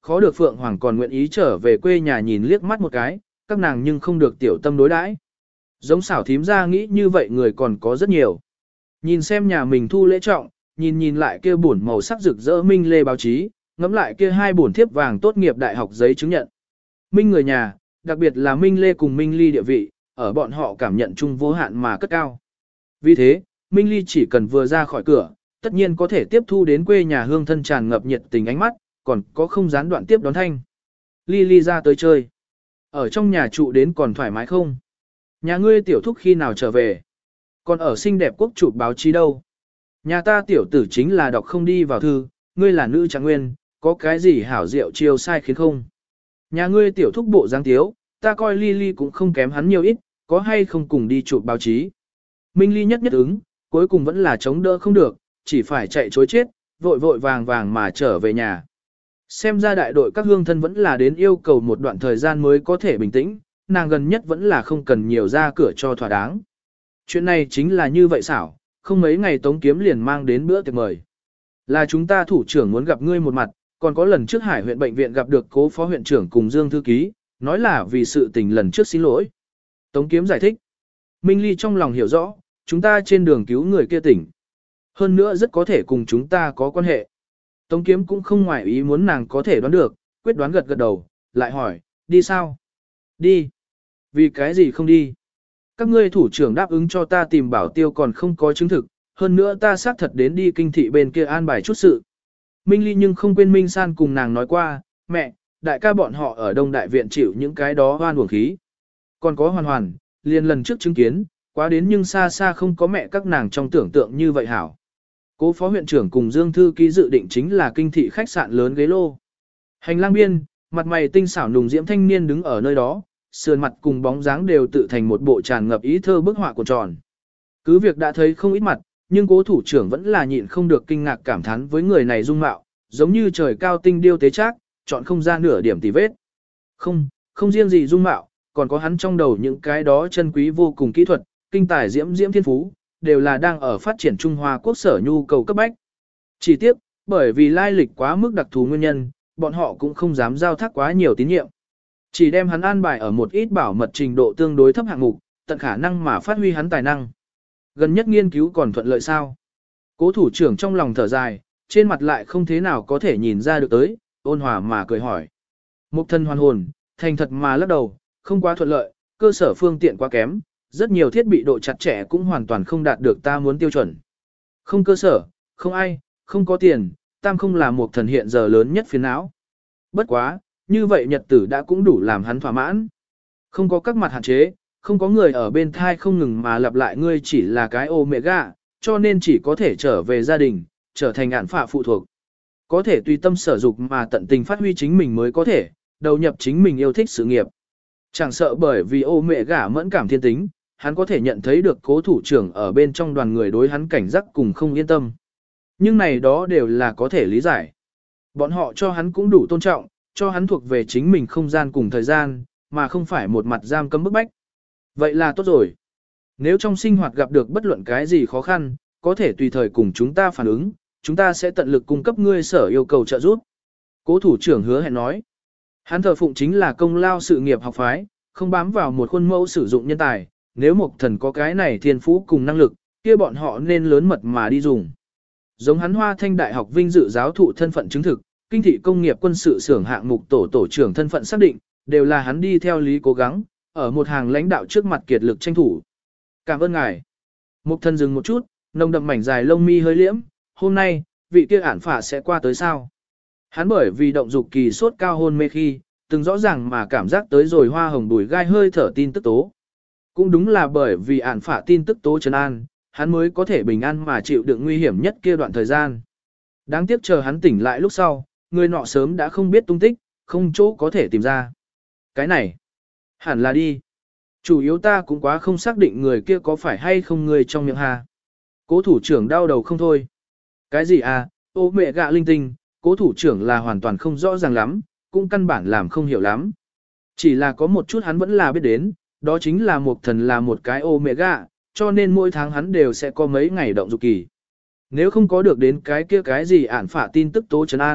khó được Phượng Hoàng còn nguyện ý trở về quê nhà nhìn liếc mắt một cái, các nàng nhưng không được tiểu tâm đối đãi. Giống xảo thím ra nghĩ như vậy người còn có rất nhiều. Nhìn xem nhà mình thu lễ trọng, nhìn nhìn lại kia bổn màu sắc rực rỡ minh lê báo chí, ngắm lại kia hai bổn thiếp vàng tốt nghiệp đại học giấy chứng nhận. Minh người nhà, đặc biệt là Minh Lê cùng Minh Ly địa vị, ở bọn họ cảm nhận chung vô hạn mà cất cao. Vì thế, Minh Ly chỉ cần vừa ra khỏi cửa, tất nhiên có thể tiếp thu đến quê nhà hương thân tràn ngập nhiệt tình ánh mắt, còn có không gián đoạn tiếp đón thanh. Ly Ly ra tới chơi. Ở trong nhà trụ đến còn thoải mái không? Nhà ngươi tiểu thúc khi nào trở về? Còn ở xinh đẹp quốc chụp báo chí đâu? Nhà ta tiểu tử chính là đọc không đi vào thư, ngươi là nữ trạng nguyên, có cái gì hảo diệu chiêu sai khiến không? Nhà ngươi tiểu thúc bộ dáng tiếu, ta coi Ly Ly cũng không kém hắn nhiều ít, có hay không cùng đi chụp báo chí? Minh Ly nhất nhất ứng, cuối cùng vẫn là chống đỡ không được, chỉ phải chạy chối chết, vội vội vàng vàng mà trở về nhà. Xem ra đại đội các hương thân vẫn là đến yêu cầu một đoạn thời gian mới có thể bình tĩnh, nàng gần nhất vẫn là không cần nhiều ra cửa cho thỏa đáng. Chuyện này chính là như vậy xảo, không mấy ngày Tống Kiếm liền mang đến bữa tiệc mời. Là chúng ta thủ trưởng muốn gặp ngươi một mặt, còn có lần trước Hải huyện bệnh viện gặp được cố phó huyện trưởng cùng Dương Thư Ký, nói là vì sự tình lần trước xin lỗi. Tống Kiếm giải thích. Minh Ly trong lòng hiểu rõ, chúng ta trên đường cứu người kia tỉnh. Hơn nữa rất có thể cùng chúng ta có quan hệ. Tống Kiếm cũng không ngoài ý muốn nàng có thể đoán được, quyết đoán gật gật đầu, lại hỏi, đi sao? Đi. Vì cái gì không đi? Các ngươi thủ trưởng đáp ứng cho ta tìm bảo tiêu còn không có chứng thực, hơn nữa ta xác thật đến đi kinh thị bên kia an bài chút sự. Minh Ly nhưng không quên Minh San cùng nàng nói qua, mẹ, đại ca bọn họ ở Đông Đại Viện chịu những cái đó hoan uổng khí. Còn có Hoàn Hoàn, liền lần trước chứng kiến, quá đến nhưng xa xa không có mẹ các nàng trong tưởng tượng như vậy hảo. Cố phó huyện trưởng cùng Dương Thư Ký dự định chính là kinh thị khách sạn lớn ghế lô. Hành lang biên, mặt mày tinh xảo nùng diễm thanh niên đứng ở nơi đó, sườn mặt cùng bóng dáng đều tự thành một bộ tràn ngập ý thơ bức họa của tròn. Cứ việc đã thấy không ít mặt, nhưng cố thủ trưởng vẫn là nhịn không được kinh ngạc cảm thán với người này dung mạo, giống như trời cao tinh điêu tế trác, chọn không ra nửa điểm tì vết. Không, không riêng gì dung mạo, còn có hắn trong đầu những cái đó chân quý vô cùng kỹ thuật, kinh tài diễm diễm thiên phú, đều là đang ở phát triển Trung Hoa quốc sở nhu cầu cấp bách. Chỉ tiếc, bởi vì lai lịch quá mức đặc thù nguyên nhân, bọn họ cũng không dám giao thác quá nhiều tín nhiệm. Chỉ đem hắn an bài ở một ít bảo mật trình độ tương đối thấp hạng mục, tận khả năng mà phát huy hắn tài năng. Gần nhất nghiên cứu còn thuận lợi sao? Cố thủ trưởng trong lòng thở dài, trên mặt lại không thế nào có thể nhìn ra được tới, ôn hòa mà cười hỏi. Mục thân hoàn hồn, thành thật mà lắc đầu, không quá thuận lợi, cơ sở phương tiện quá kém, rất nhiều thiết bị độ chặt chẽ cũng hoàn toàn không đạt được ta muốn tiêu chuẩn. Không cơ sở, không ai, không có tiền, tam không là một thần hiện giờ lớn nhất phiền não. Bất quá, như vậy nhật tử đã cũng đủ làm hắn thỏa mãn. Không có các mặt hạn chế, không có người ở bên thai không ngừng mà lặp lại ngươi chỉ là cái ô mẹ gà, cho nên chỉ có thể trở về gia đình, trở thành ản phạ phụ thuộc. Có thể tùy tâm sở dục mà tận tình phát huy chính mình mới có thể, đầu nhập chính mình yêu thích sự nghiệp. Chẳng sợ bởi vì ô mẹ gà mẫn cảm thiên tính, hắn có thể nhận thấy được cố thủ trưởng ở bên trong đoàn người đối hắn cảnh giác cùng không yên tâm. Nhưng này đó đều là có thể lý giải. Bọn họ cho hắn cũng đủ tôn trọng, cho hắn thuộc về chính mình không gian cùng thời gian, mà không phải một mặt giam cấm bức bách. Vậy là tốt rồi. Nếu trong sinh hoạt gặp được bất luận cái gì khó khăn, có thể tùy thời cùng chúng ta phản ứng, chúng ta sẽ tận lực cung cấp ngươi sở yêu cầu trợ giúp. Cố thủ trưởng hứa hẹn nói. Hắn thờ phụng chính là công lao sự nghiệp học phái, không bám vào một khuôn mẫu sử dụng nhân tài, nếu một thần có cái này thiên phú cùng năng lực, kia bọn họ nên lớn mật mà đi dùng. Giống hắn Hoa Thanh Đại học vinh dự giáo thụ thân phận chứng thực, kinh thị công nghiệp quân sự xưởng hạng mục tổ tổ trưởng thân phận xác định, đều là hắn đi theo lý cố gắng, ở một hàng lãnh đạo trước mặt kiệt lực tranh thủ. Cảm ơn ngài. Mục thần dừng một chút, nồng đậm mảnh dài lông mi hơi liễm, hôm nay, vị kia ản phả sẽ qua tới sao? Hắn bởi vì động dục kỳ sốt cao hôn mê khi, từng rõ ràng mà cảm giác tới rồi hoa hồng đùi gai hơi thở tin tức tố. Cũng đúng là bởi vì ản phả tin tức tố trấn an, hắn mới có thể bình an mà chịu đựng nguy hiểm nhất kia đoạn thời gian. Đáng tiếc chờ hắn tỉnh lại lúc sau, người nọ sớm đã không biết tung tích, không chỗ có thể tìm ra. Cái này, hẳn là đi. Chủ yếu ta cũng quá không xác định người kia có phải hay không người trong miệng hà. Cố thủ trưởng đau đầu không thôi. Cái gì à, ô mẹ gạ linh tinh, cố thủ trưởng là hoàn toàn không rõ ràng lắm, cũng căn bản làm không hiểu lắm. Chỉ là có một chút hắn vẫn là biết đến, đó chính là một thần là một cái ô mẹ gạ, cho nên mỗi tháng hắn đều sẽ có mấy ngày động dục kỳ. Nếu không có được đến cái kia cái gì ản phả tin tức tố trấn an,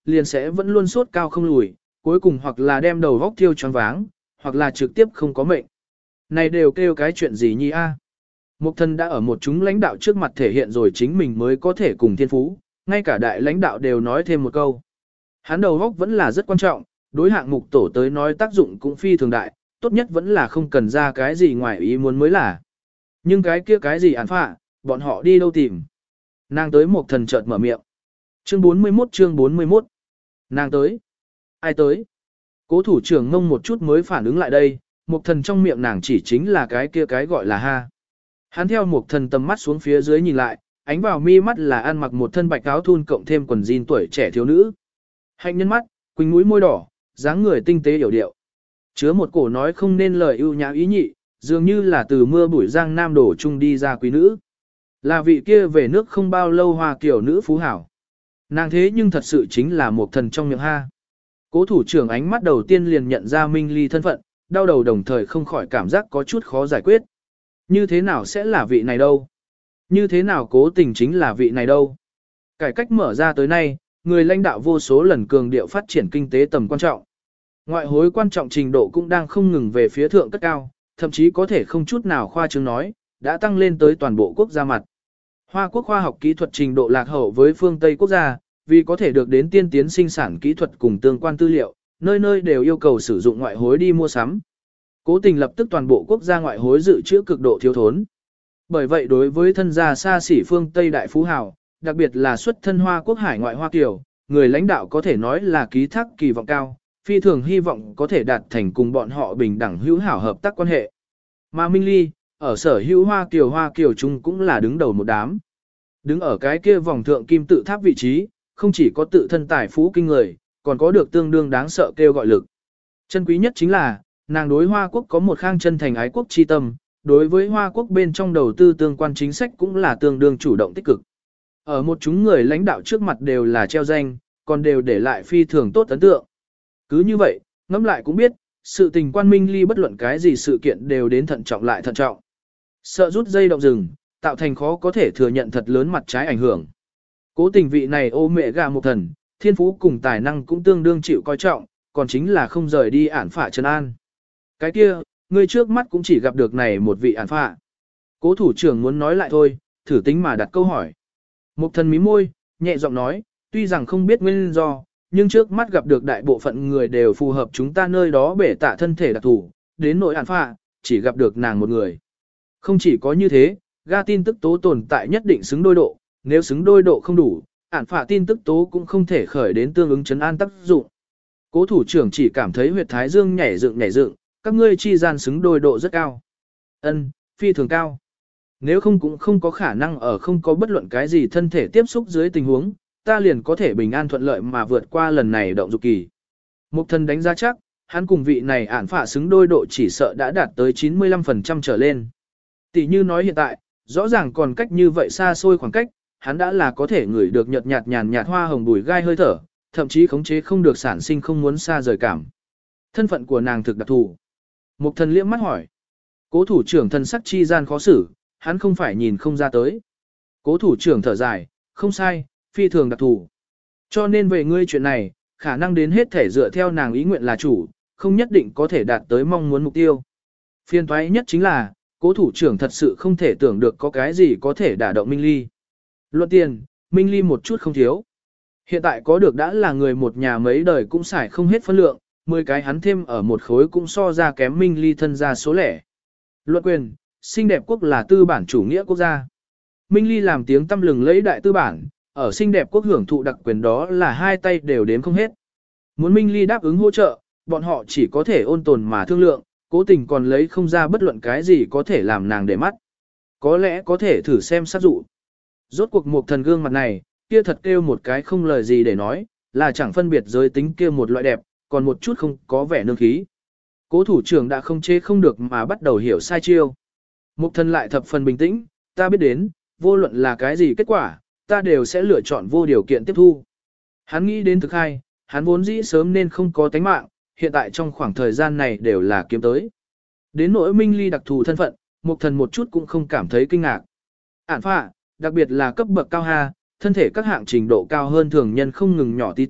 liền sẽ vẫn luôn sốt cao không lùi, cuối cùng hoặc là đem đầu vóc thiêu choáng váng, hoặc là trực tiếp không có mệnh. Này đều kêu cái chuyện gì nhi a? Mục Thần đã ở một chúng lãnh đạo trước mặt thể hiện rồi chính mình mới có thể cùng thiên phú, ngay cả đại lãnh đạo đều nói thêm một câu. Hắn đầu óc vẫn là rất quan trọng, đối hạng mục tổ tới nói tác dụng cũng phi thường đại, tốt nhất vẫn là không cần ra cái gì ngoài ý muốn mới là. Nhưng cái kia cái gì án phạ, bọn họ đi đâu tìm? Nàng tới Mục Thần chợt mở miệng. Chương bốn mươi mốt chương bốn mươi mốt. Nàng tới. Ai tới? Cố thủ trưởng ngông một chút mới phản ứng lại đây, Mục Thần trong miệng nàng chỉ chính là cái kia cái gọi là ha. Hắn theo Mục Thần tầm mắt xuống phía dưới nhìn lại, ánh vào mi mắt là ăn mặc một thân bạch áo thun cộng thêm quần jean tuổi trẻ thiếu nữ. Hạnh nhân mắt, quỳnh mũi môi đỏ, dáng người tinh tế hiểu điệu. Chứa một cổ nói không nên lời ưu nhã ý nhị, dường như là từ mưa bụi giang nam đổ chung đi ra quý nữ. Là vị kia về nước không bao lâu hoa kiểu nữ phú hảo. Nàng thế nhưng thật sự chính là Mục Thần trong miệng ha. Cố thủ trưởng ánh mắt đầu tiên liền nhận ra Minh Ly thân phận, đau đầu đồng thời không khỏi cảm giác có chút khó giải quyết. Như thế nào sẽ là vị này đâu? Như thế nào Cố Tình chính là vị này đâu? Cải cách mở ra tới nay, người lãnh đạo vô số lần cường điệu phát triển kinh tế tầm quan trọng. Ngoại hối quan trọng trình độ cũng đang không ngừng về phía thượng cất cao, thậm chí có thể không chút nào khoa trương nói, đã tăng lên tới toàn bộ quốc gia mặt. Hoa quốc khoa học kỹ thuật trình độ lạc hậu với phương Tây quốc gia, vì có thể được đến tiên tiến sinh sản kỹ thuật cùng tương quan tư liệu, nơi nơi đều yêu cầu sử dụng ngoại hối đi mua sắm. Cố Tình lập tức toàn bộ quốc gia ngoại hối dự trữ cực độ thiếu thốn. Bởi vậy đối với thân gia xa xỉ phương Tây đại phú hào, đặc biệt là xuất thân Hoa quốc hải ngoại Hoa Kiều, người lãnh đạo có thể nói là ký thác kỳ vọng cao, phi thường hy vọng có thể đạt thành cùng bọn họ bình đẳng hữu hảo hợp tác quan hệ. Mà Minh Ly, ở sở hữu Hoa Kiều Hoa Kiều chung cũng là đứng đầu một đám. Đứng ở cái kia vòng thượng kim tự tháp vị trí, không chỉ có tự thân tài phú kinh người, còn có được tương đương đáng sợ kêu gọi lực. Chân quý nhất chính là, nàng đối Hoa quốc có một khang chân thành ái quốc chi tâm, đối với Hoa quốc bên trong đầu tư tương quan chính sách cũng là tương đương chủ động tích cực. Ở một chúng người lãnh đạo trước mặt đều là treo danh, còn đều để lại phi thường tốt ấn tượng. Cứ như vậy, ngẫm lại cũng biết, sự tình quan Minh Ly bất luận cái gì sự kiện đều đến thận trọng lại thận trọng. Sợ rút dây động rừng, tạo thành khó có thể thừa nhận thật lớn mặt trái ảnh hưởng. Cố Tình vị này ô mẹ gà Mục Thần, thiên phú cùng tài năng cũng tương đương chịu coi trọng, còn chính là không rời đi ản phả trấn an. Cái kia, người trước mắt cũng chỉ gặp được này một vị ản phả. Cố thủ trưởng muốn nói lại thôi, thử tính mà đặt câu hỏi. Mục Thần mí môi, nhẹ giọng nói, tuy rằng không biết nguyên do, nhưng trước mắt gặp được đại bộ phận người đều phù hợp chúng ta nơi đó bể tạ thân thể đặc thủ, đến nội ản phả, chỉ gặp được nàng một người. Không chỉ có như thế, ga tin tức tố tồn tại nhất định xứng đôi độ, nếu xứng đôi độ không đủ, ản phả tin tức tố cũng không thể khởi đến tương ứng chấn an tác dụng. Cố thủ trưởng chỉ cảm thấy huyệt thái dương nhảy dựng nhảy dựng, các ngươi chi gian xứng đôi độ rất cao. Ân, phi thường cao. Nếu không cũng không có khả năng ở không có bất luận cái gì thân thể tiếp xúc dưới tình huống, ta liền có thể bình an thuận lợi mà vượt qua lần này động dục kỳ. Mục Thần đánh giá chắc, hắn cùng vị này ản phả xứng đôi độ chỉ sợ đã đạt tới chín mươi lăm phần trăm trở lên. Tỷ như nói hiện tại, rõ ràng còn cách như vậy xa xôi khoảng cách, hắn đã là có thể ngửi được nhợt nhạt nhàn nhạt hoa hồng bùi gai hơi thở, thậm chí khống chế không được sản sinh không muốn xa rời cảm. Thân phận của nàng thực đặc thù. Mục Thần liếc mắt hỏi. Cố thủ trưởng thân sắc chi gian khó xử, hắn không phải nhìn không ra tới. Cố thủ trưởng thở dài, không sai, phi thường đặc thù. Cho nên về ngươi chuyện này, khả năng đến hết thể dựa theo nàng ý nguyện là chủ, không nhất định có thể đạt tới mong muốn mục tiêu. Phiên toái nhất chính là, cố thủ trưởng thật sự không thể tưởng được có cái gì có thể đả động Minh Ly. Luận tiền, Minh Ly một chút không thiếu. Hiện tại có được đã là người một nhà mấy đời cũng xài không hết phân lượng, mười cái hắn thêm ở một khối cũng so ra kém Minh Ly thân gia số lẻ. Luận quyền, xinh đẹp quốc là tư bản chủ nghĩa quốc gia. Minh Ly làm tiếng tăm lừng lẫy đại tư bản, ở xinh đẹp quốc hưởng thụ đặc quyền đó là hai tay đều đếm không hết. Muốn Minh Ly đáp ứng hỗ trợ, bọn họ chỉ có thể ôn tồn mà thương lượng, Cố Tình còn lấy không ra bất luận cái gì có thể làm nàng để mắt. Có lẽ có thể thử xem sát dụ. Rốt cuộc Mục Thần gương mặt này, kia thật kêu một cái không lời gì để nói, là chẳng phân biệt giới tính kia một loại đẹp, còn một chút không có vẻ nương khí. Cố thủ trưởng đã không chế không được mà bắt đầu hiểu sai chiêu. Mục Thần lại thập phần bình tĩnh, ta biết đến, vô luận là cái gì kết quả, ta đều sẽ lựa chọn vô điều kiện tiếp thu. Hắn nghĩ đến thực hai, hắn vốn dĩ sớm nên không có tánh mạng, hiện tại trong khoảng thời gian này đều là kiếm tới. Đến nỗi Minh Ly đặc thù thân phận, Mục Thần một chút cũng không cảm thấy kinh ngạc. Ản phạ, đặc biệt là cấp bậc cao ha, thân thể các hạng trình độ cao hơn thường nhân không ngừng nhỏ tí tẹo,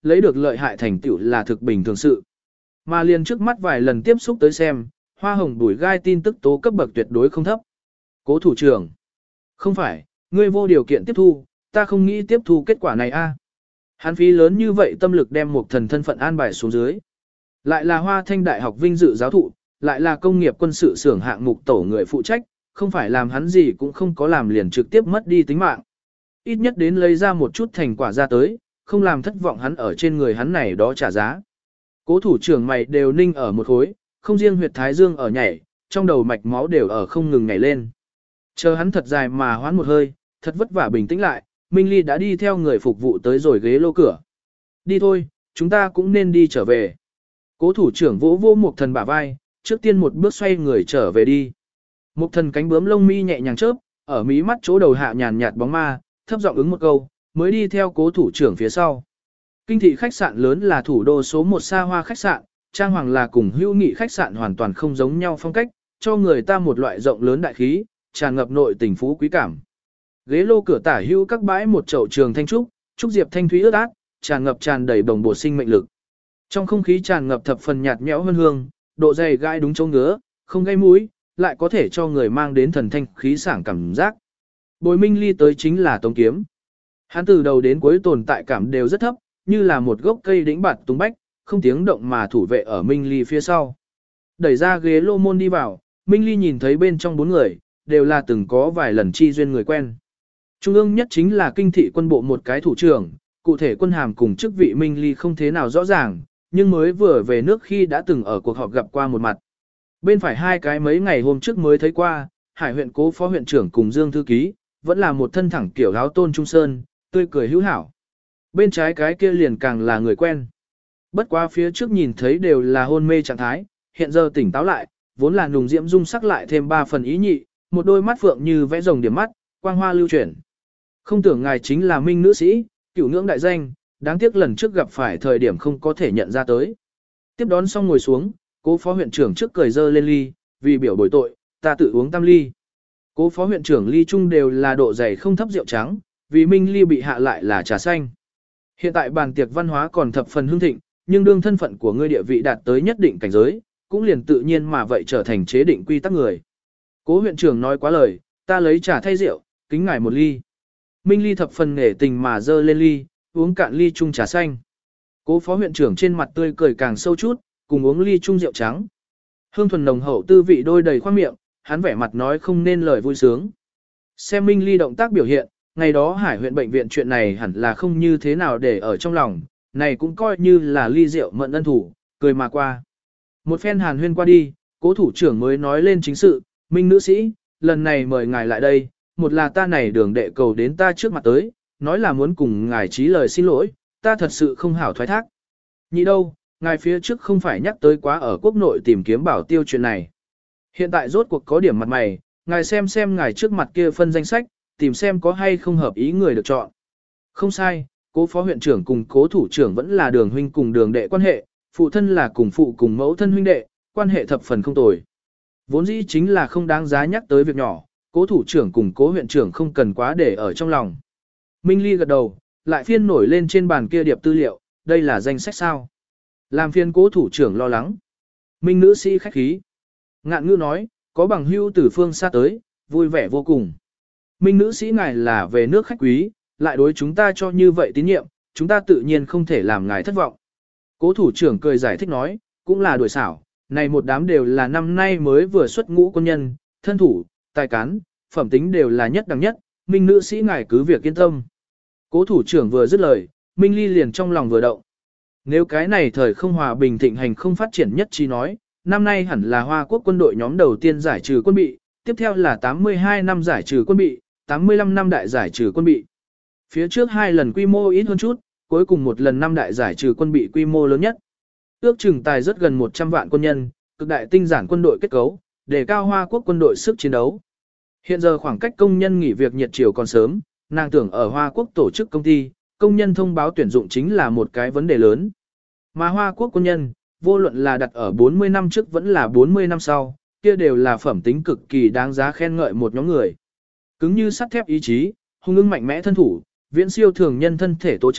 lấy được lợi hại thành tựu là thực bình thường sự. Mà liền trước mắt vài lần tiếp xúc tới xem, hoa hồng đuổi gai tin tức tố cấp bậc tuyệt đối không thấp. Cố thủ trưởng. Không phải, ngươi vô điều kiện tiếp thu, ta không nghĩ tiếp thu kết quả này a. Hắn phí lớn như vậy tâm lực đem một thần thân phận an bài xuống dưới. Lại là Hoa Thanh Đại học vinh dự giáo thụ, lại là công nghiệp quân sự xưởng hạng mục tổ người phụ trách, không phải làm hắn gì cũng không có làm liền trực tiếp mất đi tính mạng. Ít nhất đến lấy ra một chút thành quả ra tới, không làm thất vọng hắn ở trên người hắn này đó trả giá. Cố thủ trưởng mày đều ninh ở một khối, không riêng huyệt thái dương ở nhảy, trong đầu mạch máu đều ở không ngừng nhảy lên. Chờ hắn thật dài mà hoán một hơi, thật vất vả bình tĩnh lại, Minh Ly đã đi theo người phục vụ tới rồi ghế lô cửa. Đi thôi, chúng ta cũng nên đi trở về. Cố thủ trưởng vỗ vỗ một thần bả vai, trước tiên một bước xoay người trở về đi. Một thần cánh bướm lông mi nhẹ nhàng chớp, ở mí mắt chỗ đầu hạ nhàn nhạt bóng ma, thấp giọng ứng một câu, mới đi theo cố thủ trưởng phía sau. Kinh thị khách sạn lớn là thủ đô số một xa hoa khách sạn, trang hoàng là cùng hữu nghị khách sạn hoàn toàn không giống nhau phong cách, cho người ta một loại rộng lớn đại khí, tràn ngập nội tình phú quý cảm. Ghế lô cửa tả hữu các bãi một chậu trường thanh trúc, trúc diệp thanh thúy ướt át, tràn ngập tràn đầy bồng bột sinh mệnh lực. Trong không khí tràn ngập thập phần nhạt nhẽo hương hương, độ dày gai đúng chỗ ngứa, không gây mũi, lại có thể cho người mang đến thần thanh khí sảng cảm giác. Bồi Minh Ly tới chính là Tống Kiếm. Hắn từ đầu đến cuối tồn tại cảm đều rất thấp, như là một gốc cây đĩnh bạt tung bách, không tiếng động mà thủ vệ ở Minh Ly phía sau. Đẩy ra ghế lô môn đi vào, Minh Ly nhìn thấy bên trong bốn người, đều là từng có vài lần chi duyên người quen. Trung ương nhất chính là kinh thị quân bộ một cái thủ trưởng, cụ thể quân hàm cùng chức vị Minh Ly không thế nào rõ ràng, nhưng mới vừa về nước khi đã từng ở cuộc họp gặp qua một mặt. Bên phải hai cái mấy ngày hôm trước mới thấy qua, Hải huyện cố phó huyện trưởng cùng Dương thư ký, vẫn là một thân thẳng kiểu áo tôn trung sơn, tươi cười hữu hảo. Bên trái cái kia liền càng là người quen. Bất quá phía trước nhìn thấy đều là hôn mê trạng thái, hiện giờ tỉnh táo lại, vốn là nùng diễm dung sắc lại thêm ba phần ý nhị, một đôi mắt phượng như vẽ rồng điểm mắt, quang hoa lưu chuyển. Không tưởng ngài chính là Minh nữ sĩ, cửu ngưỡng đại danh, đáng tiếc lần trước gặp phải thời điểm không có thể nhận ra tới. Tiếp đón xong ngồi xuống, cố phó huyện trưởng trước cười dơ lên ly, vì biểu bồi tội, ta tự uống tam ly. Cố phó huyện trưởng ly chung đều là độ dày không thấp rượu trắng, vì Minh ly bị hạ lại là trà xanh. Hiện tại bàn tiệc văn hóa còn thập phần hương thịnh, nhưng đương thân phận của ngươi địa vị đạt tới nhất định cảnh giới, cũng liền tự nhiên mà vậy trở thành chế định quy tắc người. Cố huyện trưởng nói quá lời, ta lấy trà thay rượu, kính ngài một ly. Minh ly thập phần nể tình mà dơ lên ly, uống cạn ly chung trà xanh. Cố phó huyện trưởng trên mặt tươi cười càng sâu chút, cùng uống ly chung rượu trắng. Hương thuần nồng hậu tư vị đôi đầy khoang miệng, hắn vẻ mặt nói không nên lời vui sướng. Xem Minh ly động tác biểu hiện, ngày đó Hải huyện bệnh viện chuyện này hẳn là không như thế nào để ở trong lòng, này cũng coi như là ly rượu mận ân thủ, cười mà qua. Một phen hàn huyên qua đi, cố thủ trưởng mới nói lên chính sự, Minh nữ sĩ, lần này mời ngài lại đây, một là ta này đường đệ cầu đến ta trước mặt tới, nói là muốn cùng ngài trí lời xin lỗi, ta thật sự không hảo thoái thác. Nhị đâu, ngài phía trước không phải nhắc tới quá ở quốc nội tìm kiếm bảo tiêu chuyện này. Hiện tại rốt cuộc có điểm mặt mày, ngài xem xem ngài trước mặt kia phân danh sách, tìm xem có hay không hợp ý người được chọn. Không sai, cố phó huyện trưởng cùng cố thủ trưởng vẫn là đường huynh cùng đường đệ quan hệ, phụ thân là cùng phụ cùng mẫu thân huynh đệ, quan hệ thập phần không tồi. Vốn dĩ chính là không đáng giá nhắc tới việc nhỏ, cố thủ trưởng cùng cố huyện trưởng không cần quá để ở trong lòng. Minh Ly gật đầu, lại phiên nổi lên trên bàn kia điệp tư liệu, đây là danh sách sao. Làm phiên cố thủ trưởng lo lắng. Minh nữ sĩ khách khí. Ngạn ngữ nói, có bằng hưu từ phương xa tới, vui vẻ vô cùng. Minh nữ sĩ ngài là về nước khách quý, lại đối chúng ta cho như vậy tín nhiệm, chúng ta tự nhiên không thể làm ngài thất vọng. Cố thủ trưởng cười giải thích nói, cũng là đuổi xảo, này một đám đều là năm nay mới vừa xuất ngũ quân nhân, thân thủ, tài cán, phẩm tính đều là nhất đẳng nhất, Minh nữ sĩ ngài cứ việc yên tâm. Cố thủ trưởng vừa dứt lời, Minh Ly liền trong lòng vừa động. Nếu cái này thời không hòa bình thịnh hành không phát triển nhất trí nói, năm nay hẳn là Hoa Quốc quân đội nhóm đầu tiên giải trừ quân bị, tiếp theo là tám mươi hai năm giải trừ quân bị, tám mươi lăm năm đại giải trừ quân bị. Phía trước hai lần quy mô ít hơn chút, cuối cùng một lần năm đại giải trừ quân bị quy mô lớn nhất. Ước chừng tài rất gần một trăm vạn quân nhân, cực đại tinh giản quân đội kết cấu, để cao Hoa Quốc quân đội sức chiến đấu. Hiện giờ khoảng cách công nhân nghỉ việc nhiệt chiều còn sớm, nàng tưởng ở Hoa Quốc tổ chức công ty, công nhân thông báo tuyển dụng chính là một cái vấn đề lớn. Mà Hoa Quốc quân nhân, vô luận là đặt ở bốn mươi năm trước vẫn là bốn mươi năm sau, kia đều là phẩm tính cực kỳ đáng giá khen ngợi một nhóm người. Cứng như sắt thép ý chí, hung ưng mạnh mẽ thân thủ, viễn siêu thường nhân thân thể tố chất,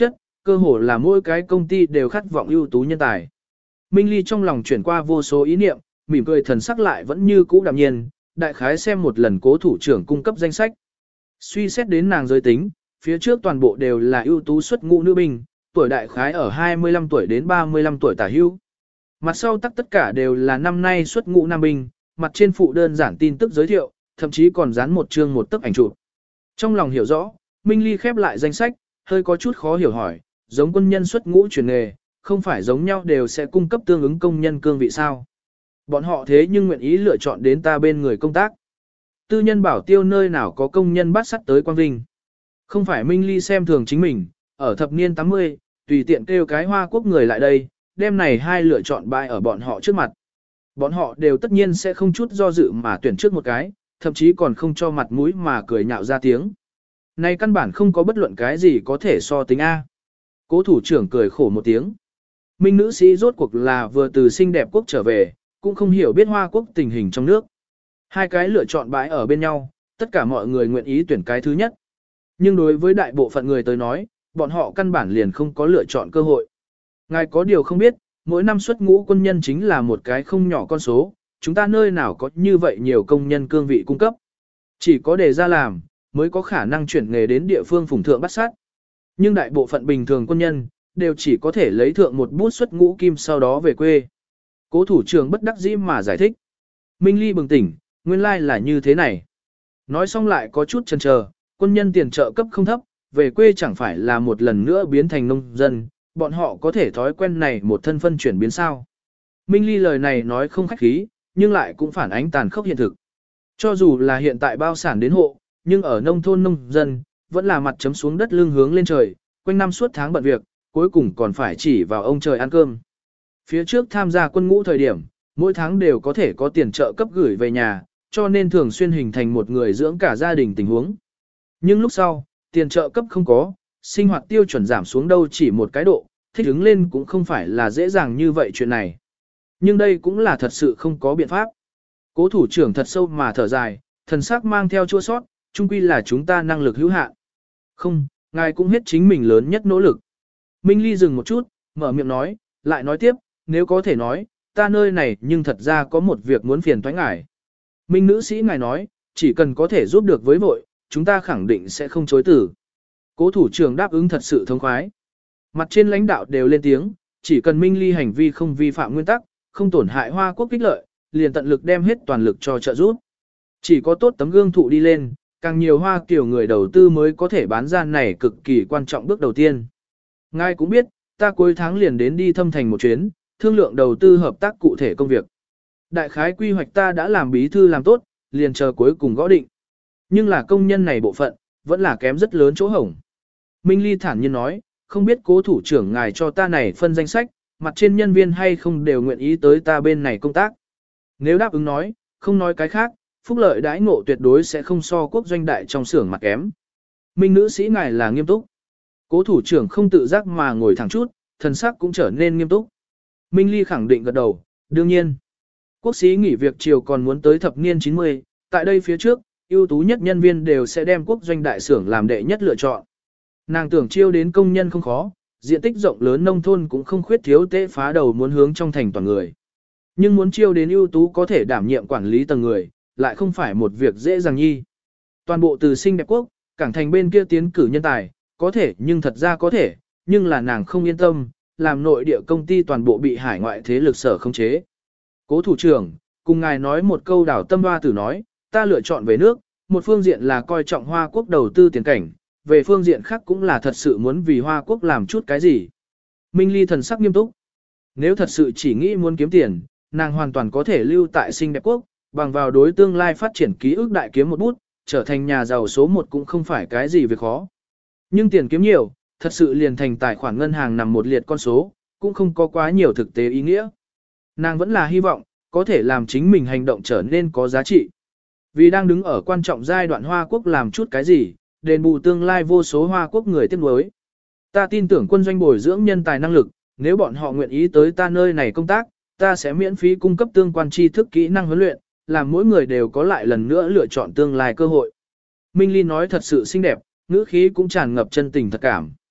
cơ hồ là mỗi cái công ty đều khát vọng ưu tú nhân tài. Minh Ly trong lòng chuyển qua vô số ý niệm, mỉm cười thần sắc lại vẫn như cũ đạm nhiên, đại khái xem một lần cố thủ trưởng cung cấp danh sách. Suy xét đến nàng giới tính, phía trước toàn bộ đều là ưu tú xuất ngũ nữ binh, tuổi đại khái ở hai mươi lăm tuổi đến ba mươi lăm tuổi tả hữu. Mặt sau tắc tất cả đều là năm nay xuất ngũ nam binh, mặt trên phụ đơn giản tin tức giới thiệu, thậm chí còn dán một chương một tấc ảnh chụp. Trong lòng hiểu rõ, Minh Ly khép lại danh sách, hơi có chút khó hiểu hỏi, giống quân nhân xuất ngũ chuyển nghề, không phải giống nhau đều sẽ cung cấp tương ứng công nhân cương vị sao? Bọn họ thế nhưng nguyện ý lựa chọn đến ta bên người công tác. Tư nhân bảo tiêu nơi nào có công nhân bắt sắt tới quang vinh. Không phải Minh Ly xem thường chính mình, ở thập niên tám mươi, tùy tiện kêu cái Hoa Quốc người lại đây, đêm này hai lựa chọn bại ở bọn họ trước mặt. Bọn họ đều tất nhiên sẽ không chút do dự mà tuyển trước một cái, thậm chí còn không cho mặt mũi mà cười nhạo ra tiếng. Này căn bản không có bất luận cái gì có thể so tính A. Cố thủ trưởng cười khổ một tiếng. Minh nữ sĩ rốt cuộc là vừa từ xinh đẹp quốc trở về, cũng không hiểu biết Hoa Quốc tình hình trong nước. Hai cái lựa chọn bãi ở bên nhau, tất cả mọi người nguyện ý tuyển cái thứ nhất. Nhưng đối với đại bộ phận người tới nói, bọn họ căn bản liền không có lựa chọn cơ hội. Ngài có điều không biết, mỗi năm xuất ngũ quân nhân chính là một cái không nhỏ con số, chúng ta nơi nào có như vậy nhiều công nhân cương vị cung cấp. Chỉ có đề ra làm, mới có khả năng chuyển nghề đến địa phương phủng thượng bắt sát. Nhưng đại bộ phận bình thường quân nhân, đều chỉ có thể lấy thượng một bút xuất ngũ kim sau đó về quê. Cố thủ trưởng bất đắc dĩ mà giải thích. Minh Ly bừng tỉnh, nguyên lai là như thế này. Nói xong lại có chút chần chờ, quân nhân tiền trợ cấp không thấp, về quê chẳng phải là một lần nữa biến thành nông dân, bọn họ có thể thói quen này một thân phân chuyển biến sao. Minh Ly lời này nói không khách khí, nhưng lại cũng phản ánh tàn khốc hiện thực. Cho dù là hiện tại bao sản đến hộ, nhưng ở nông thôn nông dân, vẫn là mặt chấm xuống đất lưng hướng lên trời, quanh năm suốt tháng bận việc, cuối cùng còn phải chỉ vào ông trời ăn cơm. Phía trước tham gia quân ngũ thời điểm, mỗi tháng đều có thể có tiền trợ cấp gửi về nhà, cho nên thường xuyên hình thành một người dưỡng cả gia đình tình huống. Nhưng lúc sau, tiền trợ cấp không có, sinh hoạt tiêu chuẩn giảm xuống đâu chỉ một cái độ, thích ứng lên cũng không phải là dễ dàng như vậy chuyện này. Nhưng đây cũng là thật sự không có biện pháp. Cố thủ trưởng thật sâu mà thở dài, thần sắc mang theo chua sót, chung quy là chúng ta năng lực hữu hạn. Không, ngài cũng hết chính mình lớn nhất nỗ lực. Minh Ly dừng một chút, mở miệng nói, lại nói tiếp, nếu có thể nói, ta nơi này nhưng thật ra có một việc muốn phiền toái ngài. Minh nữ sĩ ngài nói, chỉ cần có thể giúp được với vội, chúng ta khẳng định sẽ không chối từ. Cố thủ trưởng đáp ứng thật sự thông khoái. Mặt trên lãnh đạo đều lên tiếng, chỉ cần Minh Ly hành vi không vi phạm nguyên tắc, không tổn hại Hoa Quốc kích lợi, liền tận lực đem hết toàn lực cho trợ giúp. Chỉ có tốt tấm gương thụ đi lên, càng nhiều Hoa Kiều người đầu tư mới có thể bán ra này cực kỳ quan trọng bước đầu tiên. Ngài cũng biết, ta cuối tháng liền đến đi thâm thành một chuyến, thương lượng đầu tư hợp tác cụ thể công việc. Đại khái quy hoạch ta đã làm bí thư làm tốt, liền chờ cuối cùng gõ định. Nhưng là công nhân này bộ phận, vẫn là kém rất lớn chỗ hổng. Minh Ly thản nhiên nói, không biết cố thủ trưởng ngài cho ta này phân danh sách, mặt trên nhân viên hay không đều nguyện ý tới ta bên này công tác. Nếu đáp ứng nói, không nói cái khác, phúc lợi đãi ngộ tuyệt đối sẽ không so quốc doanh đại trong xưởng mặt kém. Minh nữ sĩ ngài là nghiêm túc. Cố thủ trưởng không tự giác mà ngồi thẳng chút, thần sắc cũng trở nên nghiêm túc. Minh Ly khẳng định gật đầu, đương nhiên. Quốc sĩ nghỉ việc chiều còn muốn tới thập niên chín mươi, tại đây phía trước, ưu tú nhất nhân viên đều sẽ đem quốc doanh đại xưởng làm đệ nhất lựa chọn. Nàng tưởng chiêu đến công nhân không khó, diện tích rộng lớn nông thôn cũng không khuyết thiếu tế phá đầu muốn hướng trong thành toàn người. Nhưng muốn chiêu đến ưu tú có thể đảm nhiệm quản lý tầng người, lại không phải một việc dễ dàng nhi. Toàn bộ từ sinh đẹp quốc, cảng thành bên kia tiến cử nhân tài, có thể nhưng thật ra có thể, nhưng là nàng không yên tâm, làm nội địa công ty toàn bộ bị hải ngoại thế lực sở khống chế. Cố thủ trưởng, cùng ngài nói một câu đảo tâm hoa tử nói, ta lựa chọn về nước, một phương diện là coi trọng Hoa Quốc đầu tư tiền cảnh, về phương diện khác cũng là thật sự muốn vì Hoa Quốc làm chút cái gì. Minh Ly thần sắc nghiêm túc. Nếu thật sự chỉ nghĩ muốn kiếm tiền, nàng hoàn toàn có thể lưu tại sinh đẹp quốc, bằng vào đối tương lai phát triển ký ức đại kiếm một bút, trở thành nhà giàu số một cũng không phải cái gì việc khó. Nhưng tiền kiếm nhiều, thật sự liền thành tài khoản ngân hàng nằm một liệt con số, cũng không có quá nhiều thực tế ý nghĩa. Nàng vẫn là hy vọng, có thể làm chính mình hành động trở nên có giá trị. Vì đang đứng ở quan trọng giai đoạn Hoa Quốc làm chút cái gì, đền bù tương lai vô số Hoa Quốc người tiếc nuối. Ta tin tưởng quân doanh bồi dưỡng nhân tài năng lực, nếu bọn họ nguyện ý tới ta nơi này công tác, ta sẽ miễn phí cung cấp tương quan tri thức kỹ năng huấn luyện, làm mỗi người đều có lại lần nữa lựa chọn tương lai cơ hội. Minh Ly nói thật sự xinh đẹp, ngữ khí cũng tràn ngập chân tình thật cảm.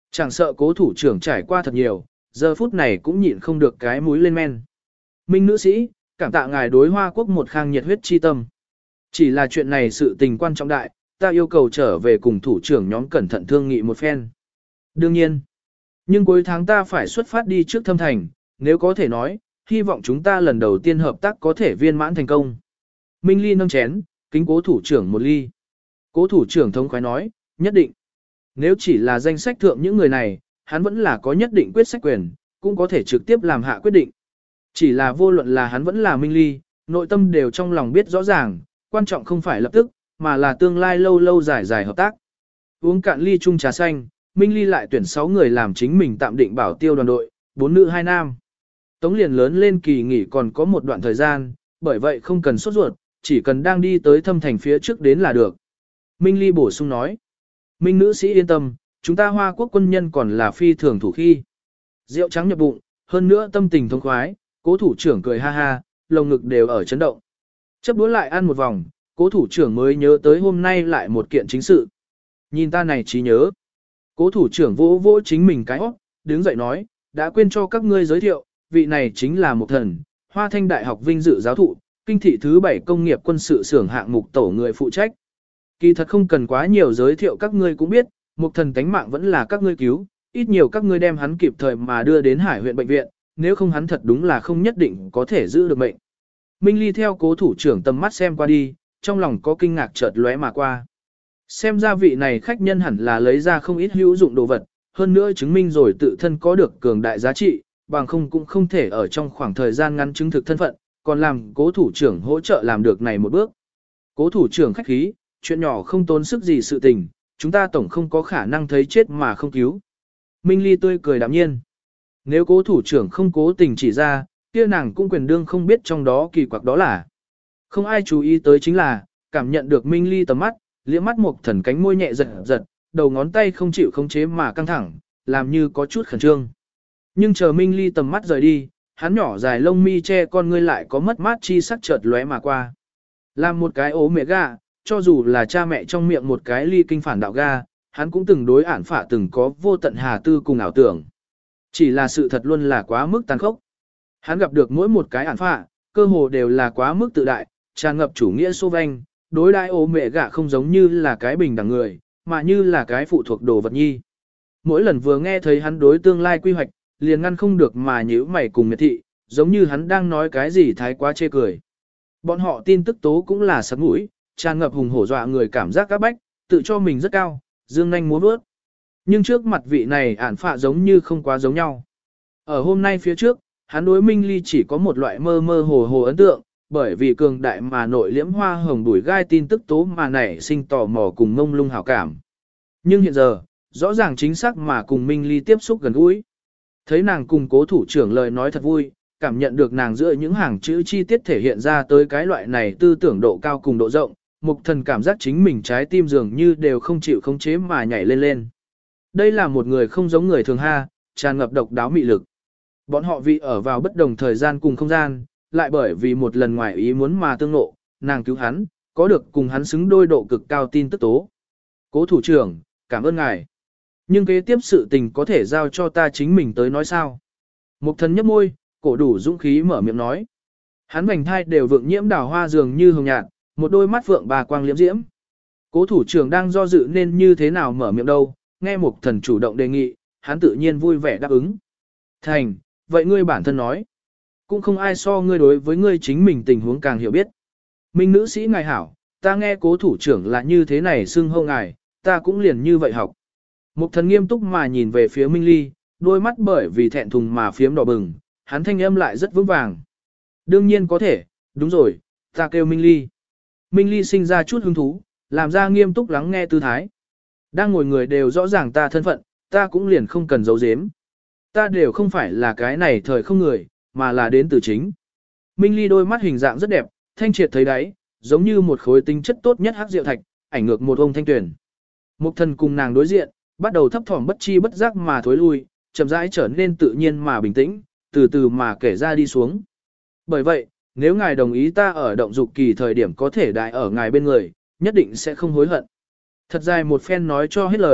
Chẳng sợ cố thủ trưởng trải qua thật nhiều, giờ phút này cũng nhịn không được cái mũi lên men. Minh nữ sĩ, cảm tạ ngài đối Hoa Quốc một khang nhiệt huyết chi tâm. Chỉ là chuyện này sự tình quan trọng đại, ta yêu cầu trở về cùng thủ trưởng nhóm cẩn thận thương nghị một phen. Đương nhiên, nhưng cuối tháng ta phải xuất phát đi trước thâm thành, nếu có thể nói, hy vọng chúng ta lần đầu tiên hợp tác có thể viên mãn thành công. Minh Ly nâng chén, kính cố thủ trưởng một ly. Cố thủ trưởng thống khoái nói, nhất định. Nếu chỉ là danh sách thượng những người này, hắn vẫn là có nhất định quyết sách quyền, cũng có thể trực tiếp làm hạ quyết định. Chỉ là vô luận là hắn vẫn là Minh Ly, nội tâm đều trong lòng biết rõ ràng, quan trọng không phải lập tức, mà là tương lai lâu lâu dài dài hợp tác. Uống cạn ly chung trà xanh, Minh Ly lại tuyển sáu người làm chính mình tạm định bảo tiêu đoàn đội, bốn nữ hai nam. Tống liền lớn lên kỳ nghỉ còn có một đoạn thời gian, bởi vậy không cần sốt ruột, chỉ cần đang đi tới thâm thành phía trước đến là được. Minh Ly bổ sung nói, Minh nữ sĩ yên tâm, chúng ta Hoa Quốc quân nhân còn là phi thường thủ khi. Rượu trắng nhập bụng, hơn nữa tâm tình thông khoái, cố thủ trưởng cười ha ha, lồng ngực đều ở chấn động. Chấp đũa lại ăn một vòng, cố thủ trưởng mới nhớ tới hôm nay lại một kiện chính sự. Nhìn ta này trí nhớ. Cố thủ trưởng vỗ vỗ chính mình cái óc, đứng dậy nói, đã quên cho các ngươi giới thiệu, vị này chính là một thần, Hoa Thanh Đại học vinh dự giáo thụ, kinh thị thứ bảy công nghiệp quân sự xưởng hạng mục tổ người phụ trách. Kỳ thật không cần quá nhiều giới thiệu các ngươi cũng biết, một thần tánh mạng vẫn là các ngươi cứu, ít nhiều các ngươi đem hắn kịp thời mà đưa đến Hải huyện bệnh viện, nếu không hắn thật đúng là không nhất định có thể giữ được mệnh. Minh Ly theo cố thủ trưởng tầm mắt xem qua đi, trong lòng có kinh ngạc chợt lóe mà qua. Xem ra vị này khách nhân hẳn là lấy ra không ít hữu dụng đồ vật, hơn nữa chứng minh rồi tự thân có được cường đại giá trị, bằng không cũng không thể ở trong khoảng thời gian ngắn chứng thực thân phận, còn làm cố thủ trưởng hỗ trợ làm được này một bước. Cố thủ trưởng khách khí, chuyện nhỏ không tốn sức gì sự tình, chúng ta tổng không có khả năng thấy chết mà không cứu. Minh Ly tươi cười đạm nhiên. Nếu cố thủ trưởng không cố tình chỉ ra, kia nàng cũng quyền đương không biết trong đó kỳ quặc đó là. Không ai chú ý tới chính là, cảm nhận được Minh Ly tầm mắt, liếc mắt một thần cánh môi nhẹ giật giật, đầu ngón tay không chịu khống chế mà căng thẳng, làm như có chút khẩn trương. Nhưng chờ Minh Ly tầm mắt rời đi, hắn nhỏ dài lông mi che con ngươi lại có mất mát chi sắc chợt lóe mà qua. Làm một cái ố mẹ gà, cho dù là cha mẹ trong miệng một cái ly kinh phản đạo ga, hắn cũng từng đối ản phả từng có vô tận hà tư cùng ảo tưởng. Chỉ là sự thật luôn là quá mức tàn khốc. Hắn gặp được mỗi một cái ản phả, cơ hồ đều là quá mức tự đại, tràn ngập chủ nghĩa xô vanh, đối đãi ố mẹ gà không giống như là cái bình đẳng người, mà như là cái phụ thuộc đồ vật nhi. Mỗi lần vừa nghe thấy hắn đối tương lai quy hoạch, liền ngăn không được mà nhíu mày cùng miệt thị, giống như hắn đang nói cái gì thái quá chê cười. Bọn họ tin tức tố cũng là sắc mũi, tràn ngập hùng hổ dọa người cảm giác các bách, tự cho mình rất cao, dương nhanh múa vớt. Nhưng trước mặt vị này ản phạ giống như không quá giống nhau. Ở hôm nay phía trước, hắn đối Minh Ly chỉ có một loại mơ mơ hồ hồ ấn tượng, bởi vì cường đại mà nội liễm hoa hồng đuổi gai tin tức tố mà nảy sinh tò mò cùng ngông lung hảo cảm. Nhưng hiện giờ, rõ ràng chính xác mà cùng Minh Ly tiếp xúc gần gũi. Thấy nàng cùng cố thủ trưởng lời nói thật vui, cảm nhận được nàng giữa những hàng chữ chi tiết thể hiện ra tới cái loại này tư tưởng độ cao cùng độ rộng, mục thần cảm giác chính mình trái tim dường như đều không chịu khống chế mà nhảy lên lên. Đây là một người không giống người thường ha, tràn ngập độc đáo mị lực. Bọn họ vị ở vào bất đồng thời gian cùng không gian, lại bởi vì một lần ngoài ý muốn mà tương ngộ, nàng cứu hắn, có được cùng hắn xứng đôi độ cực cao tin tức tố. Cố thủ trưởng, cảm ơn ngài. Nhưng kế tiếp sự tình có thể giao cho ta chính mình tới nói sao. Mục thần nhấp môi, cổ đủ dũng khí mở miệng nói. Hắn vành thai đều vượng nhiễm đào hoa dường như hồng nhạt, một đôi mắt vượng bà quang liễm diễm. Cố thủ trưởng đang do dự nên như thế nào mở miệng đâu, nghe mục thần chủ động đề nghị, hắn tự nhiên vui vẻ đáp ứng. Thành, vậy ngươi bản thân nói. Cũng không ai so ngươi đối với ngươi chính mình tình huống càng hiểu biết. Minh nữ sĩ ngài hảo, ta nghe cố thủ trưởng là như thế này xưng hô ngài, ta cũng liền như vậy học. Mục thần nghiêm túc mà nhìn về phía Minh Ly, đôi mắt bởi vì thẹn thùng mà phiếm đỏ bừng, hắn thanh âm lại rất vững vàng. Đương nhiên có thể, đúng rồi, ta kêu Minh Ly. Minh Ly sinh ra chút hứng thú, làm ra nghiêm túc lắng nghe tư thái. Đang ngồi người đều rõ ràng ta thân phận, ta cũng liền không cần giấu giếm. Ta đều không phải là cái này thời không người, mà là đến từ chính. Minh Ly đôi mắt hình dạng rất đẹp, thanh triệt thấy đáy, giống như một khối tinh chất tốt nhất hắc rượu thạch, ảnh ngược một ông thanh tuyển. Mục thần cùng nàng đối diện, bắt đầu thấp thỏm bất chi bất giác mà thối lui, chậm rãi trở nên tự nhiên mà bình tĩnh, từ từ mà kể ra đi xuống. Bởi vậy, nếu ngài đồng ý ta ở động dục kỳ thời điểm có thể đại ở ngài bên người, nhất định sẽ không hối hận. Thật dài một phen nói cho hết lời,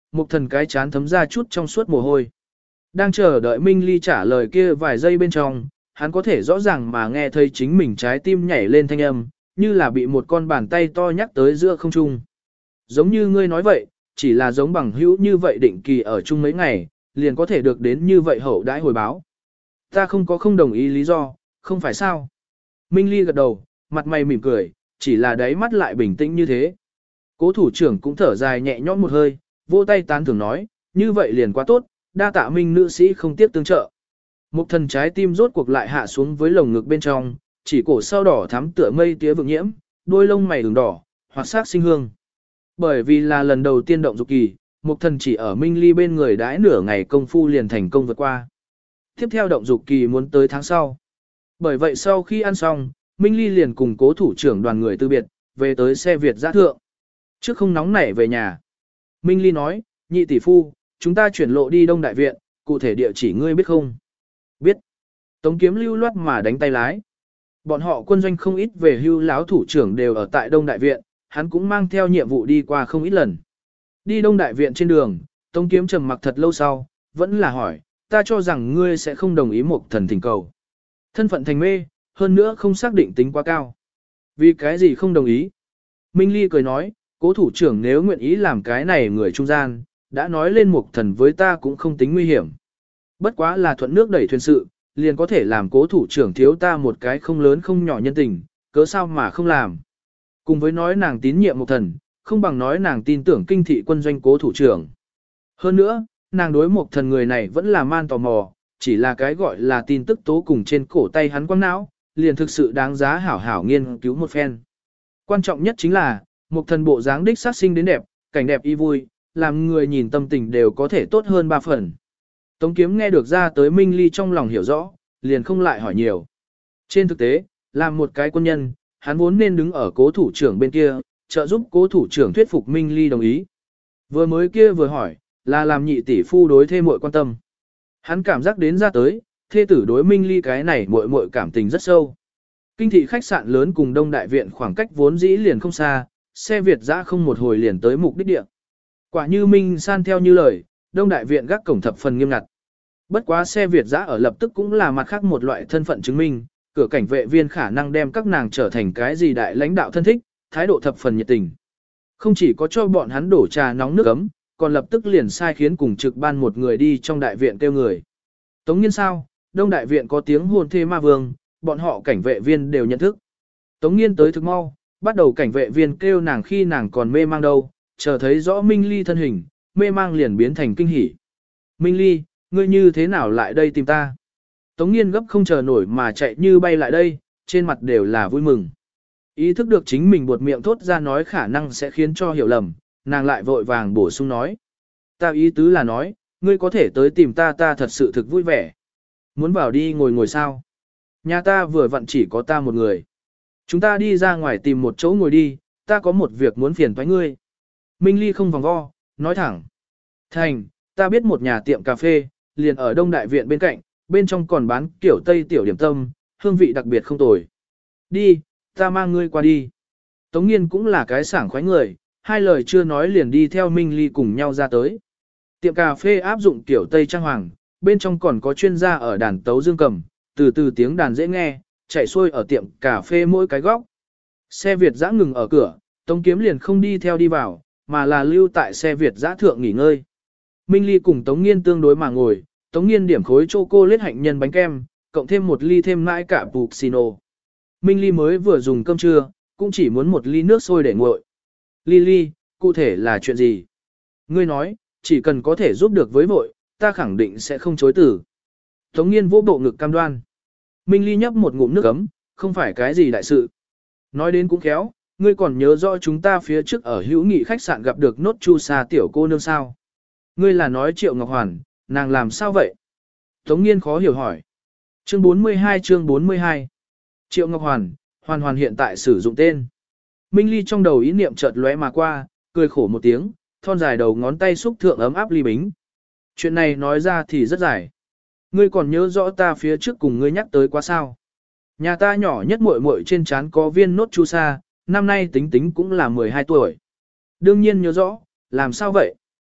Mục Thần cái chán thấm ra chút trong suốt mồ hôi. Đang chờ đợi Minh Ly trả lời kia vài giây bên trong, hắn có thể rõ ràng mà nghe thấy chính mình trái tim nhảy lên thanh âm, như là bị một con bàn tay to nhắc tới giữa không trung. Giống như ngươi nói vậy, chỉ là giống bằng hữu như vậy định kỳ ở chung mấy ngày, liền có thể được đến như vậy hậu đãi hồi báo. Ta không có không đồng ý lý do, không phải sao? Minh Ly gật đầu, mặt mày mỉm cười, chỉ là đáy mắt lại bình tĩnh như thế. Cố thủ trưởng cũng thở dài nhẹ nhõm một hơi, vỗ tay tán thưởng nói, như vậy liền quá tốt, đa tạ Minh nữ sĩ không tiếc tương trợ. Mục Thần trái tim rốt cuộc lại hạ xuống với lồng ngực bên trong, chỉ cổ sau đỏ thắm tựa mây tía vượng nhiễm, đôi lông mày ửng đỏ, hoặc sắc sinh hương. Bởi vì là lần đầu tiên động dục kỳ, Mục Thần chỉ ở Minh Ly bên người đãi nửa ngày công phu liền thành công vượt qua. Tiếp theo động dục kỳ muốn tới tháng sau. Bởi vậy sau khi ăn xong, Minh Ly liền cùng cố thủ trưởng đoàn người từ biệt, về tới xe Việt giã thượng. Trước không nóng nảy về nhà. Minh Ly nói, nhị tỷ phu, chúng ta chuyển lộ đi Đông Đại Viện, cụ thể địa chỉ ngươi biết không? Biết. Tống Kiếm lưu loát mà đánh tay lái. Bọn họ quân doanh không ít về hưu láo thủ trưởng đều ở tại Đông Đại Viện, hắn cũng mang theo nhiệm vụ đi qua không ít lần. Đi Đông Đại Viện trên đường, Tống Kiếm trầm mặc thật lâu sau, vẫn là hỏi, ta cho rằng ngươi sẽ không đồng ý Mục Thần thỉnh cầu. Thân phận thành mê, hơn nữa không xác định tính quá cao. Vì cái gì không đồng ý? Minh Ly cười nói, cố thủ trưởng nếu nguyện ý làm cái này người trung gian, đã nói lên Mục Thần với ta cũng không tính nguy hiểm. Bất quá là thuận nước đẩy thuyền sự, liền có thể làm cố thủ trưởng thiếu ta một cái không lớn không nhỏ nhân tình, cớ sao mà không làm. Cùng với nói nàng tín nhiệm Mục Thần, không bằng nói nàng tin tưởng kinh thị quân doanh cố thủ trưởng. Hơn nữa, nàng đối Mục Thần người này vẫn là man tò mò, chỉ là cái gọi là tin tức tố cùng trên cổ tay hắn quăng não, liền thực sự đáng giá hảo hảo nghiên cứu một phen. Quan trọng nhất chính là, Mục Thần bộ dáng đích sát sinh đến đẹp, cảnh đẹp y vui, làm người nhìn tâm tình đều có thể tốt hơn ba phần. Tống Kiếm nghe được ra tới Minh Ly trong lòng hiểu rõ, liền không lại hỏi nhiều. Trên thực tế, làm một cái quân nhân, hắn vốn nên đứng ở cố thủ trưởng bên kia, trợ giúp cố thủ trưởng thuyết phục Minh Ly đồng ý. Vừa mới kia vừa hỏi, là làm nhị tỷ phu đối thê muội quan tâm. Hắn cảm giác đến ra tới, thê tử đối Minh Ly cái này muội muội cảm tình rất sâu. Kinh thị khách sạn lớn cùng Đông Đại Viện khoảng cách vốn dĩ liền không xa, xe Việt dã không một hồi liền tới mục đích địa. Quả như Minh San theo như lời, Đông Đại Viện gác cổng thập phần nghiêm ngặt. Bất quá xe Việt dã ở lập tức cũng là mặt khác một loại thân phận chứng minh, cửa cảnh vệ viên khả năng đem các nàng trở thành cái gì đại lãnh đạo thân thích, thái độ thập phần nhiệt tình. Không chỉ có cho bọn hắn đổ trà nóng nước ấm, còn lập tức liền sai khiến cùng trực ban một người đi trong đại viện kêu người. Tống Nghiên sao, Đông Đại Viện có tiếng hôn thê ma vương, bọn họ cảnh vệ viên đều nhận thức. Tống Nghiên tới thực mau, bắt đầu cảnh vệ viên kêu nàng khi nàng còn mê mang đâu, chờ thấy rõ Minh Ly thân hình, mê mang liền biến thành kinh hỉ. Minh Ly, ngươi như thế nào lại đây tìm ta? Tống Nghiên gấp không chờ nổi mà chạy như bay lại đây, trên mặt đều là vui mừng. Ý thức được chính mình buột miệng thốt ra nói khả năng sẽ khiến cho hiểu lầm, nàng lại vội vàng bổ sung nói. Ta ý tứ là nói, ngươi có thể tới tìm ta ta thật sự thực vui vẻ. Muốn vào đi ngồi ngồi sao? Nhà ta vừa vặn chỉ có ta một người. Chúng ta đi ra ngoài tìm một chỗ ngồi đi, ta có một việc muốn phiền toái ngươi. Minh Ly không vòng vo, nói thẳng. Thành, ta biết một nhà tiệm cà phê, liền ở Đông Đại Viện bên cạnh, bên trong còn bán kiểu Tây tiểu điểm tâm, hương vị đặc biệt không tồi. Đi, ta mang ngươi qua đi. Tống Nghiên cũng là cái sảng khoái người, hai lời chưa nói liền đi theo Minh Ly cùng nhau ra tới. Tiệm cà phê áp dụng kiểu Tây trang hoàng, bên trong còn có chuyên gia ở đàn tấu dương cầm, từ từ tiếng đàn dễ nghe, chạy xuôi ở tiệm cà phê mỗi cái góc. Xe Việt dã ngừng ở cửa, Tống Kiếm liền không đi theo đi vào, mà là lưu tại xe Việt dã thượng nghỉ ngơi. Minh Ly cùng Tống Nghiên tương đối mà ngồi, Tống Nghiên điểm khối chocolate hạnh nhân bánh kem, cộng thêm một ly thêm mãi cả puccino. Minh Ly mới vừa dùng cơm trưa, cũng chỉ muốn một ly nước sôi để nguội. Ly Ly, cụ thể là chuyện gì? Ngươi nói, chỉ cần có thể giúp được với vội, ta khẳng định sẽ không chối từ. Tống Nghiên vô bộ ngực cam đoan. Minh Ly nhấp một ngụm nước ấm, không phải cái gì đại sự. Nói đến cũng khéo, ngươi còn nhớ rõ chúng ta phía trước ở hữu nghị khách sạn gặp được nốt chu sa tiểu cô nương sao? Ngươi là nói Triệu Ngọc Hoàn, nàng làm sao vậy? Tống Nghiên khó hiểu hỏi. Chương bốn mươi hai chương bốn mươi hai. Triệu Ngọc Hoàn, Hoàn Hoàn hiện tại sử dụng tên. Minh Ly trong đầu ý niệm chợt lóe mà qua, cười khổ một tiếng, thon dài đầu ngón tay xúc thượng ấm áp ly bính. Chuyện này nói ra thì rất dài. Ngươi còn nhớ rõ ta phía trước cùng ngươi nhắc tới quá sao? Nhà ta nhỏ nhất muội muội trên trán có viên nốt chu sa, năm nay tính tính cũng là mười hai tuổi. Đương nhiên nhớ rõ, làm sao vậy?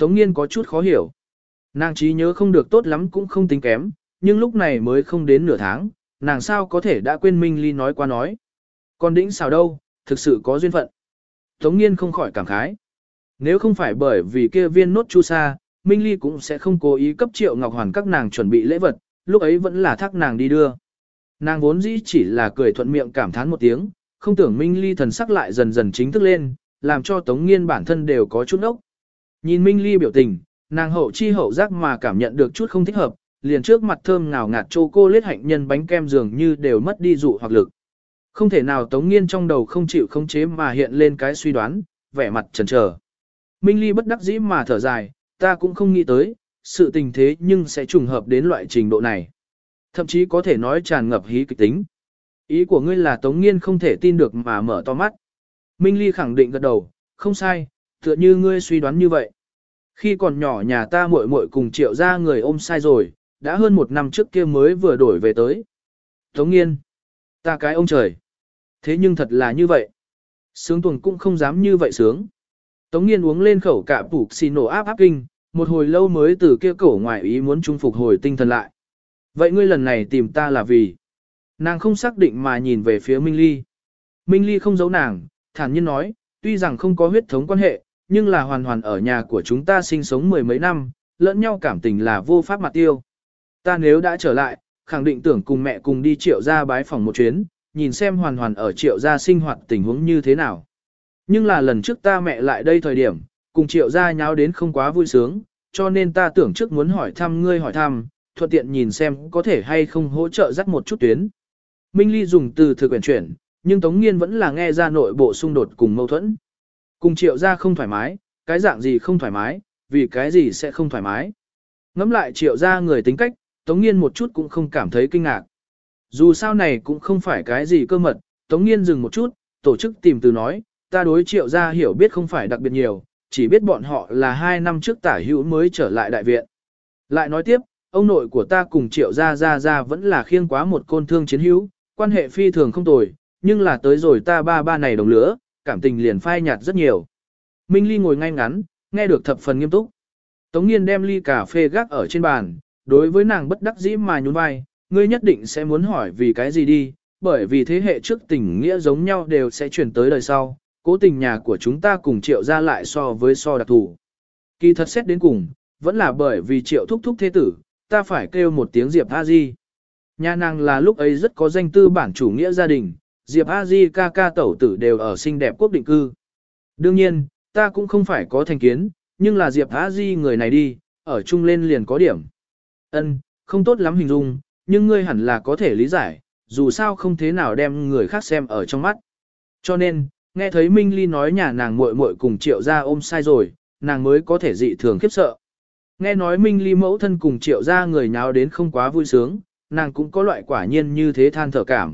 Tống Nghiên có chút khó hiểu. Nàng trí nhớ không được tốt lắm cũng không tính kém, nhưng lúc này mới không đến nửa tháng, nàng sao có thể đã quên Minh Ly nói qua nói. Còn đĩnh xào đâu, thực sự có duyên phận. Tống Nghiên không khỏi cảm khái. Nếu không phải bởi vì kia viên nốt chu sa, Minh Ly cũng sẽ không cố ý cấp Triệu Ngọc Hoàn các nàng chuẩn bị lễ vật, lúc ấy vẫn là thác nàng đi đưa. Nàng vốn dĩ chỉ là cười thuận miệng cảm thán một tiếng, không tưởng Minh Ly thần sắc lại dần dần chính thức lên, làm cho Tống Nghiên bản thân đều có chút ốc. Nhìn Minh Ly biểu tình, nàng hậu chi hậu giác mà cảm nhận được chút không thích hợp, liền trước mặt thơm ngào ngạt chocolate hạnh nhân bánh kem dường như đều mất đi dụ hoặc lực. Không thể nào Tống Nghiên trong đầu không chịu khống chế mà hiện lên cái suy đoán, vẻ mặt chần chờ. Minh Ly bất đắc dĩ mà thở dài, ta cũng không nghĩ tới, sự tình thế nhưng sẽ trùng hợp đến loại trình độ này. Thậm chí có thể nói tràn ngập hí kịch tính. Ý của ngươi là Tống Nghiên không thể tin được mà mở to mắt. Minh Ly khẳng định gật đầu, không sai, tựa như ngươi suy đoán như vậy. Khi còn nhỏ nhà ta muội muội cùng Triệu gia người ôm sai rồi, đã hơn một năm trước kia mới vừa đổi về tới. Tống Nghiên, ta cái ông trời. Thế nhưng thật là như vậy. Sướng tuồng cũng không dám như vậy sướng. Tống Nghiên uống lên khẩu cạ phủ xì nổ áp áp kinh, một hồi lâu mới từ kia cổ ngoài ý muốn trung phục hồi tinh thần lại. Vậy ngươi lần này tìm ta là vì? Nàng không xác định mà nhìn về phía Minh Ly. Minh Ly không giấu nàng, thản nhiên nói, tuy rằng không có huyết thống quan hệ, nhưng là hoàn hoàn ở nhà của chúng ta sinh sống mười mấy năm, lẫn nhau cảm tình là vô pháp mặt tiêu. Ta nếu đã trở lại, khẳng định tưởng cùng mẹ cùng đi Triệu gia bái phòng một chuyến, nhìn xem hoàn hoàn ở Triệu gia sinh hoạt tình huống như thế nào. Nhưng là lần trước ta mẹ lại đây thời điểm, cùng Triệu gia nháo đến không quá vui sướng, cho nên ta tưởng trước muốn hỏi thăm ngươi hỏi thăm, thuận tiện nhìn xem có thể hay không hỗ trợ dắt một chút tuyến. Minh Ly dùng từ thực quyển chuyển, nhưng Tống Nghiên vẫn là nghe ra nội bộ xung đột cùng mâu thuẫn. Cùng Triệu gia không thoải mái, cái dạng gì không thoải mái, vì cái gì sẽ không thoải mái. Ngắm lại Triệu gia người tính cách, Tống Nghiên một chút cũng không cảm thấy kinh ngạc. Dù sao này cũng không phải cái gì cơ mật, Tống Nghiên dừng một chút, tổ chức tìm từ nói, ta đối Triệu gia hiểu biết không phải đặc biệt nhiều, chỉ biết bọn họ là hai năm trước tả hữu mới trở lại đại viện. Lại nói tiếp, ông nội của ta cùng Triệu gia gia gia vẫn là khiêng quá một côn thương chiến hữu, quan hệ phi thường không tồi, nhưng là tới rồi ta ba ba này đồng lửa, cảm tình liền phai nhạt rất nhiều. Minh Ly ngồi ngay ngắn, nghe được thập phần nghiêm túc. Tống Nghiên đem ly cà phê gác ở trên bàn, đối với nàng bất đắc dĩ mà nhún vai, ngươi nhất định sẽ muốn hỏi vì cái gì đi, bởi vì thế hệ trước tình nghĩa giống nhau đều sẽ chuyển tới đời sau, cố tình nhà của chúng ta cùng Triệu gia lại so với so đặc thù. Kỳ thật xét đến cùng, vẫn là bởi vì Triệu thúc thúc thế tử, ta phải kêu một tiếng Diệp A Di. Nhà nàng là lúc ấy rất có danh tư bản chủ nghĩa gia đình, Diệp A Di ca ca tẩu tử đều ở xinh đẹp quốc định cư. Đương nhiên, ta cũng không phải có thành kiến, nhưng là Diệp A Di người này đi, ở chung lên liền có điểm. Ân, không tốt lắm hình dung, nhưng ngươi hẳn là có thể lý giải, dù sao không thế nào đem người khác xem ở trong mắt. Cho nên, nghe thấy Minh Ly nói nhà nàng muội muội cùng Triệu gia ôm sai rồi, nàng mới có thể dị thường khiếp sợ. Nghe nói Minh Ly mẫu thân cùng Triệu gia người nháo đến không quá vui sướng, nàng cũng có loại quả nhiên như thế than thở cảm.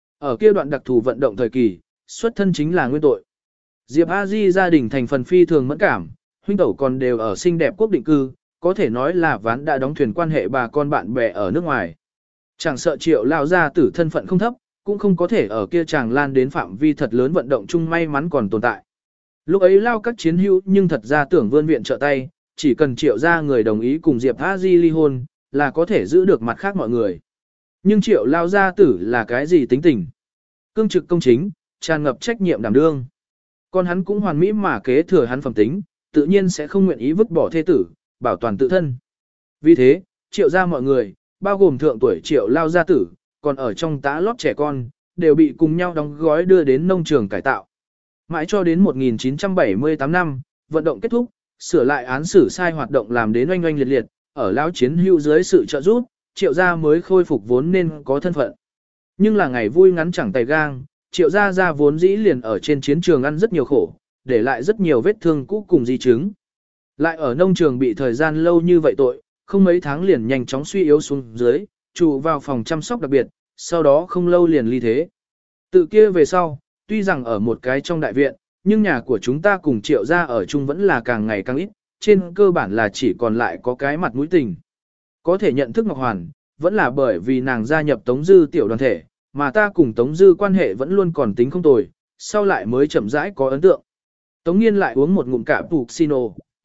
Ở kia đoạn đặc thù vận động thời kỳ, xuất thân chính là nguyên tội. Diệp A Di gia đình thành phần phi thường mẫn cảm, huynh tẩu còn đều ở xinh đẹp quốc định cư, có thể nói là ván đã đóng thuyền quan hệ bà con bạn bè ở nước ngoài. Chẳng sợ Triệu lao gia tử thân phận không thấp, cũng không có thể ở kia chàng lan đến phạm vi thật lớn vận động chung may mắn còn tồn tại. Lúc ấy lao các chiến hữu nhưng thật ra tưởng vươn viện trợ tay, chỉ cần Triệu gia người đồng ý cùng Diệp A Di ly hôn, là có thể giữ được mặt khác mọi người. Nhưng Triệu lao gia tử là cái gì tính tình? Cương trực công chính, tràn ngập trách nhiệm đảm đương. Còn hắn cũng hoàn mỹ mà kế thừa hắn phẩm tính, tự nhiên sẽ không nguyện ý vứt bỏ thê tử, bảo toàn tự thân. Vì thế, Triệu gia mọi người, bao gồm thượng tuổi Triệu lao gia tử, còn ở trong tá lót trẻ con, đều bị cùng nhau đóng gói đưa đến nông trường cải tạo. Mãi cho đến một nghìn chín trăm bảy mươi tám năm, vận động kết thúc, sửa lại án xử sai hoạt động làm đến oanh oanh liệt liệt, ở lao chiến hữu dưới sự trợ giúp, Triệu gia mới khôi phục vốn nên có thân phận. Nhưng là ngày vui ngắn chẳng tay gang, Triệu gia gia vốn dĩ liền ở trên chiến trường ăn rất nhiều khổ, để lại rất nhiều vết thương cũ cùng di chứng. Lại ở nông trường bị thời gian lâu như vậy tội, không mấy tháng liền nhanh chóng suy yếu xuống dưới, trụ vào phòng chăm sóc đặc biệt, sau đó không lâu liền ly thế. Tự kia về sau, tuy rằng ở một cái trong đại viện, nhưng nhà của chúng ta cùng Triệu gia ở chung vẫn là càng ngày càng ít, trên cơ bản là chỉ còn lại có cái mặt mũi tình. Có thể nhận thức Ngọc Hoàn, vẫn là bởi vì nàng gia nhập Tống Dư tiểu đoàn thể, mà ta cùng Tống Dư quan hệ vẫn luôn còn tính không tồi, sau lại mới chậm rãi có ấn tượng. Tống Nghiên lại uống một ngụm cạ puccino,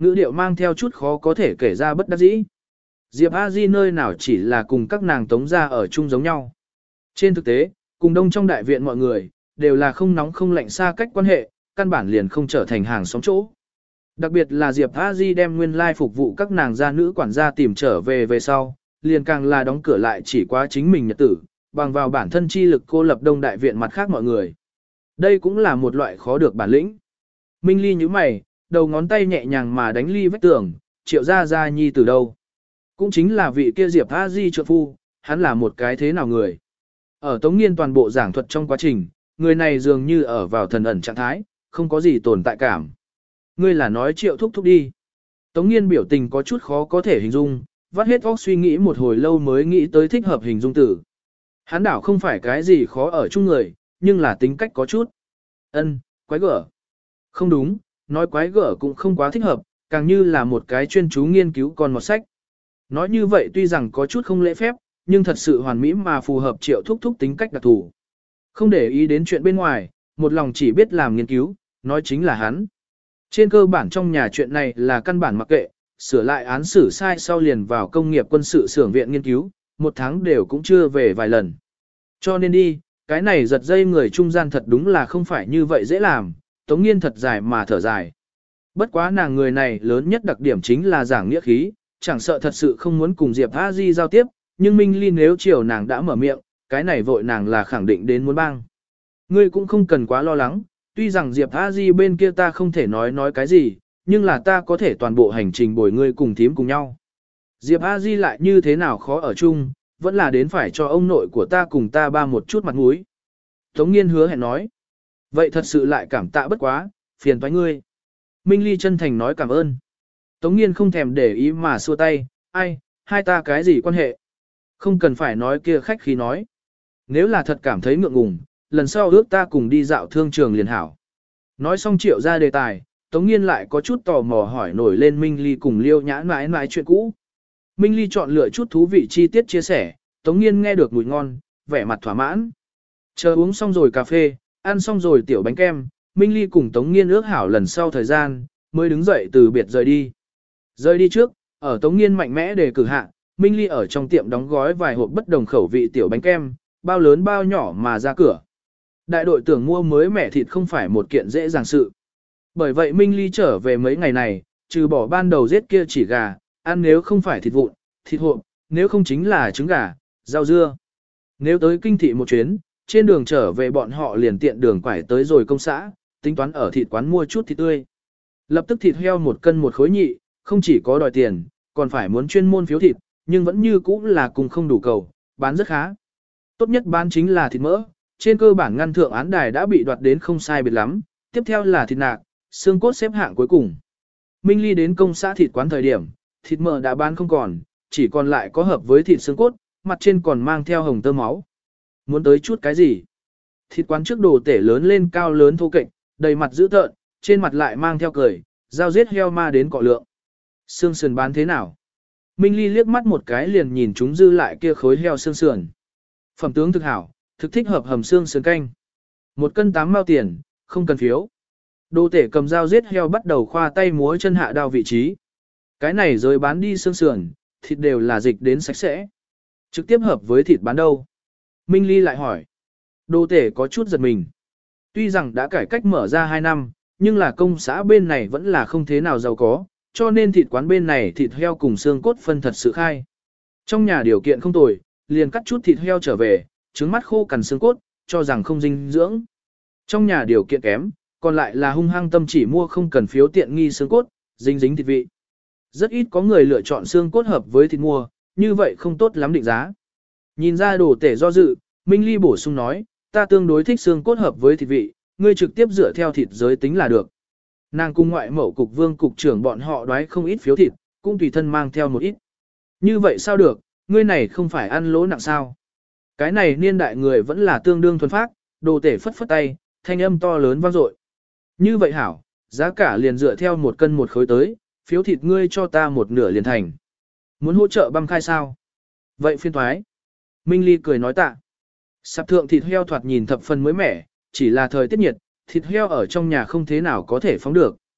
ngữ điệu mang theo chút khó có thể kể ra bất đắc dĩ. Diệp A Di nơi nào chỉ là cùng các nàng tống ra ở chung giống nhau. Trên thực tế, cùng đông trong đại viện mọi người, đều là không nóng không lạnh xa cách quan hệ, căn bản liền không trở thành hàng xóm chỗ. Đặc biệt là Diệp A Di đem nguyên lai phục vụ các nàng gia nữ quản gia tìm trở về về sau, liền càng là đóng cửa lại chỉ quá chính mình nhật tử, bằng vào bản thân chi lực cô lập đông đại viện mặt khác mọi người. Đây cũng là một loại khó được bản lĩnh. Minh Ly nhíu mày, đầu ngón tay nhẹ nhàng mà đánh ly vách tường, triệu ra ra nhi từ đâu. Cũng chính là vị kia Diệp A Di trượng phu, hắn là một cái thế nào người. Ở Tống Nghiên toàn bộ giảng thuật trong quá trình, người này dường như ở vào thần ẩn trạng thái, không có gì tồn tại cảm. Ngươi là nói triệu thúc thúc đi. Tống Nghiên biểu tình có chút khó có thể hình dung, vắt hết óc suy nghĩ một hồi lâu mới nghĩ tới thích hợp hình dung từ. Hắn đảo không phải cái gì khó ở chung người, nhưng là tính cách có chút. Ân, quái gở. Không đúng, nói quái gở cũng không quá thích hợp, càng như là một cái chuyên chú nghiên cứu con một sách. Nói như vậy tuy rằng có chút không lễ phép, nhưng thật sự hoàn mỹ mà phù hợp triệu thúc thúc tính cách đặc thù. Không để ý đến chuyện bên ngoài, một lòng chỉ biết làm nghiên cứu, nói chính là hắn. Trên cơ bản trong nhà chuyện này là căn bản mặc kệ, sửa lại án xử sai sau liền vào công nghiệp quân sự xưởng viện nghiên cứu, một tháng đều cũng chưa về vài lần. Cho nên đi, cái này giật dây người trung gian thật đúng là không phải như vậy dễ làm, Tống Nghiên thật dài mà thở dài. Bất quá nàng người này lớn nhất đặc điểm chính là giảng nghĩa khí, chẳng sợ thật sự không muốn cùng Diệp A Di giao tiếp, nhưng Minh Ly nếu chiều nàng đã mở miệng, cái này vội nàng là khẳng định đến muốn bang. Ngươi cũng không cần quá lo lắng, tuy rằng Diệp A Di bên kia ta không thể nói nói cái gì, nhưng là ta có thể toàn bộ hành trình bồi ngươi cùng thím cùng nhau. Diệp A Di lại như thế nào khó ở chung, vẫn là đến phải cho ông nội của ta cùng ta ba một chút mặt mũi. Tống Nghiên hứa hẹn nói. Vậy thật sự lại cảm tạ bất quá, phiền toái ngươi. Minh Ly chân thành nói cảm ơn. Tống Nghiên không thèm để ý mà xua tay, ai, hai ta cái gì quan hệ. Không cần phải nói kia khách khí nói. Nếu là thật cảm thấy ngượng ngùng, lần sau ước ta cùng đi dạo thương trường liền hảo. Nói xong triệu ra đề tài, Tống Nghiên lại có chút tò mò hỏi nổi lên Minh Ly cùng Liêu Nhã mãi mãi chuyện cũ. Minh Ly chọn lựa chút thú vị chi tiết chia sẻ, Tống Nghiên nghe được mùi ngon, vẻ mặt thỏa mãn. Chờ uống xong rồi cà phê, ăn xong rồi tiểu bánh kem, Minh Ly cùng Tống Nghiên ước hảo lần sau thời gian, mới đứng dậy từ biệt rời đi. Rời đi trước, ở Tống Nghiên mạnh mẽ đề cử hạ, Minh Ly ở trong tiệm đóng gói vài hộp bất đồng khẩu vị tiểu bánh kem, bao lớn bao nhỏ mà ra cửa. Đại đội tưởng mua mới mẻ thịt không phải một kiện dễ dàng sự. Bởi vậy Minh Ly trở về mấy ngày này, trừ bỏ ban đầu giết kia chỉ gà, ăn nếu không phải thịt vụn, thịt hộp, nếu không chính là trứng gà, rau dưa. Nếu tới kinh thị một chuyến, trên đường trở về bọn họ liền tiện đường quải tới rồi công xã, tính toán ở thịt quán mua chút thịt tươi. Lập tức thịt heo một cân một khối nhị, không chỉ có đòi tiền, còn phải muốn chuyên môn phiếu thịt, nhưng vẫn như cũ là cùng không đủ cầu, bán rất khá. Tốt nhất bán chính là thịt mỡ, trên cơ bản ngăn thượng án đài đã bị đoạt đến không sai biệt lắm, tiếp theo là thịt nạc, xương cốt xếp hạng cuối cùng. Minh Ly đến công xã thịt quán thời điểm, thịt mỡ đã bán không còn, chỉ còn lại có hợp với thịt xương cốt, mặt trên còn mang theo hồng tơ máu. Muốn tới chút cái gì? Thịt quán trước đồ tể lớn lên cao lớn thô kệch, đầy mặt dữ tợn, trên mặt lại mang theo cười, dao giết heo ma đến cọ lượng. Xương sườn bán thế nào? Minh Ly liếc mắt một cái liền nhìn chúng dư lại kia khối heo xương sườn. Phẩm tướng thực hảo, thực thích hợp hầm xương sườn canh. Một cân tám mao tiền, không cần phiếu. Đồ tể cầm dao giết heo bắt đầu khoa tay múa chân hạ đao vị trí. Cái này rồi bán đi xương sườn, thịt đều là dịch đến sạch sẽ. Trực tiếp hợp với thịt bán đâu? Minh Ly lại hỏi. Đồ tể có chút giật mình. Tuy rằng đã cải cách mở ra hai năm, nhưng là công xã bên này vẫn là không thế nào giàu có, cho nên thịt quán bên này thịt heo cùng xương cốt phân thật sự khai. Trong nhà điều kiện không tồi, liền cắt chút thịt heo trở về, trứng mắt khô cằn xương cốt, cho rằng không dinh dưỡng. Trong nhà điều kiện kém, còn lại là hung hăng tâm chỉ mua không cần phiếu tiện nghi xương cốt, dính dính thịt vị. Rất ít có người lựa chọn xương cốt hợp với thịt mua, như vậy không tốt lắm định giá. Nhìn ra đồ tể do dự, Minh Ly bổ sung nói, ta tương đối thích xương cốt hợp với thịt vị, ngươi trực tiếp dựa theo thịt giới tính là được. Nàng cùng ngoại mẫu cục vương cục trưởng bọn họ đoái không ít phiếu thịt, cũng tùy thân mang theo một ít. Như vậy sao được, ngươi này không phải ăn lỗ nặng sao. Cái này niên đại người vẫn là tương đương thuần phác, đồ tể phất phất tay, thanh âm to lớn vang dội. Như vậy hảo, giá cả liền dựa theo một cân một khối tới, phiếu thịt ngươi cho ta một nửa liền thành. Muốn hỗ trợ băm khai sao? Vậy phiên thoái. Minh Ly cười nói tạ. Sạp thượng thịt heo thoạt nhìn thập phần mới mẻ, chỉ là thời tiết nhiệt, thịt heo ở trong nhà không thế nào có thể phóng được.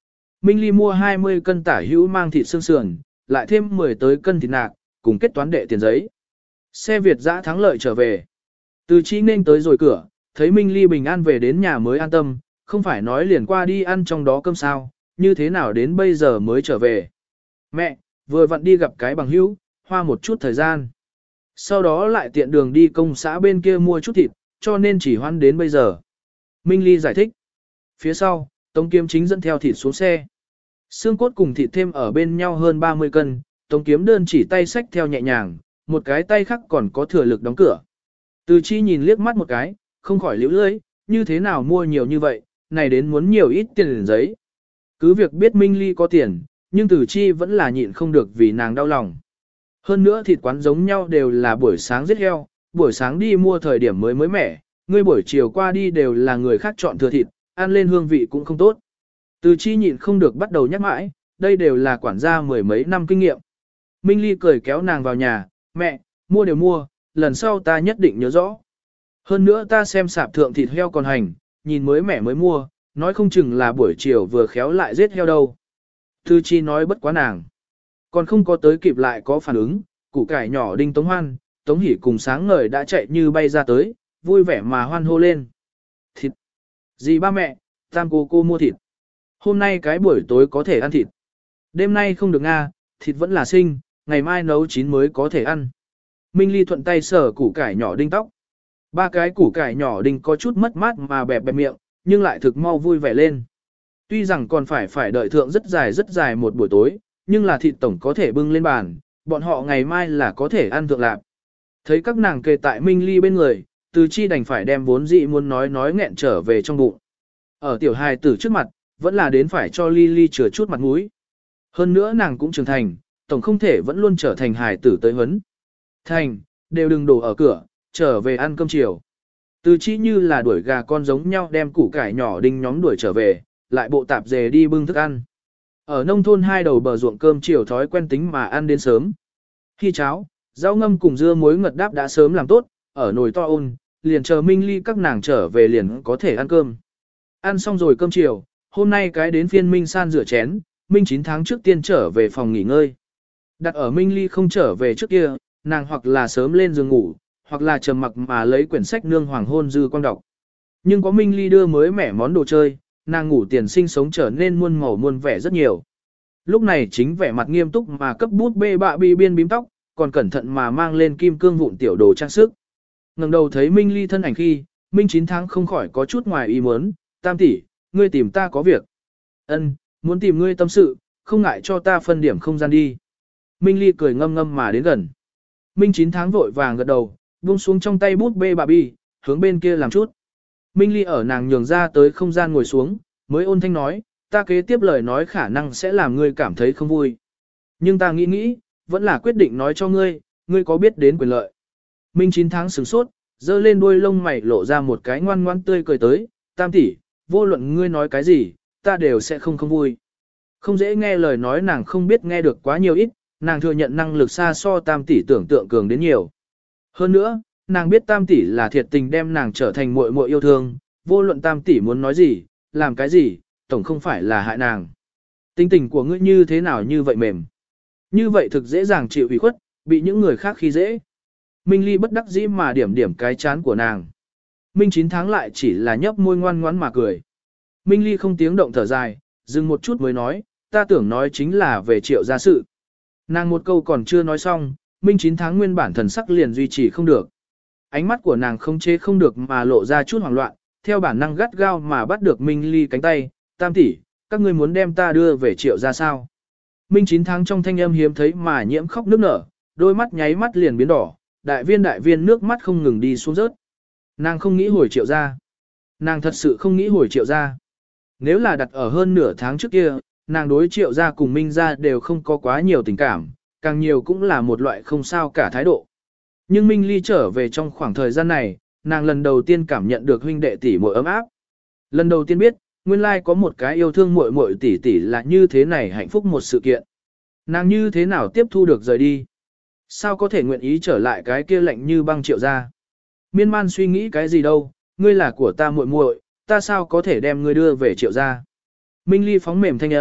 Minh Ly mua hai mươi cân tả hữu mang thịt xương sườn, lại thêm mười tới cân thịt nạc, cùng kết toán đệ tiền giấy. Xe Việt dã thắng lợi trở về. Từ Chi nên tới rồi cửa, thấy Minh Ly bình an về đến nhà mới an tâm, không phải nói liền qua đi ăn trong đó cơm sao, như thế nào đến bây giờ mới trở về. Mẹ, vừa vặn đi gặp cái bằng hữu, hoa một chút thời gian. Sau đó lại tiện đường đi công xã bên kia mua chút thịt, cho nên chỉ hoan đến bây giờ. Minh Ly giải thích. Phía sau, Tống Kiếm chính dẫn theo thịt xuống xe. Xương cốt cùng thịt thêm ở bên nhau hơn ba mươi cân, Tống Kiếm đơn chỉ tay xách theo nhẹ nhàng, một cái tay khác còn có thừa lực đóng cửa. Từ Chi nhìn liếc mắt một cái, không khỏi liễu lưỡi, như thế nào mua nhiều như vậy, này đến muốn nhiều ít tiền giấy. Cứ việc biết Minh Ly có tiền, nhưng Từ Chi vẫn là nhịn không được vì nàng đau lòng. Hơn nữa thịt quán giống nhau đều là buổi sáng giết heo, buổi sáng đi mua thời điểm mới mới mẻ, ngươi buổi chiều qua đi đều là người khác chọn thừa thịt, ăn lên hương vị cũng không tốt. Từ Chi nhịn không được bắt đầu nhắc mãi, đây đều là quản gia mười mấy năm kinh nghiệm. Minh Ly cười kéo nàng vào nhà, mẹ, mua đều mua, lần sau ta nhất định nhớ rõ. Hơn nữa ta xem sạp thượng thịt heo còn hành, nhìn mới mẻ mới mua, nói không chừng là buổi chiều vừa khéo lại giết heo đâu. Từ Chi nói bất quá nàng. Còn không có tới kịp lại có phản ứng, củ cải nhỏ Đinh Tống Hoan, Tống Hỷ cùng sáng ngời đã chạy như bay ra tới, vui vẻ mà hoan hô lên. Thịt! Dì ba mẹ, tam cô cô mua thịt. Hôm nay cái buổi tối có thể ăn thịt. Đêm nay không được nga, thịt vẫn là sinh, ngày mai nấu chín mới có thể ăn. Minh Ly thuận tay sờ củ cải nhỏ Đinh tóc. Ba cái củ cải nhỏ Đinh có chút mất mát mà bẹp bẹp miệng, nhưng lại thực mau vui vẻ lên. Tuy rằng còn phải phải đợi thượng rất dài rất dài một buổi tối, nhưng là thịt tổng có thể bưng lên bàn, bọn họ ngày mai là có thể ăn thượng lạp. Thấy các nàng kề tại Minh Ly bên người, Từ Chi đành phải đem vốn dị muốn nói nói nghẹn trở về trong bụng. Ở tiểu hài tử trước mặt, vẫn là đến phải cho Ly Ly chừa chút mặt mũi. Hơn nữa nàng cũng trưởng thành, tổng không thể vẫn luôn trở thành hài tử tới huấn. Thành, đều đừng đổ ở cửa, trở về ăn cơm chiều. Từ Chi như là đuổi gà con giống nhau đem củ cải nhỏ Đinh nhóm đuổi trở về, lại bộ tạp dề đi bưng thức ăn. Ở nông thôn hai đầu bờ ruộng cơm chiều thói quen tính mà ăn đến sớm. Khi cháo, rau ngâm cùng dưa muối ngật đáp đã sớm làm tốt, ở nồi to ôn, liền chờ Minh Ly các nàng trở về liền có thể ăn cơm. Ăn xong rồi cơm chiều, hôm nay cái đến phiên Minh San rửa chén, Minh chín tháng trước tiên trở về phòng nghỉ ngơi. Đặt ở Minh Ly không trở về trước kia, nàng hoặc là sớm lên giường ngủ, hoặc là trầm mặc mà lấy quyển sách nương hoàng hôn dư quang đọc. Nhưng có Minh Ly đưa mới mẻ món đồ chơi, nàng ngủ tiền sinh sống trở nên muôn màu muôn vẻ rất nhiều. Lúc này chính vẻ mặt nghiêm túc mà cấp bút bê bạ bi biên bím tóc, còn cẩn thận mà mang lên kim cương vụn tiểu đồ trang sức. Ngẩng đầu thấy Minh Ly thân ảnh khi, Minh chín tháng không khỏi có chút ngoài ý muốn, tam tỷ, ngươi tìm ta có việc. Ân, muốn tìm ngươi tâm sự, không ngại cho ta phân điểm không gian đi. Minh Ly cười ngâm ngâm mà đến gần. Minh chín tháng vội vàng gật đầu, buông xuống trong tay bút bê bà bi, hướng bên kia làm chút. Minh Ly ở nàng nhường ra tới không gian ngồi xuống, mới ôn thanh nói, ta kế tiếp lời nói khả năng sẽ làm ngươi cảm thấy không vui. Nhưng ta nghĩ nghĩ, vẫn là quyết định nói cho ngươi, ngươi có biết đến quyền lợi. Minh chín tháng sửng sốt, dơ lên đuôi lông mày lộ ra một cái ngoan ngoan tươi cười tới, tam tỷ, vô luận ngươi nói cái gì, ta đều sẽ không không vui. Không dễ nghe lời nói nàng không biết nghe được quá nhiều ít, nàng thừa nhận năng lực xa so tam tỷ tưởng tượng cường đến nhiều. Hơn nữa, nàng biết tam tỷ là thiệt tình đem nàng trở thành muội muội yêu thương, vô luận tam tỷ muốn nói gì, làm cái gì, tổng không phải là hại nàng. Tính tình của ngươi như thế nào như vậy mềm. Như vậy thực dễ dàng chịu ủy khuất, bị những người khác khi dễ. Minh Ly bất đắc dĩ mà điểm điểm cái chán của nàng. Minh chín tháng lại chỉ là nhấp môi ngoan ngoãn mà cười. Minh Ly không tiếng động thở dài, dừng một chút mới nói, ta tưởng nói chính là về triệu gia sự. Nàng một câu còn chưa nói xong, Minh chín tháng nguyên bản thần sắc liền duy trì không được. Ánh mắt của nàng không chế không được mà lộ ra chút hoảng loạn, theo bản năng gắt gao mà bắt được Minh Ly cánh tay, tam tỷ, các ngươi muốn đem ta đưa về triệu gia sao. Minh chín tháng trong thanh âm hiếm thấy mà nhiễm khóc nước nở, đôi mắt nháy mắt liền biến đỏ, đại viên đại viên nước mắt không ngừng đi xuống rớt. Nàng không nghĩ hồi triệu gia. Nàng thật sự không nghĩ hồi triệu gia. Nếu là đặt ở hơn nửa tháng trước kia, nàng đối triệu gia cùng Minh gia đều không có quá nhiều tình cảm, càng nhiều cũng là một loại không sao cả thái độ. Nhưng Minh Ly trở về trong khoảng thời gian này, nàng lần đầu tiên cảm nhận được huynh đệ tỷ muội ấm áp. Lần đầu tiên biết, nguyên lai có một cái yêu thương muội muội tỷ tỷ là như thế này hạnh phúc một sự kiện. Nàng như thế nào tiếp thu được rời đi? Sao có thể nguyện ý trở lại cái kia lạnh như băng triệu gia? Miên man suy nghĩ cái gì đâu, ngươi là của ta muội muội, ta sao có thể đem ngươi đưa về triệu gia? Minh Ly phóng mềm thanh âm,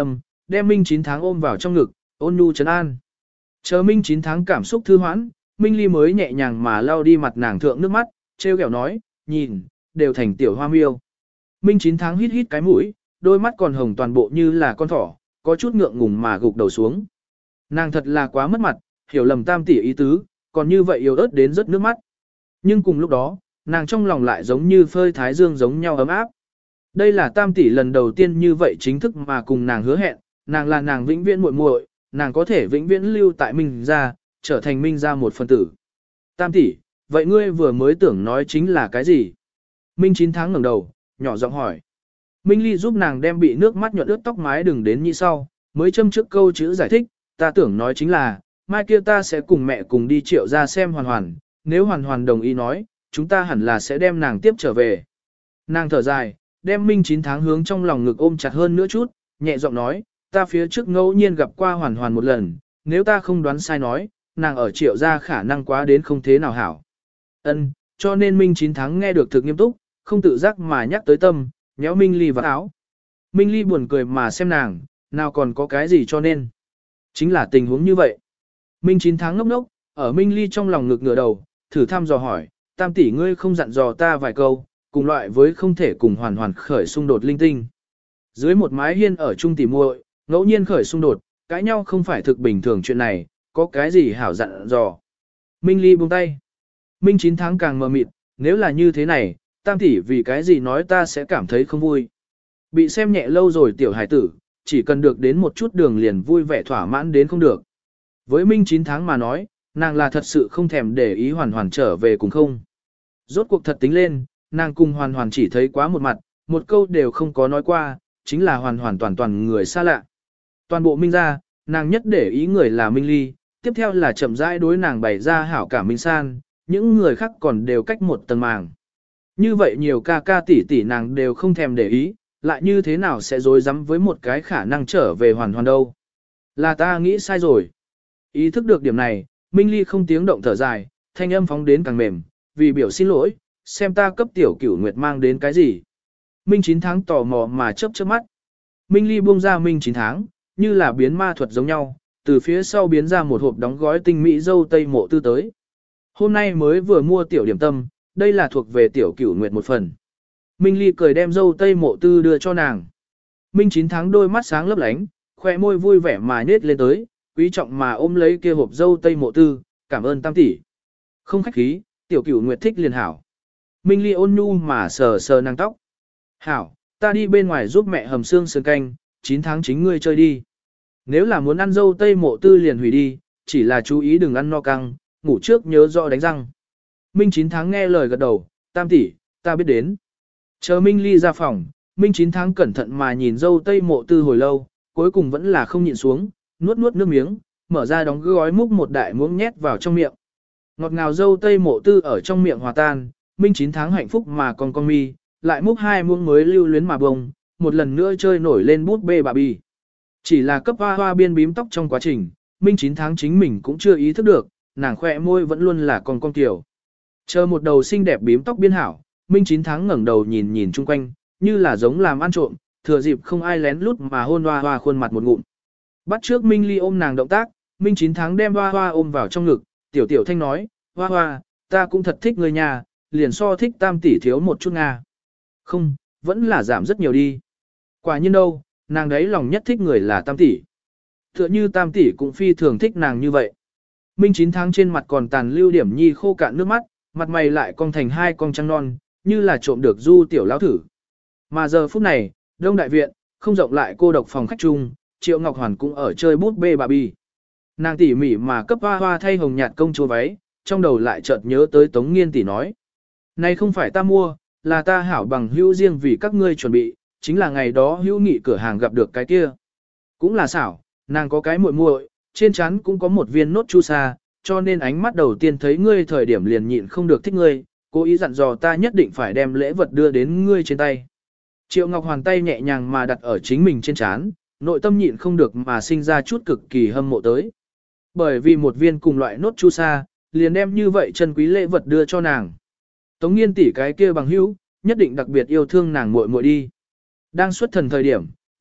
đem Minh chín tháng ôm vào trong ngực, ôn nhu trấn an. Chờ Minh chín tháng cảm xúc thư hoãn, Minh Ly mới nhẹ nhàng mà lau đi mặt nàng thượng nước mắt, trêu ghẹo nói, nhìn, đều thành tiểu hoa miêu. Minh chín tháng hít hít cái mũi, đôi mắt còn hồng toàn bộ như là con thỏ, có chút ngượng ngùng mà gục đầu xuống. Nàng thật là quá mất mặt, hiểu lầm tam tỷ ý tứ, còn như vậy yếu ớt đến rớt nước mắt. Nhưng cùng lúc đó, nàng trong lòng lại giống như phơi thái dương giống nhau ấm áp. Đây là tam tỷ lần đầu tiên như vậy chính thức mà cùng nàng hứa hẹn, nàng là nàng vĩnh viễn muội muội, nàng có thể vĩnh viễn lưu tại Minh gia, trở thành Minh gia một phần tử. Tam tỷ, vậy ngươi vừa mới tưởng nói chính là cái gì? Minh chín tháng ngẩng đầu, nhỏ giọng hỏi. Minh Ly giúp nàng đem bị nước mắt nhuận ướt tóc mái đừng đến như sau, mới châm trước câu chữ giải thích, ta tưởng nói chính là, mai kia ta sẽ cùng mẹ cùng đi Triệu gia xem Hoàn Hoàn, nếu Hoàn Hoàn đồng ý nói, chúng ta hẳn là sẽ đem nàng tiếp trở về. Nàng thở dài, đem Minh chín tháng hướng trong lòng ngực ôm chặt hơn nữa chút, nhẹ giọng nói, ta phía trước ngẫu nhiên gặp qua Hoàn Hoàn một lần, nếu ta không đoán sai nói, nàng ở Triệu gia khả năng quá đến không thế nào hảo. Ân, cho nên Minh chín tháng nghe được thực nghiêm túc, không tự giác mà nhắc tới tâm, nhéo Minh Ly vào áo. Minh Ly buồn cười mà xem nàng, nào còn có cái gì cho nên. Chính là tình huống như vậy. Minh chín tháng ngốc ngốc, ở Minh Ly trong lòng ngực ngửa đầu, thử thăm dò hỏi, tam tỷ ngươi không dặn dò ta vài câu, cùng loại với không thể cùng hoàn hoàn khởi xung đột linh tinh. Dưới một mái hiên ở chung tỉ muội, ngẫu nhiên khởi xung đột, cãi nhau không phải thực bình thường chuyện này, có cái gì hảo dặn dò. Minh Ly buông tay. Minh chín tháng càng mờ mịt, nếu là như thế này, tam tỷ vì cái gì nói ta sẽ cảm thấy không vui. Bị xem nhẹ lâu rồi tiểu hải tử, chỉ cần được đến một chút đường liền vui vẻ thỏa mãn đến không được. Với Minh chín tháng mà nói, nàng là thật sự không thèm để ý hoàn hoàn trở về cùng không. Rốt cuộc thật tính lên, nàng cùng hoàn hoàn chỉ thấy quá một mặt, một câu đều không có nói qua, chính là hoàn hoàn toàn toàn người xa lạ. Toàn bộ Minh gia, nàng nhất để ý người là Minh Ly, tiếp theo là chậm rãi đối nàng bày ra hảo cả Minh San, những người khác còn đều cách một tầng màng. Như vậy nhiều ca ca tỷ tỷ nàng đều không thèm để ý, lại như thế nào sẽ dối rắm với một cái khả năng trở về hoàn hoàn đâu. Là ta nghĩ sai rồi. Ý thức được điểm này, Minh Ly không tiếng động thở dài, thanh âm phóng đến càng mềm, vì biểu xin lỗi, xem ta cấp tiểu cửu nguyệt mang đến cái gì. Minh chín tháng tò mò mà chớp chớp mắt. Minh Ly buông ra Minh chín tháng, như là biến ma thuật giống nhau, từ phía sau biến ra một hộp đóng gói tinh mỹ dâu tây mộ tư tới. Hôm nay mới vừa mua tiểu điểm tâm, đây là thuộc về tiểu cửu nguyệt một phần. Minh Ly cười đem dâu tây mộ tư đưa cho nàng. Minh chín tháng đôi mắt sáng lấp lánh, khoe môi vui vẻ mà nết lên tới, quý trọng mà ôm lấy kia hộp dâu tây mộ tư, cảm ơn tam tỷ. Không khách khí, tiểu cửu nguyệt thích liền hảo. Minh Ly ôn nhu mà sờ sờ nàng tóc. Hảo, ta đi bên ngoài giúp mẹ hầm xương sườn canh, chín tháng chính ngươi chơi đi. Nếu là muốn ăn dâu tây mộ tư liền hủy đi, chỉ là chú ý đừng ăn no căng, ngủ trước nhớ rõ đánh răng. Minh chín tháng nghe lời gật đầu, tam tỷ, ta biết đến. Chờ Minh Ly ra phòng, Minh chín tháng cẩn thận mà nhìn dâu tây mộ tư hồi lâu, cuối cùng vẫn là không nhịn xuống, nuốt nuốt nước miếng, mở ra đóng gói múc một đại muỗng nhét vào trong miệng. Ngọt ngào dâu tây mộ tư ở trong miệng hòa tan, Minh chín tháng hạnh phúc mà còn con mi, lại múc hai muỗng mới lưu luyến mà bông, một lần nữa chơi nổi lên bút bê bà bì. Chỉ là cấp hoa hoa biên bím tóc trong quá trình, Minh chín tháng chính mình cũng chưa ý thức được, nàng khỏe môi vẫn luôn là con con tiểu. Chờ một đầu xinh đẹp bím tóc biên hảo, Minh chín tháng ngẩng đầu nhìn nhìn chung quanh, như là giống làm ăn trộm, thừa dịp không ai lén lút mà hôn hoa hoa khuôn mặt một ngụm. Bắt trước Minh Ly ôm nàng động tác, Minh chín tháng đem hoa hoa ôm vào trong ngực, tiểu tiểu thanh nói, hoa hoa, ta cũng thật thích người nhà, liền so thích tam tỷ thiếu một chút nga. Không, vẫn là giảm rất nhiều đi. Quả nhiên đâu, nàng đấy lòng nhất thích người là tam tỷ. Tựa như tam tỷ cũng phi thường thích nàng như vậy. Minh chín tháng trên mặt còn tàn lưu điểm nhi khô cạn nước mắt, mặt mày lại cong thành hai con trăng non, như là trộm được du tiểu lão thử. Mà giờ phút này, Đông Đại Viện, không rộng lại cô độc phòng khách chung, Triệu Ngọc Hoàn cũng ở chơi bút bê bà bi. Nàng tỉ mỉ mà cấp hoa hoa thay hồng nhạt công chúa váy, trong đầu lại chợt nhớ tới Tống Nghiên tỷ nói. Này không phải ta mua, là ta hảo bằng hữu riêng vì các ngươi chuẩn bị, chính là ngày đó hữu nghị cửa hàng gặp được cái kia. Cũng là xảo, nàng có cái muội muội, trên trán cũng có một viên nốt chu sa, cho nên ánh mắt đầu tiên thấy ngươi thời điểm liền nhịn không được thích ngươi, cố ý dặn dò ta nhất định phải đem lễ vật đưa đến ngươi trên tay. Triệu Ngọc Hoàn tay nhẹ nhàng mà đặt ở chính mình trên trán, nội tâm nhịn không được mà sinh ra chút cực kỳ hâm mộ tới. Bởi vì một viên cùng loại nốt chu sa, liền đem như vậy chân quý lễ vật đưa cho nàng. Tống Nghiên tỷ cái kia bằng hữu, nhất định đặc biệt yêu thương nàng muội muội đi. Đang xuất thần thời điểm,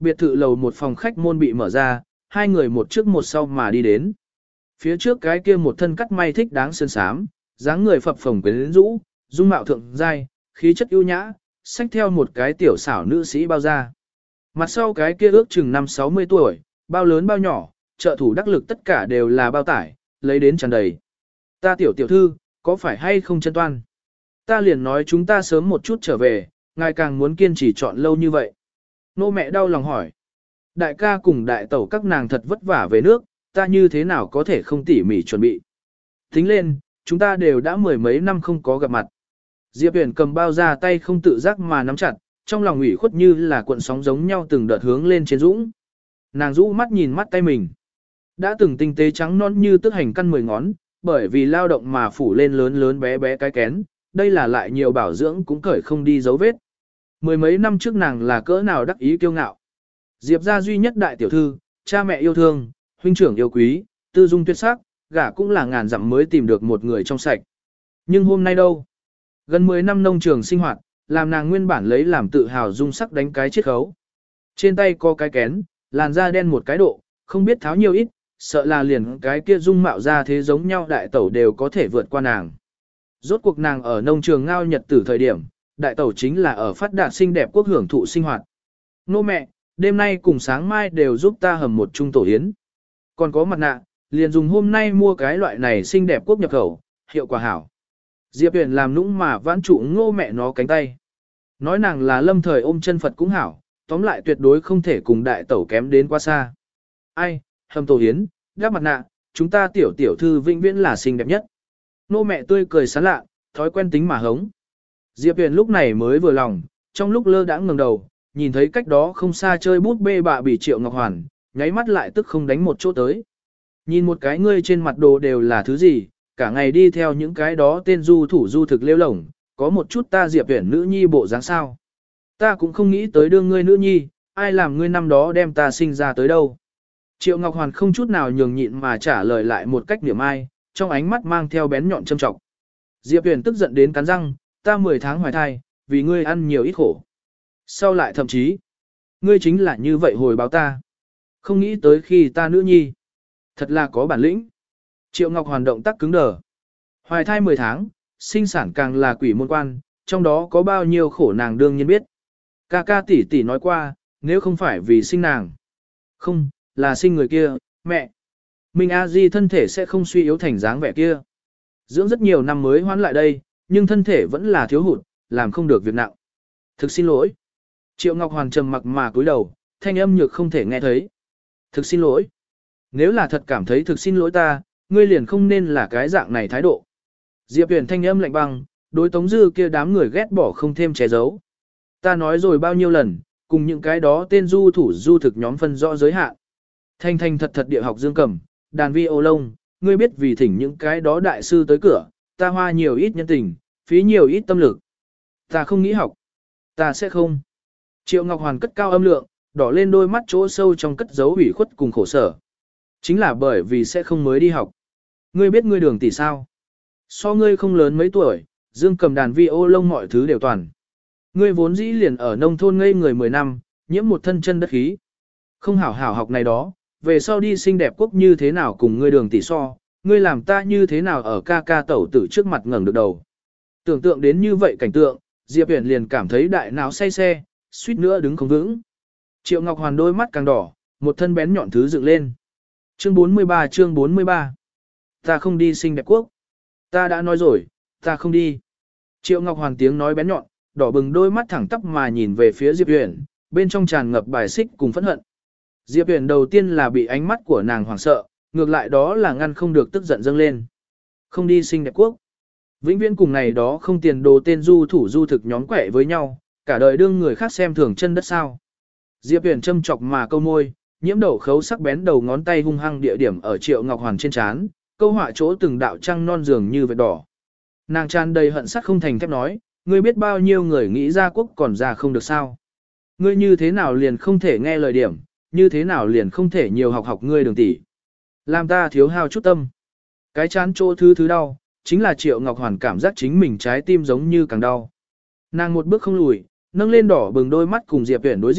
Biệt thự lầu một phòng khách môn bị mở ra, hai người một trước một sau mà đi đến. Phía trước cái kia một thân cắt may thích đáng sơn sám, dáng người phập phồng quyến rũ, dung mạo thượng giai, khí chất ưu nhã, xách theo một cái tiểu xảo nữ sĩ bao da. Mặt sau cái kia ước chừng năm sáu mươi tuổi, bao lớn bao nhỏ, trợ thủ đắc lực tất cả đều là bao tải, lấy đến tràn đầy. Ta tiểu tiểu thư, có phải hay không chân toan? Ta liền nói chúng ta sớm một chút trở về, ngài càng muốn kiên trì chọn lâu như vậy. Nô mẹ đau lòng hỏi. Đại ca cùng đại tẩu các nàng thật vất vả về nước, ta như thế nào có thể không tỉ mỉ chuẩn bị. Tính lên, chúng ta đều đã mười mấy năm không có gặp mặt. Diệp Huyền cầm bao ra tay không tự giác mà nắm chặt, trong lòng ủy khuất như là cuộn sóng giống nhau từng đợt hướng lên trên dũng. Nàng rũ mắt nhìn mắt tay mình. Đã từng tinh tế trắng non như tức hành căn mười ngón, bởi vì lao động mà phủ lên lớn lớn bé bé cái kén, đây là lại nhiều bảo dưỡng cũng cởi không đi dấu vết. Mười mấy năm trước nàng là cỡ nào đắc ý kiêu ngạo. Diệp gia duy nhất đại tiểu thư, cha mẹ yêu thương, huynh trưởng yêu quý, tư dung tuyệt sắc, gả cũng là ngàn dặm mới tìm được một người trong sạch. Nhưng hôm nay đâu? Gần mười năm nông trường sinh hoạt, làm nàng nguyên bản lấy làm tự hào dung sắc đánh cái chiết khấu. Trên tay có cái kén, làn da đen một cái độ, không biết tháo nhiều ít, sợ là liền cái kia dung mạo ra thế giống nhau đại tẩu đều có thể vượt qua nàng. Rốt cuộc nàng ở nông trường ngao nhật tử thời điểm, đại tẩu chính là ở phát đạt xinh đẹp quốc hưởng thụ sinh hoạt. Nô mẹ, đêm nay cùng sáng mai đều giúp ta hầm một chung tổ yến. Còn có mặt nạ, liền dùng hôm nay mua cái loại này xinh đẹp quốc nhập khẩu, hiệu quả hảo. Diệp Huyền làm nũng mà vãn trụ ngô mẹ nó cánh tay. Nói nàng là lâm thời ôm chân Phật cũng hảo, tóm lại tuyệt đối không thể cùng đại tẩu kém đến quá xa. Ai, hầm tổ yến, đắp mặt nạ, chúng ta tiểu tiểu thư vĩnh viễn là xinh đẹp nhất. Nô mẹ tươi cười sán lạ, thói quen tính mà hống. Diệp Huyền lúc này mới vừa lòng, trong lúc lơ đãng ngẩng đầu, nhìn thấy cách đó không xa chơi bút bê bạ bị Triệu Ngọc Hoàn, nháy mắt lại tức không đánh một chỗ tới. Nhìn một cái ngươi trên mặt đồ đều là thứ gì, cả ngày đi theo những cái đó tên du thủ du thực lêu lổng, có một chút ta Diệp Huyền nữ nhi bộ dáng sao. Ta cũng không nghĩ tới đương ngươi nữ nhi, ai làm ngươi năm đó đem ta sinh ra tới đâu. Triệu Ngọc Hoàn không chút nào nhường nhịn mà trả lời lại một cách niệm ai, trong ánh mắt mang theo bén nhọn châm trọng. Diệp Huyền tức giận đến cắn răng, ta mười tháng hoài thai, vì ngươi ăn nhiều ít khổ. Sau lại thậm chí, ngươi chính là như vậy hồi báo ta. Không nghĩ tới khi ta nữ nhi. Thật là có bản lĩnh. Triệu Ngọc Hoàn động tác cứng đờ. Hoài thai mười tháng, sinh sản càng là quỷ môn quan, trong đó có bao nhiêu khổ nàng đương nhiên biết. Ca ca tỷ tỷ nói qua, nếu không phải vì sinh nàng. Không, là sinh người kia, mẹ. Minh A Di thân thể sẽ không suy yếu thành dáng vẻ kia. Dưỡng rất nhiều năm mới hoán lại đây, nhưng thân thể vẫn là thiếu hụt, làm không được việc nặng. Thực xin lỗi. Triệu Ngọc Hoàn trầm mặc mà cúi đầu, thanh âm nhược không thể nghe thấy. Thực xin lỗi. Nếu là thật cảm thấy thực xin lỗi ta, ngươi liền không nên là cái dạng này thái độ. Diệp Huyền thanh âm lạnh băng, đối Tống Dư kia đám người ghét bỏ không thêm che giấu. Ta nói rồi bao nhiêu lần, cùng những cái đó tên du thủ du thực nhóm phân rõ giới hạn. Thanh thanh thật thật địa học dương cầm, đàn vi ô lông, ngươi biết vì thỉnh những cái đó đại sư tới cửa, ta hoa nhiều ít nhân tình, phí nhiều ít tâm lực. Ta không nghĩ học. Ta sẽ không. Triệu Ngọc Hoàn cất cao âm lượng, đỏ lên đôi mắt chỗ sâu trong cất giấu ủy khuất cùng khổ sở. Chính là bởi vì sẽ không mới đi học. Ngươi biết ngươi đường tỷ sao? So ngươi không lớn mấy tuổi, dương cầm đàn vi ô lông mọi thứ đều toàn. Ngươi vốn dĩ liền ở nông thôn ngây người mười năm, nhiễm một thân chân đất khí. Không hảo hảo học này đó, về sau đi xinh đẹp quốc như thế nào cùng ngươi đường tỷ so, ngươi làm ta như thế nào ở ca ca tẩu tử trước mặt ngẩng được đầu. Tưởng tượng đến như vậy cảnh tượng, Diệp Huyền liền cảm thấy đại não say xe, suýt nữa đứng không vững. Triệu Ngọc Hoàn đôi mắt càng đỏ, một thân bén nhọn thứ dựng lên. Chương bốn mươi ba chương bốn mươi ba. Ta không đi xinh đẹp quốc. Ta đã nói rồi, ta không đi. Triệu Ngọc Hoàn tiếng nói bén nhọn, đỏ bừng đôi mắt thẳng tắp mà nhìn về phía Diệp Huyền, bên trong tràn ngập bài xích cùng phẫn hận. Diệp Huyền đầu tiên là bị ánh mắt của nàng hoảng sợ, ngược lại đó là ngăn không được tức giận dâng lên. Không đi xinh đẹp quốc. Vĩnh viễn cùng này đó không tiền đồ tên du thủ du thực nhóm quẻ với nhau, cả đời đương người khác xem thường chân đất sao. Diệp Huyền châm chọc mà câu môi, nhiễm đầu khấu sắc bén đầu ngón tay hung hăng địa điểm ở Triệu Ngọc Hoàn trên trán, câu họa chỗ từng đạo trăng non dường như vệt đỏ. Nàng tràn đầy hận sắt không thành thép nói, ngươi biết bao nhiêu người nghĩ ra quốc còn ra không được sao. Ngươi như thế nào liền không thể nghe lời điểm, như thế nào liền không thể nhiều học học ngươi đường tỷ. Làm ta thiếu hao chút tâm. Cái chán chỗ thứ thứ đau, chính là Triệu Ngọc Hoàn cảm giác chính mình trái tim giống như càng đau. Nàng một bước không lùi, nâng lên đỏ bừng đôi mắt cùng Diệp Huyền đối diện,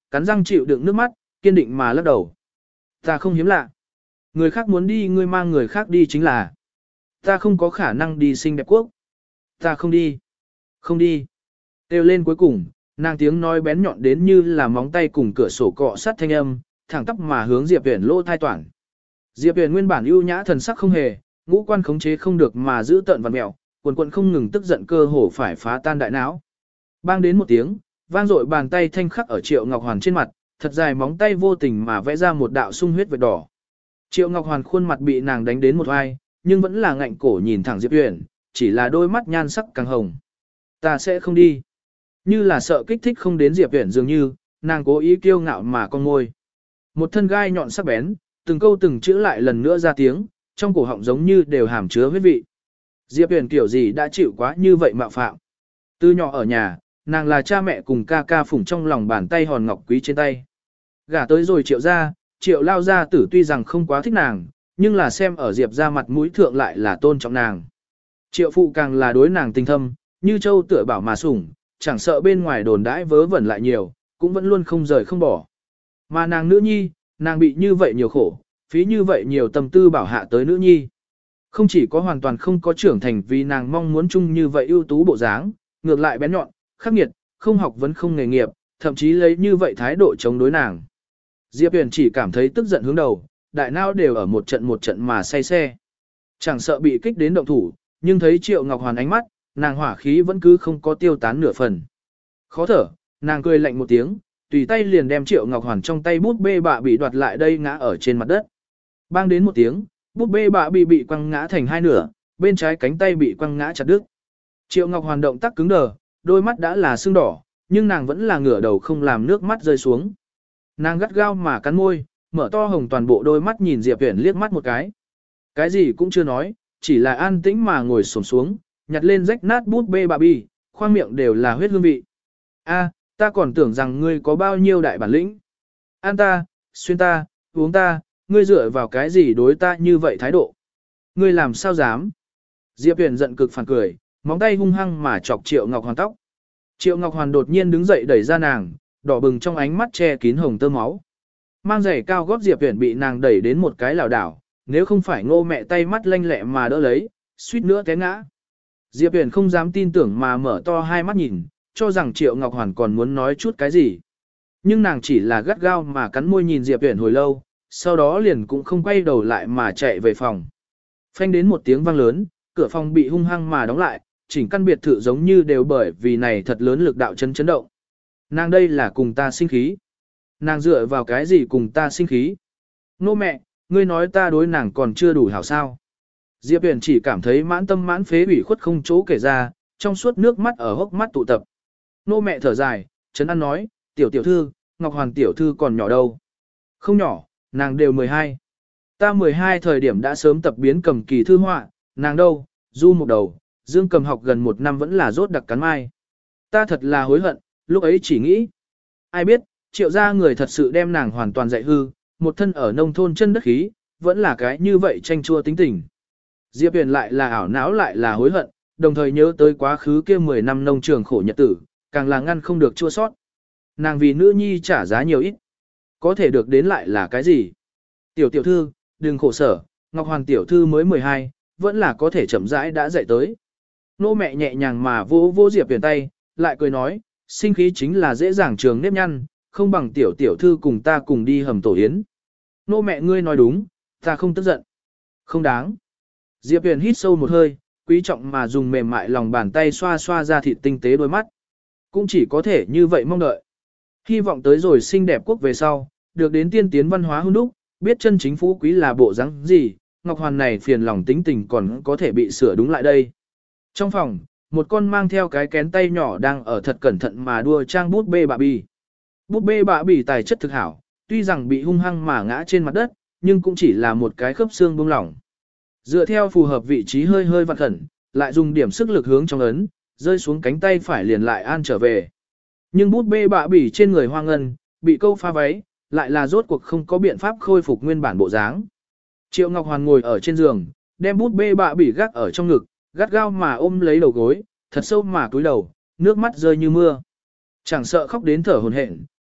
cắn răng chịu đựng nước mắt, kiên định mà lắc đầu. Ta không hiếm lạ. Người khác muốn đi ngươi mang người khác đi chính là. Ta không có khả năng đi xinh đẹp quốc. Ta không đi. Không đi. Têu lên cuối cùng, nàng tiếng nói bén nhọn đến như là móng tay cùng cửa sổ cọ sắt thanh âm, thẳng tắp mà hướng Diệp Viễn lỗ thai toản. Diệp Viễn nguyên bản ưu nhã thần sắc không hề, ngũ quan khống chế không được mà giữ tợn vặn mèo, quần quần không ngừng tức giận cơ hồ phải phá tan đại não. Bang đến một tiếng, vang dội bàn tay thanh khắc ở Triệu Ngọc Hoàn trên mặt, thật dài móng tay vô tình mà vẽ ra một đạo sung huyết vệt đỏ. Triệu Ngọc Hoàn khuôn mặt bị nàng đánh đến một oai, nhưng vẫn là ngạnh cổ nhìn thẳng Diệp Viễn, chỉ là đôi mắt nhan sắc càng hồng. Ta sẽ không đi. Như là sợ kích thích không đến Diệp Viễn dường như, nàng cố ý kiêu ngạo mà con môi. Một thân gai nhọn sắc bén, từng câu từng chữ lại lần nữa ra tiếng, trong cổ họng giống như đều hàm chứa huyết vị. Diệp Viễn kiểu gì đã chịu quá như vậy mạo phạm. Từ nhỏ ở nhà, nàng là cha mẹ cùng ca ca phủng trong lòng bàn tay hòn ngọc quý trên tay. Gả tới rồi Triệu gia, Triệu lao gia tử tuy rằng không quá thích nàng, nhưng là xem ở Diệp gia mặt mũi thượng lại là tôn trọng nàng. Triệu phụ càng là đối nàng tình thâm, như châu tựa bảo mà sủng, chẳng sợ bên ngoài đồn đãi vớ vẩn lại nhiều, cũng vẫn luôn không rời không bỏ. Mà nàng nữ nhi, nàng bị như vậy nhiều khổ, phí như vậy nhiều tâm tư bảo hạ tới nữ nhi. Không chỉ có hoàn toàn không có trưởng thành vì nàng mong muốn chung như vậy ưu tú bộ dáng, ngược lại bén nhọn, khắc nghiệt, không học vấn không nghề nghiệp, thậm chí lấy như vậy thái độ chống đối nàng. Diệp Huyền chỉ cảm thấy tức giận hướng đầu, đại não đều ở một trận một trận mà say xe. Chẳng sợ bị kích đến động thủ, nhưng thấy Triệu Ngọc Hoàn ánh mắt, nàng hỏa khí vẫn cứ không có tiêu tán nửa phần. Khó thở, nàng cười lạnh một tiếng, tùy tay liền đem Triệu Ngọc Hoàn trong tay bút bê bạ bị đoạt lại đây ngã ở trên mặt đất. Bang đến một tiếng, bút bê bạ bị bị quăng ngã thành hai nửa, bên trái cánh tay bị quăng ngã chặt đứt. Triệu Ngọc Hoàn động tác cứng đờ, đôi mắt đã là sưng đỏ, nhưng nàng vẫn là ngửa đầu không làm nước mắt rơi xuống. Nàng gắt gao mà cắn môi, mở to hồng toàn bộ đôi mắt nhìn Diệp Viễn liếc mắt một cái. Cái gì cũng chưa nói, chỉ là an tĩnh mà ngồi xổm xuống, nhặt lên rách nát bút bê bà bì, khoang miệng đều là huyết hương vị. A, ta còn tưởng rằng ngươi có bao nhiêu đại bản lĩnh. Ăn ta, xuyên ta, uống ta, ngươi dựa vào cái gì đối ta như vậy thái độ. Ngươi làm sao dám. Diệp Viễn giận cực phản cười, móng tay hung hăng mà chọc Triệu Ngọc Hoàn tóc. Triệu Ngọc Hoàn đột nhiên đứng dậy đẩy ra nàng, đỏ bừng trong ánh mắt che kín hồng tơ máu. Mang giày cao gót Diệp Viễn bị nàng đẩy đến một cái lảo đảo, nếu không phải Ngô mẹ tay mắt lanh lẹ mà đỡ lấy, suýt nữa té ngã. Diệp Viễn không dám tin tưởng mà mở to hai mắt nhìn, cho rằng Triệu Ngọc Hoàn còn muốn nói chút cái gì. Nhưng nàng chỉ là gắt gao mà cắn môi nhìn Diệp Viễn hồi lâu, sau đó liền cũng không quay đầu lại mà chạy về phòng. Phanh đến một tiếng vang lớn, cửa phòng bị hung hăng mà đóng lại, chỉnh căn biệt thự giống như đều bởi vì này thật lớn lực đạo chấn chấn động. Nàng đây là cùng ta sinh khí. Nàng dựa vào cái gì cùng ta sinh khí? Nô mẹ, ngươi nói ta đối nàng còn chưa đủ hảo sao? Diệp Huyền chỉ cảm thấy mãn tâm mãn phế ủy khuất không chỗ kể ra, trong suốt nước mắt ở hốc mắt tụ tập. Nô mẹ thở dài, Trấn An nói, tiểu tiểu thư, Ngọc Hoàn tiểu thư còn nhỏ đâu. Không nhỏ, nàng đều mười hai. Ta mười hai thời điểm đã sớm tập biến cầm kỳ thư họa, nàng đâu, du một đầu, dương cầm học gần một năm vẫn là rốt đặc cắn mai. Ta thật là hối hận, lúc ấy chỉ nghĩ. Ai biết, Triệu gia người thật sự đem nàng hoàn toàn dạy hư, một thân ở nông thôn chân đất khí, vẫn là cái như vậy tranh chua tính tình. Diệp Huyền lại là ảo não lại là hối hận, đồng thời nhớ tới quá khứ kia mười năm nông trường khổ nhật tử, càng là ngăn không được chua sót. Nàng vì nữ nhi trả giá nhiều ít, có thể được đến lại là cái gì? Tiểu tiểu thư, đừng khổ sở, Ngọc Hoàn tiểu thư mới mười hai, vẫn là có thể chậm rãi đã dạy tới. Nô mẹ nhẹ nhàng mà vỗ vỗ Diệp Huyền tay, lại cười nói, sinh khí chính là dễ dàng trường nếp nhăn, không bằng tiểu tiểu thư cùng ta cùng đi hầm tổ yến. Nô mẹ ngươi nói đúng, ta không tức giận. Không đáng. Diệp Huyền hít sâu một hơi, quý trọng mà dùng mềm mại lòng bàn tay xoa xoa ra thịt tinh tế đôi mắt. Cũng chỉ có thể như vậy mong đợi. Hy vọng tới rồi xinh đẹp quốc về sau, được đến tiên tiến văn hóa hôn đúc, biết chân chính phú quý là bộ dáng gì, Ngọc Hoàn này phiền lòng tính tình còn có thể bị sửa đúng lại đây. Trong phòng, một con mang theo cái kén tay nhỏ đang ở thật cẩn thận mà đua trang bút bê bạ bì. Bút bê bạ bì tài chất thực hảo, tuy rằng bị hung hăng mà ngã trên mặt đất, nhưng cũng chỉ là một cái khớp xương buông lỏng. Dựa theo phù hợp vị trí hơi hơi vặn khẩn, lại dùng điểm sức lực hướng trong ấn, rơi xuống cánh tay phải liền lại an trở về. Nhưng bút bê bạ bỉ trên người Hoa Ngân, bị câu pha váy, lại là rốt cuộc không có biện pháp khôi phục nguyên bản bộ dáng. Triệu Ngọc Hoàn ngồi ở trên giường, đem bút bê bạ bỉ gác ở trong ngực, gắt gao mà ôm lấy đầu gối, thật sâu mà cúi đầu, nước mắt rơi như mưa. Chẳng sợ khóc đến thở hổn hển,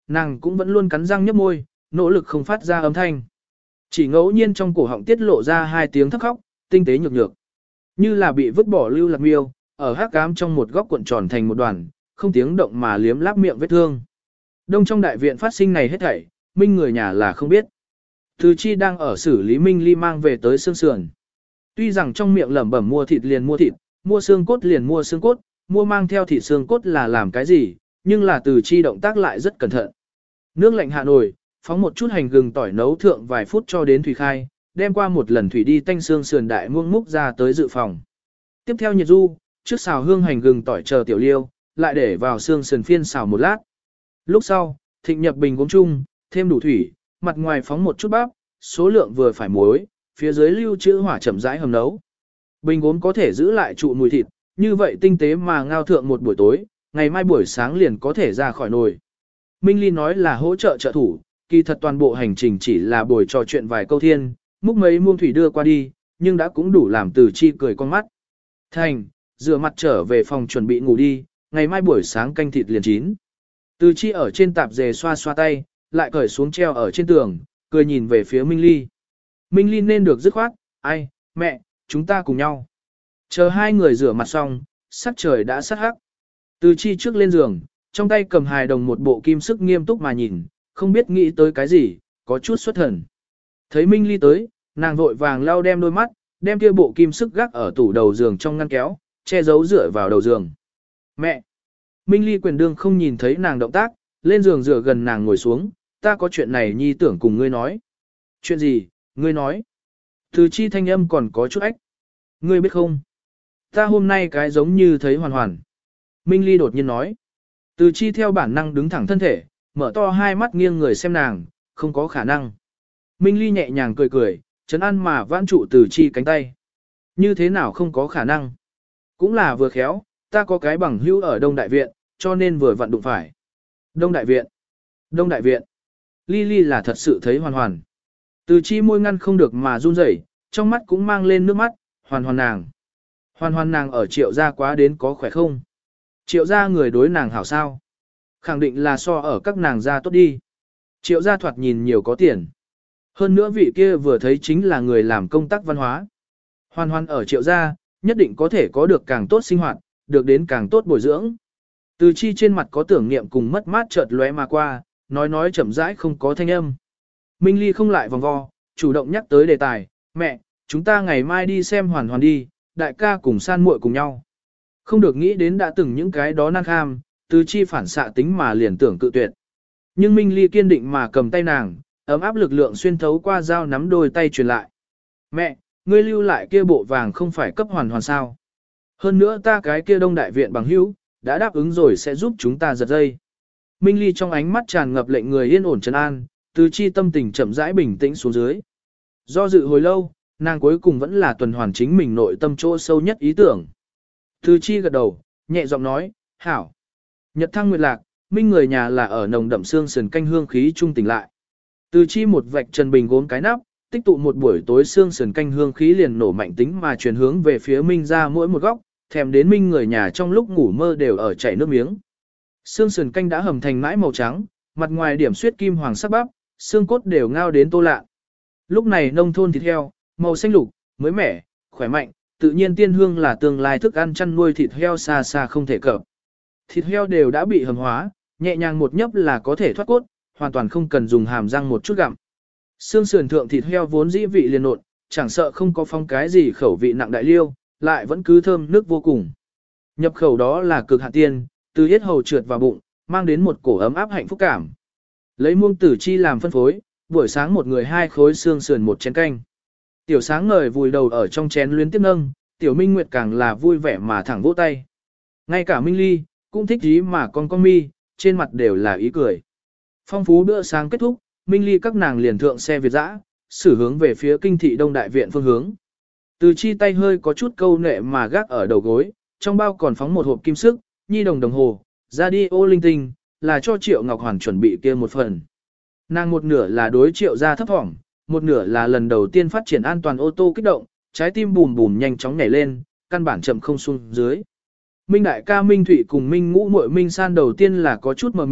nàng cũng vẫn luôn cắn răng nhấp môi, nỗ lực không phát ra âm thanh. Chỉ ngẫu nhiên trong cổ họng tiết lộ ra hai tiếng thấp khóc, tinh tế nhược nhược. Như là bị vứt bỏ lưu lạc miêu, ở hắc ám trong một góc cuộn tròn thành một đoàn, không tiếng động mà liếm láp miệng vết thương. Đông trong đại viện phát sinh này hết thảy, Minh người nhà là không biết. Từ Chi đang ở xử lý Minh Ly mang về tới xương sườn. Tuy rằng trong miệng lẩm bẩm mua thịt liền mua thịt, mua xương cốt liền mua xương cốt, mua mang theo thịt xương cốt là làm cái gì, nhưng là Từ Chi động tác lại rất cẩn thận. Nước lạnh hạ nồi, phóng một chút hành gừng tỏi nấu thượng vài phút cho đến thủy khai, đem qua một lần thủy đi tanh xương sườn đại muông múc ra tới dự phòng. Tiếp theo nhiệt du, trước xào hương hành gừng tỏi chờ tiểu liêu, lại để vào xương sườn phiên xào một lát. Lúc sau, thịnh nhập bình gốm chung, thêm đủ thủy, mặt ngoài phóng một chút bắp, số lượng vừa phải muối, phía dưới lưu trữ hỏa chậm rãi hầm nấu. Bình gốm có thể giữ lại trụ mùi thịt, như vậy tinh tế mà ngao thượng một buổi tối, ngày mai buổi sáng liền có thể ra khỏi nồi. Minh Ly nói là hỗ trợ trợ thủ, kỳ thật toàn bộ hành trình chỉ là buổi trò chuyện vài câu thiên, múc mấy muông thủy đưa qua đi, nhưng đã cũng đủ làm Từ Chi cười con mắt. Thành, rửa mặt trở về phòng chuẩn bị ngủ đi, ngày mai buổi sáng canh thịt liền chín. Từ Chi ở trên tạp dề xoa xoa tay, lại cởi xuống treo ở trên tường, cười nhìn về phía Minh Ly. Minh Ly nên được dứt khoát, ai, mẹ, chúng ta cùng nhau. Chờ hai người rửa mặt xong, sắc trời đã sắt hắc. Từ Chi trước lên giường, trong tay cầm hài đồng một bộ kim sức nghiêm túc mà nhìn, không biết nghĩ tới cái gì, có chút xuất thần. Thấy Minh Ly tới, nàng vội vàng lau đem đôi mắt, đem kia bộ kim sức gác ở tủ đầu giường trong ngăn kéo, che giấu dựa vào đầu giường. Mẹ! Minh Ly quyền đương không nhìn thấy nàng động tác, lên giường dựa gần nàng ngồi xuống, ta có chuyện này nhi tưởng cùng ngươi nói. Chuyện gì, ngươi nói? Từ Chi thanh âm còn có chút ách. Ngươi biết không? Ta hôm nay cái giống như thấy hoàn hoàn. Minh Ly đột nhiên nói. Từ Chi theo bản năng đứng thẳng thân thể, mở to hai mắt nghiêng người xem nàng, không có khả năng. Minh Ly nhẹ nhàng cười cười, trấn an mà vãn trụ Từ Chi cánh tay. Như thế nào không có khả năng? Cũng là vừa khéo, ta có cái bằng hữu ở Đông Đại Viện, cho nên vừa vặn đụng phải. Đông Đại Viện. Đông Đại Viện. Ly Ly là thật sự thấy hoàn hoàn. Từ Chi môi ngăn không được mà run rẩy, trong mắt cũng mang lên nước mắt, hoàn hoàn nàng. Hoàn hoàn nàng ở Triệu gia quá đến có khỏe không? Triệu gia người đối nàng hảo sao? Khẳng định là so ở các nàng gia tốt đi. Triệu gia thoạt nhìn nhiều có tiền. Hơn nữa vị kia vừa thấy chính là người làm công tác văn hóa. Hoàn hoàn ở Triệu gia, nhất định có thể có được càng tốt sinh hoạt, được đến càng tốt bồi dưỡng. Từ Chi trên mặt có tưởng niệm cùng mất mát chợt lóe mà qua, nói nói chậm rãi không có thanh âm. Minh Ly không lại vòng vo, chủ động nhắc tới đề tài, mẹ, chúng ta ngày mai đi xem hoàn hoàn đi, đại ca cùng san muội cùng nhau. Không được nghĩ đến đã từng những cái đó nan kham, Từ Chi phản xạ tính mà liền tưởng cự tuyệt. Nhưng Minh Ly kiên định mà cầm tay nàng, ấm áp lực lượng xuyên thấu qua dao nắm đôi tay truyền lại. Mẹ, ngươi lưu lại kia bộ vàng không phải cấp hoàn hoàn sao. Hơn nữa ta cái kia Đông Đại Viện bằng hữu, đã đáp ứng rồi sẽ giúp chúng ta giật dây. Minh Ly trong ánh mắt tràn ngập lệnh người yên ổn trấn an, Từ Chi tâm tình chậm rãi bình tĩnh xuống dưới. Do dự hồi lâu, nàng cuối cùng vẫn là tuần hoàn chính mình nội tâm chỗ sâu nhất ý tưởng. Từ Chi gật đầu, nhẹ giọng nói, hảo. Nhật thăng nguyệt lạc, Minh người nhà là ở nồng đậm xương sườn canh hương khí trung tỉnh lại. Từ Chi một vạch trần bình gốm cái nắp, tích tụ một buổi tối xương sườn canh hương khí liền nổ mạnh tính mà truyền hướng về phía Minh ra mỗi một góc, thèm đến Minh người nhà trong lúc ngủ mơ đều ở chảy nước miếng. Xương sườn canh đã hầm thành mãi màu trắng, mặt ngoài điểm xuyết kim hoàng sắc bắp, xương cốt đều ngao đến tô lạ. Lúc này nông thôn thịt heo, màu xanh lục, mới mẻ, khỏe mạnh, tự nhiên tiên hương là tương lai thức ăn chăn nuôi thịt heo xa xa không thể cập. Thịt heo đều đã bị hầm hóa, nhẹ nhàng một nhấp là có thể thoát cốt, hoàn toàn không cần dùng hàm răng một chút gặm. Xương sườn thượng thịt heo vốn dĩ vị liền nộn, chẳng sợ không có phong cái gì khẩu vị nặng đại liêu, lại vẫn cứ thơm nước vô cùng. Nhập khẩu đó là cực hạn tiên, từ yết hầu trượt vào bụng, mang đến một cổ ấm áp hạnh phúc cảm. Lấy muông tử chi làm phân phối, buổi sáng một người hai khối xương sườn một chén canh. Tiểu sáng ngời vùi đầu ở trong chén luyến tiếp nâng, tiểu Minh Nguyệt càng là vui vẻ mà thẳng vỗ tay. Ngay cả Minh Ly, cũng thích ý mà con con mi, trên mặt đều là ý cười. Phong phú bữa sáng kết thúc, Minh Ly các nàng liền thượng xe Việt dã, xử hướng về phía kinh thị Đông Đại Viện phương hướng. Từ Chi tay hơi có chút câu nệ mà gác ở đầu gối, trong bao còn phóng một hộp kim sức, nhi đồng đồng hồ, radio linh tinh, là cho Triệu Ngọc Hoàn chuẩn bị kia một phần. Nàng một nửa là đối Triệu gia thấp thỏm, một nửa là lần đầu tiên phát triển an toàn ô tô kích động, trái tim bùm bùm nhanh chóng nhảy lên, căn bản chậm không xuống dưới. Minh đại ca Minh Thụy cùng Minh ngũ muội Minh San đầu tiên là có chút mờ mịt,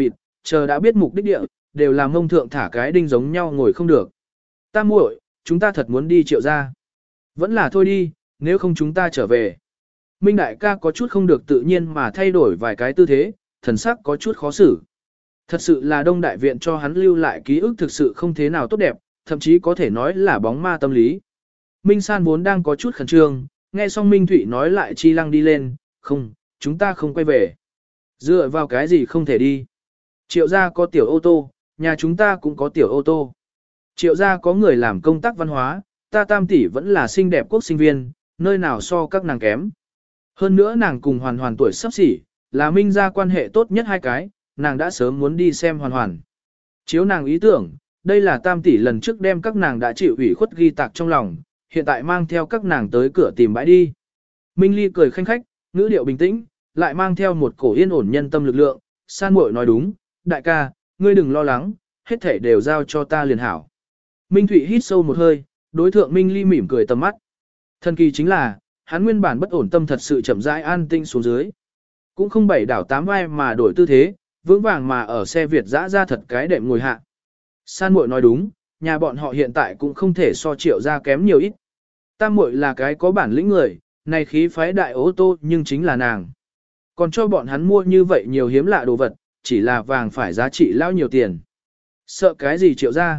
chờ đã biết mục đích địa, đều là mông thượng thả cái đinh giống nhau ngồi không được. Ta muội, chúng ta thật muốn đi Triệu gia. Vẫn là thôi đi, nếu không chúng ta trở về. Minh đại ca có chút không được tự nhiên mà thay đổi vài cái tư thế, thần sắc có chút khó xử. Thật sự là Đông Đại Viện cho hắn lưu lại ký ức thực sự không thế nào tốt đẹp, thậm chí có thể nói là bóng ma tâm lý. Minh San vốn đang có chút khẩn trương, nghe xong Minh Thụy nói lại chi lăng đi lên, không, chúng ta không quay về. Dựa vào cái gì không thể đi. Triệu gia có tiểu ô tô, nhà chúng ta cũng có tiểu ô tô. Triệu gia có người làm công tác văn hóa, ta tam tỷ vẫn là xinh đẹp quốc sinh viên, nơi nào so các nàng kém. Hơn nữa nàng cùng hoàn hoàn tuổi sắp xỉ, là Minh gia quan hệ tốt nhất hai cái, nàng đã sớm muốn đi xem hoàn hoàn. Chiếu nàng ý tưởng, đây là tam tỷ lần trước đem các nàng đã chịu ủy khuất ghi tạc trong lòng, hiện tại mang theo các nàng tới cửa tìm bãi đi. Minh Ly cười khanh khách, ngữ điệu bình tĩnh, lại mang theo một cổ yên ổn nhân tâm lực lượng, San muội nói đúng, đại ca, ngươi đừng lo lắng, hết thể đều giao cho ta liền hảo. Minh Thụy hít sâu một hơi, đối thượng Minh Ly mỉm cười tầm mắt. Thần kỳ chính là, hắn nguyên bản bất ổn tâm thật sự chậm rãi an tinh xuống dưới. Cũng không bảy đảo tám vai mà đổi tư thế, vững vàng mà ở xe Việt dã ra thật cái đệm ngồi hạ. San muội nói đúng, nhà bọn họ hiện tại cũng không thể so Triệu gia kém nhiều ít. Tam muội là cái có bản lĩnh người, này khí phái đại ô tô nhưng chính là nàng. Còn cho bọn hắn mua như vậy nhiều hiếm lạ đồ vật, chỉ là vàng phải giá trị lao nhiều tiền. Sợ cái gì Triệu gia?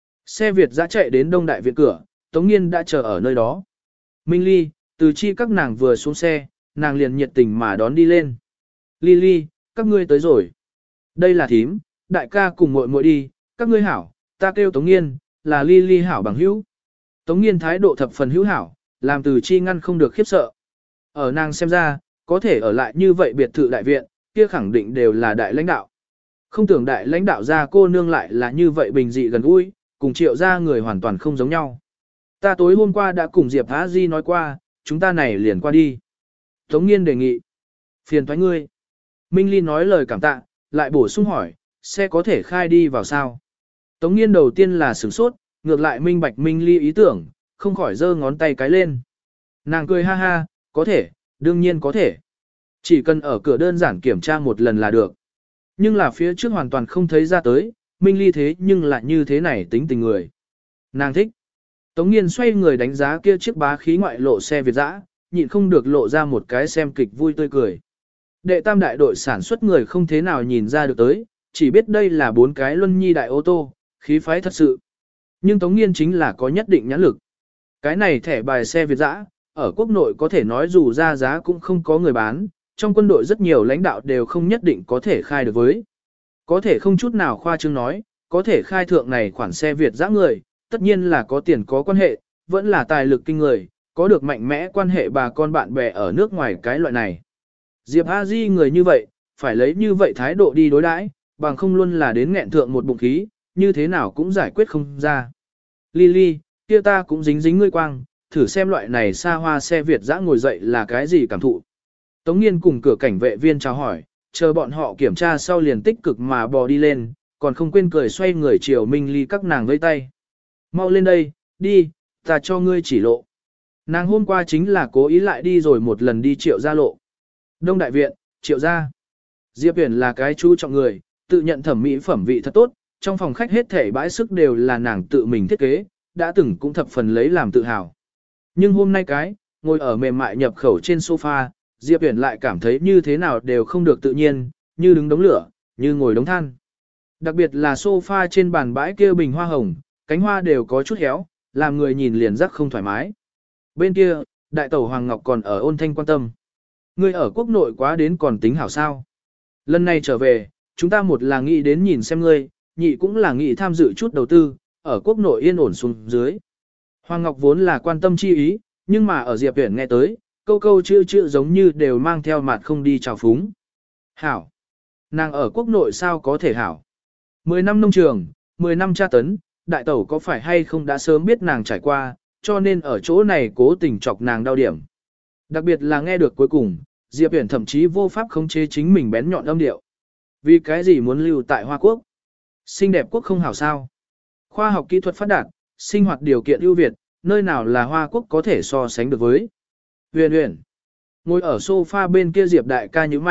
Xe Việt dã chạy đến Đông Đại Viện cửa, Tống Nghiên đã chờ ở nơi đó. Minh Ly, từ chi các nàng vừa xuống xe, nàng liền nhiệt tình mà đón đi lên. Ly Ly, các ngươi tới rồi. Đây là thím, đại ca cùng muội muội đi, các ngươi hảo, ta kêu Tống Nghiên, là Ly Ly hảo bằng hữu. Tống Nghiên thái độ thập phần hữu hảo, làm từ chi ngăn không được khiếp sợ. Ở nàng xem ra, có thể ở lại như vậy biệt thự đại viện, kia khẳng định đều là đại lãnh đạo. Không tưởng đại lãnh đạo gia cô nương lại là như vậy bình dị gần gũi, cùng Triệu gia người hoàn toàn không giống nhau. Ta tối hôm qua đã cùng Diệp Á Di nói qua, chúng ta này liền qua đi. Tống Nghiên đề nghị. Phiền toái ngươi. Minh Ly nói lời cảm tạ, lại bổ sung hỏi, xe có thể khai đi vào sao? Tống Nghiên đầu tiên là sửng sốt, ngược lại minh bạch Minh Ly ý tưởng, không khỏi giơ ngón tay cái lên. Nàng cười ha ha, có thể, đương nhiên có thể. Chỉ cần ở cửa đơn giản kiểm tra một lần là được. Nhưng là phía trước hoàn toàn không thấy ra tới, Minh Ly thế nhưng lại như thế này tính tình người. Nàng thích. Tống Nghiên xoay người đánh giá kia chiếc bá khí ngoại lộ xe Việt dã, nhịn không được lộ ra một cái xem kịch vui tươi cười. Đệ tam đại đội sản xuất người không thế nào nhìn ra được tới, chỉ biết đây là bốn cái luân nhi đại ô tô, khí phái thật sự. Nhưng Tống Nghiên chính là có nhất định nhãn lực. Cái này thẻ bài xe Việt dã, ở quốc nội có thể nói dù ra giá cũng không có người bán, trong quân đội rất nhiều lãnh đạo đều không nhất định có thể khai được với. Có thể không chút nào khoa trương nói, có thể khai thượng này khoản xe Việt dã người, tất nhiên là có tiền có quan hệ, vẫn là tài lực kinh người, có được mạnh mẽ quan hệ bà con bạn bè ở nước ngoài cái loại này. Diệp A Di người như vậy, phải lấy như vậy thái độ đi đối đãi, bằng không luôn là đến nghẹn thượng một bụng khí, như thế nào cũng giải quyết không ra. Lily, kia ta cũng dính dính ngươi quang, thử xem loại này xa hoa xe Việt dã ngồi dậy là cái gì cảm thụ. Tống Nghiên cùng cửa cảnh vệ viên chào hỏi, chờ bọn họ kiểm tra sau liền tích cực mà bò đi lên, còn không quên cười xoay người chiều Minh Ly các nàng vây tay. Mau lên đây, đi, ta cho ngươi chỉ lộ. Nàng hôm qua chính là cố ý lại đi rồi một lần đi Triệu gia lộ. Đông Đại Viện, Triệu gia. Diệp Uyển là cái chú trọng người, tự nhận thẩm mỹ phẩm vị thật tốt, trong phòng khách hết thể bãi sức đều là nàng tự mình thiết kế, đã từng cũng thập phần lấy làm tự hào. Nhưng hôm nay cái, ngồi ở mềm mại nhập khẩu trên sofa, Diệp Uyển lại cảm thấy như thế nào đều không được tự nhiên, như đứng đống lửa, như ngồi đống than. Đặc biệt là sofa trên bàn bãi kia bình hoa hồng, cánh hoa đều có chút héo, làm người nhìn liền rắc không thoải mái. Bên kia, đại tẩu Hoàng Ngọc còn ở ôn thanh quan tâm. Ngươi ở quốc nội quá đến còn tính hảo sao. Lần này trở về, chúng ta một là nghĩ đến nhìn xem ngươi, nhị cũng là nghĩ tham dự chút đầu tư, ở quốc nội yên ổn xuống dưới. Hoàng Ngọc vốn là quan tâm chi ý, nhưng mà ở Diệp Uyển nghe tới, câu câu chữ chữ giống như đều mang theo mặt không đi chào phúng. Hảo. Nàng ở quốc nội sao có thể hảo. Mười năm nông trường, mười năm tra tấn, đại tẩu có phải hay không đã sớm biết nàng trải qua, cho nên ở chỗ này cố tình chọc nàng đau điểm. Đặc biệt là nghe được cuối cùng, Diệp Uyển thậm chí vô pháp khống chế chính mình bén nhọn âm điệu. Vì cái gì muốn lưu tại Hoa Quốc? Xinh đẹp quốc không hảo sao? Khoa học kỹ thuật phát đạt, sinh hoạt điều kiện ưu việt, nơi nào là Hoa Quốc có thể so sánh được với? Uyển Uyển. Ngồi ở sofa bên kia Diệp đại ca như mày,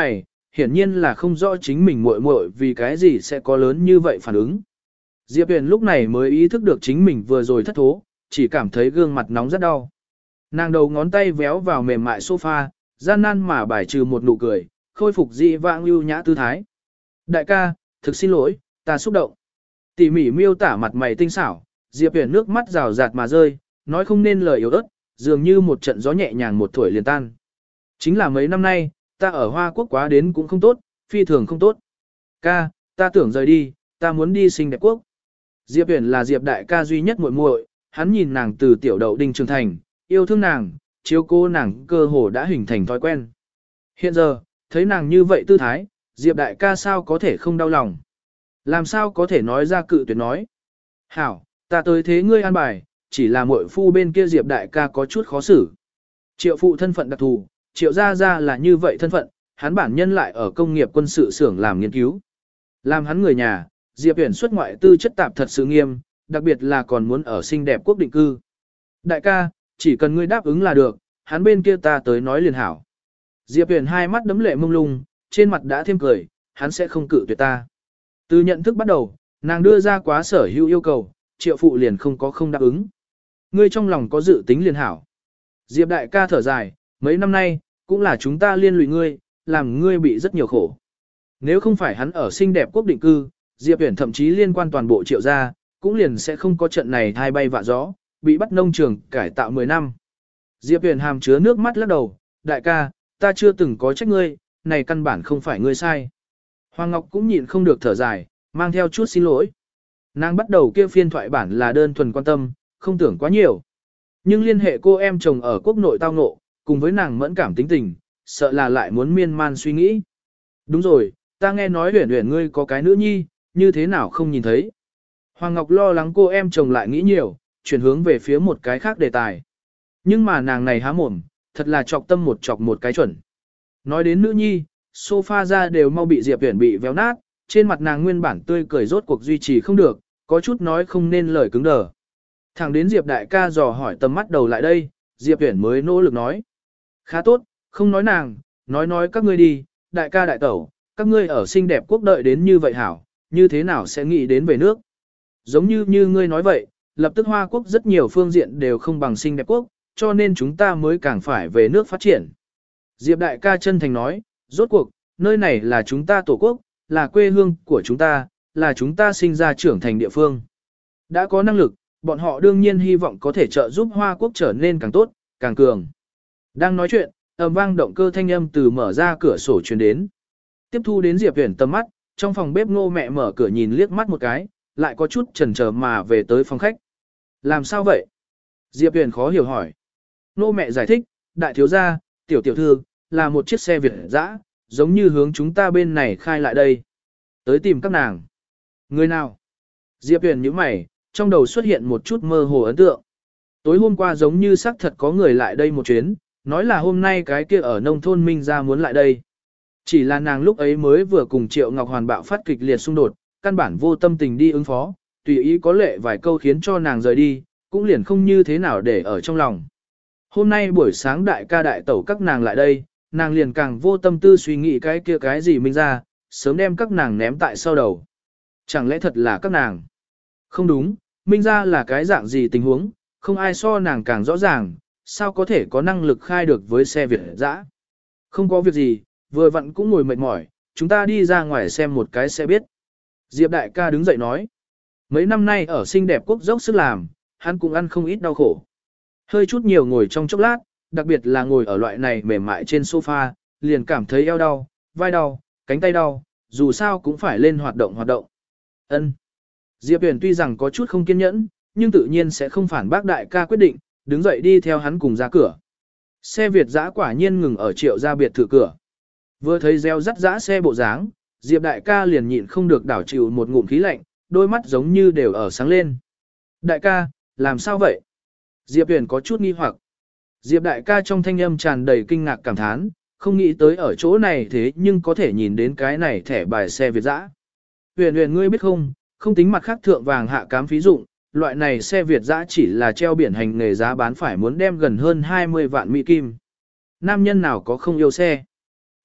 hiển nhiên là không rõ chính mình muội muội vì cái gì sẽ có lớn như vậy phản ứng. Diệp Huyền lúc này mới ý thức được chính mình vừa rồi thất thố, chỉ cảm thấy gương mặt nóng rất đau. Nàng đầu ngón tay véo vào mềm mại sofa, gian nan mà bài trừ một nụ cười, khôi phục dị vãng ưu nhã tư thái. Đại ca, thực xin lỗi, ta xúc động. Tỉ mỉ miêu tả mặt mày tinh xảo, Diệp Huyền nước mắt rào rạt mà rơi, nói không nên lời yếu ớt, dường như một trận gió nhẹ nhàng một thổi liền tan. Chính là mấy năm nay, ta ở Hoa Quốc quá đến cũng không tốt, phi thường không tốt. Ca, ta tưởng rời đi, ta muốn đi sinh đẹp quốc. Diệp Huyền là Diệp đại ca duy nhất muội muội, hắn nhìn nàng từ tiểu đậu đinh trưởng thành, yêu thương nàng, chiếu cố nàng cơ hồ đã hình thành thói quen. Hiện giờ, thấy nàng như vậy tư thái, Diệp đại ca sao có thể không đau lòng. Làm sao có thể nói ra cự tuyệt nói. Hảo, ta tới thế ngươi an bài, chỉ là muội phu bên kia Diệp đại ca có chút khó xử. Triệu phụ thân phận đặc thù, triệu gia gia là như vậy thân phận, hắn bản nhân lại ở công nghiệp quân sự xưởng làm nghiên cứu. Làm hắn người nhà, Diệp Huyền xuất ngoại tư chất tạp thật sự nghiêm, đặc biệt là còn muốn ở xinh đẹp quốc định cư. Đại ca, chỉ cần ngươi đáp ứng là được, hắn bên kia ta tới nói liền hảo. Diệp Huyền hai mắt đấm lệ mông lung, trên mặt đã thêm cười, hắn sẽ không cự tuyệt ta. Từ nhận thức bắt đầu, nàng đưa ra quá sở hữu yêu cầu, triệu phụ liền không có không đáp ứng. Ngươi trong lòng có dự tính liền hảo. Diệp đại ca thở dài, mấy năm nay, cũng là chúng ta liên lụy ngươi, làm ngươi bị rất nhiều khổ. Nếu không phải hắn ở xinh đẹp quốc định cư, Diệp Huyền thậm chí liên quan toàn bộ triệu gia, cũng liền sẽ không có trận này thai bay vạ gió, bị bắt nông trường cải tạo mười năm. Diệp Huyền hàm chứa nước mắt lắc đầu, đại ca, ta chưa từng có trách ngươi, này căn bản không phải ngươi sai. Hoàng Ngọc cũng nhịn không được thở dài, mang theo chút xin lỗi. Nàng bắt đầu kêu phiên thoại bản là đơn thuần quan tâm, không tưởng quá nhiều. Nhưng liên hệ cô em chồng ở quốc nội tao ngộ, cùng với nàng mẫn cảm tính tình, sợ là lại muốn miên man suy nghĩ. Đúng rồi, ta nghe nói Huyền Huyền ngươi có cái nữ nhi, như thế nào không nhìn thấy. Hoàng Ngọc lo lắng cô em chồng lại nghĩ nhiều, chuyển hướng về phía một cái khác đề tài. Nhưng mà nàng này há mồm, thật là chọc tâm một chọc một cái chuẩn. Nói đến nữ nhi, sofa ra đều mau bị Diệp Huyền bị véo nát, trên mặt nàng nguyên bản tươi cười rốt cuộc duy trì không được, có chút nói không nên lời cứng đờ. Thẳng đến Diệp đại ca dò hỏi tầm mắt đầu lại đây, Diệp Huyền mới nỗ lực nói. Khá tốt, không nói nàng, nói nói các ngươi đi, đại ca đại tẩu, các ngươi ở xinh đẹp quốc đợi đến như vậy hảo, như thế nào sẽ nghĩ đến về nước. Giống như như ngươi nói vậy, lập tức Hoa Quốc rất nhiều phương diện đều không bằng xinh đẹp quốc, cho nên chúng ta mới càng phải về nước phát triển. Diệp đại ca chân thành nói, rốt cuộc, nơi này là chúng ta tổ quốc, là quê hương của chúng ta, là chúng ta sinh ra trưởng thành địa phương. Đã có năng lực, bọn họ đương nhiên hy vọng có thể trợ giúp Hoa Quốc trở nên càng tốt, càng cường. Đang nói chuyện, ầm vang động cơ thanh âm từ mở ra cửa sổ truyền đến. Tiếp thu đến Diệp Huyền tầm mắt, trong phòng bếp Ngô mẹ mở cửa nhìn liếc mắt một cái, lại có chút chần chờ mà về tới phòng khách. Làm sao vậy? Diệp Huyền khó hiểu hỏi. Ngô mẹ giải thích, đại thiếu gia, tiểu tiểu thư, là một chiếc xe Việt dã, giống như hướng chúng ta bên này khai lại đây. Tới tìm các nàng. Người nào? Diệp Huyền nhíu mày, trong đầu xuất hiện một chút mơ hồ ấn tượng. Tối hôm qua giống như xác thật có người lại đây một chuyến, nói là hôm nay cái kia ở nông thôn Minh ra muốn lại đây. Chỉ là nàng lúc ấy mới vừa cùng Triệu Ngọc Hoàn bạo phát kịch liệt xung đột, căn bản vô tâm tình đi ứng phó, tùy ý có lệ vài câu khiến cho nàng rời đi, cũng liền không như thế nào để ở trong lòng. Hôm nay buổi sáng đại ca đại tẩu các nàng lại đây, nàng liền càng vô tâm tư suy nghĩ cái kia cái gì Minh ra, sớm đem các nàng ném tại sau đầu. Chẳng lẽ thật là các nàng? Không đúng, Minh ra là cái dạng gì tình huống, không ai so nàng càng rõ ràng, sao có thể có năng lực khai được với xe Việt dã? Không có việc gì, vừa vặn cũng ngồi mệt mỏi, chúng ta đi ra ngoài xem một cái sẽ biết. Diệp đại ca đứng dậy nói. Mấy năm nay ở xinh đẹp quốc dốc sức làm, hắn cũng ăn không ít đau khổ. Hơi chút nhiều ngồi trong chốc lát, đặc biệt là ngồi ở loại này mềm mại trên sofa, liền cảm thấy eo đau, vai đau, cánh tay đau, dù sao cũng phải lên hoạt động hoạt động. Ân. Diệp Huyền tuy rằng có chút không kiên nhẫn, nhưng tự nhiên sẽ không phản bác đại ca quyết định, đứng dậy đi theo hắn cùng ra cửa. Xe Việt dã quả nhiên ngừng ở Triệu gia biệt thự cửa. Vừa thấy reo rắt dã xe bộ dáng, Diệp đại ca liền nhịn không được đảo chịu một ngụm khí lạnh, đôi mắt giống như đều ở sáng lên. Đại ca, làm sao vậy? Diệp Huyền có chút nghi hoặc. Diệp đại ca trong thanh âm tràn đầy kinh ngạc cảm thán, không nghĩ tới ở chỗ này thế nhưng có thể nhìn đến cái này thẻ bài xe Việt dã. Huyền Huyền ngươi biết không, không tính mặt khác thượng vàng hạ cám phí dụng, loại này xe Việt dã chỉ là treo biển hành nghề giá bán phải muốn đem gần hơn hai mươi vạn mỹ kim. Nam nhân nào có không yêu xe?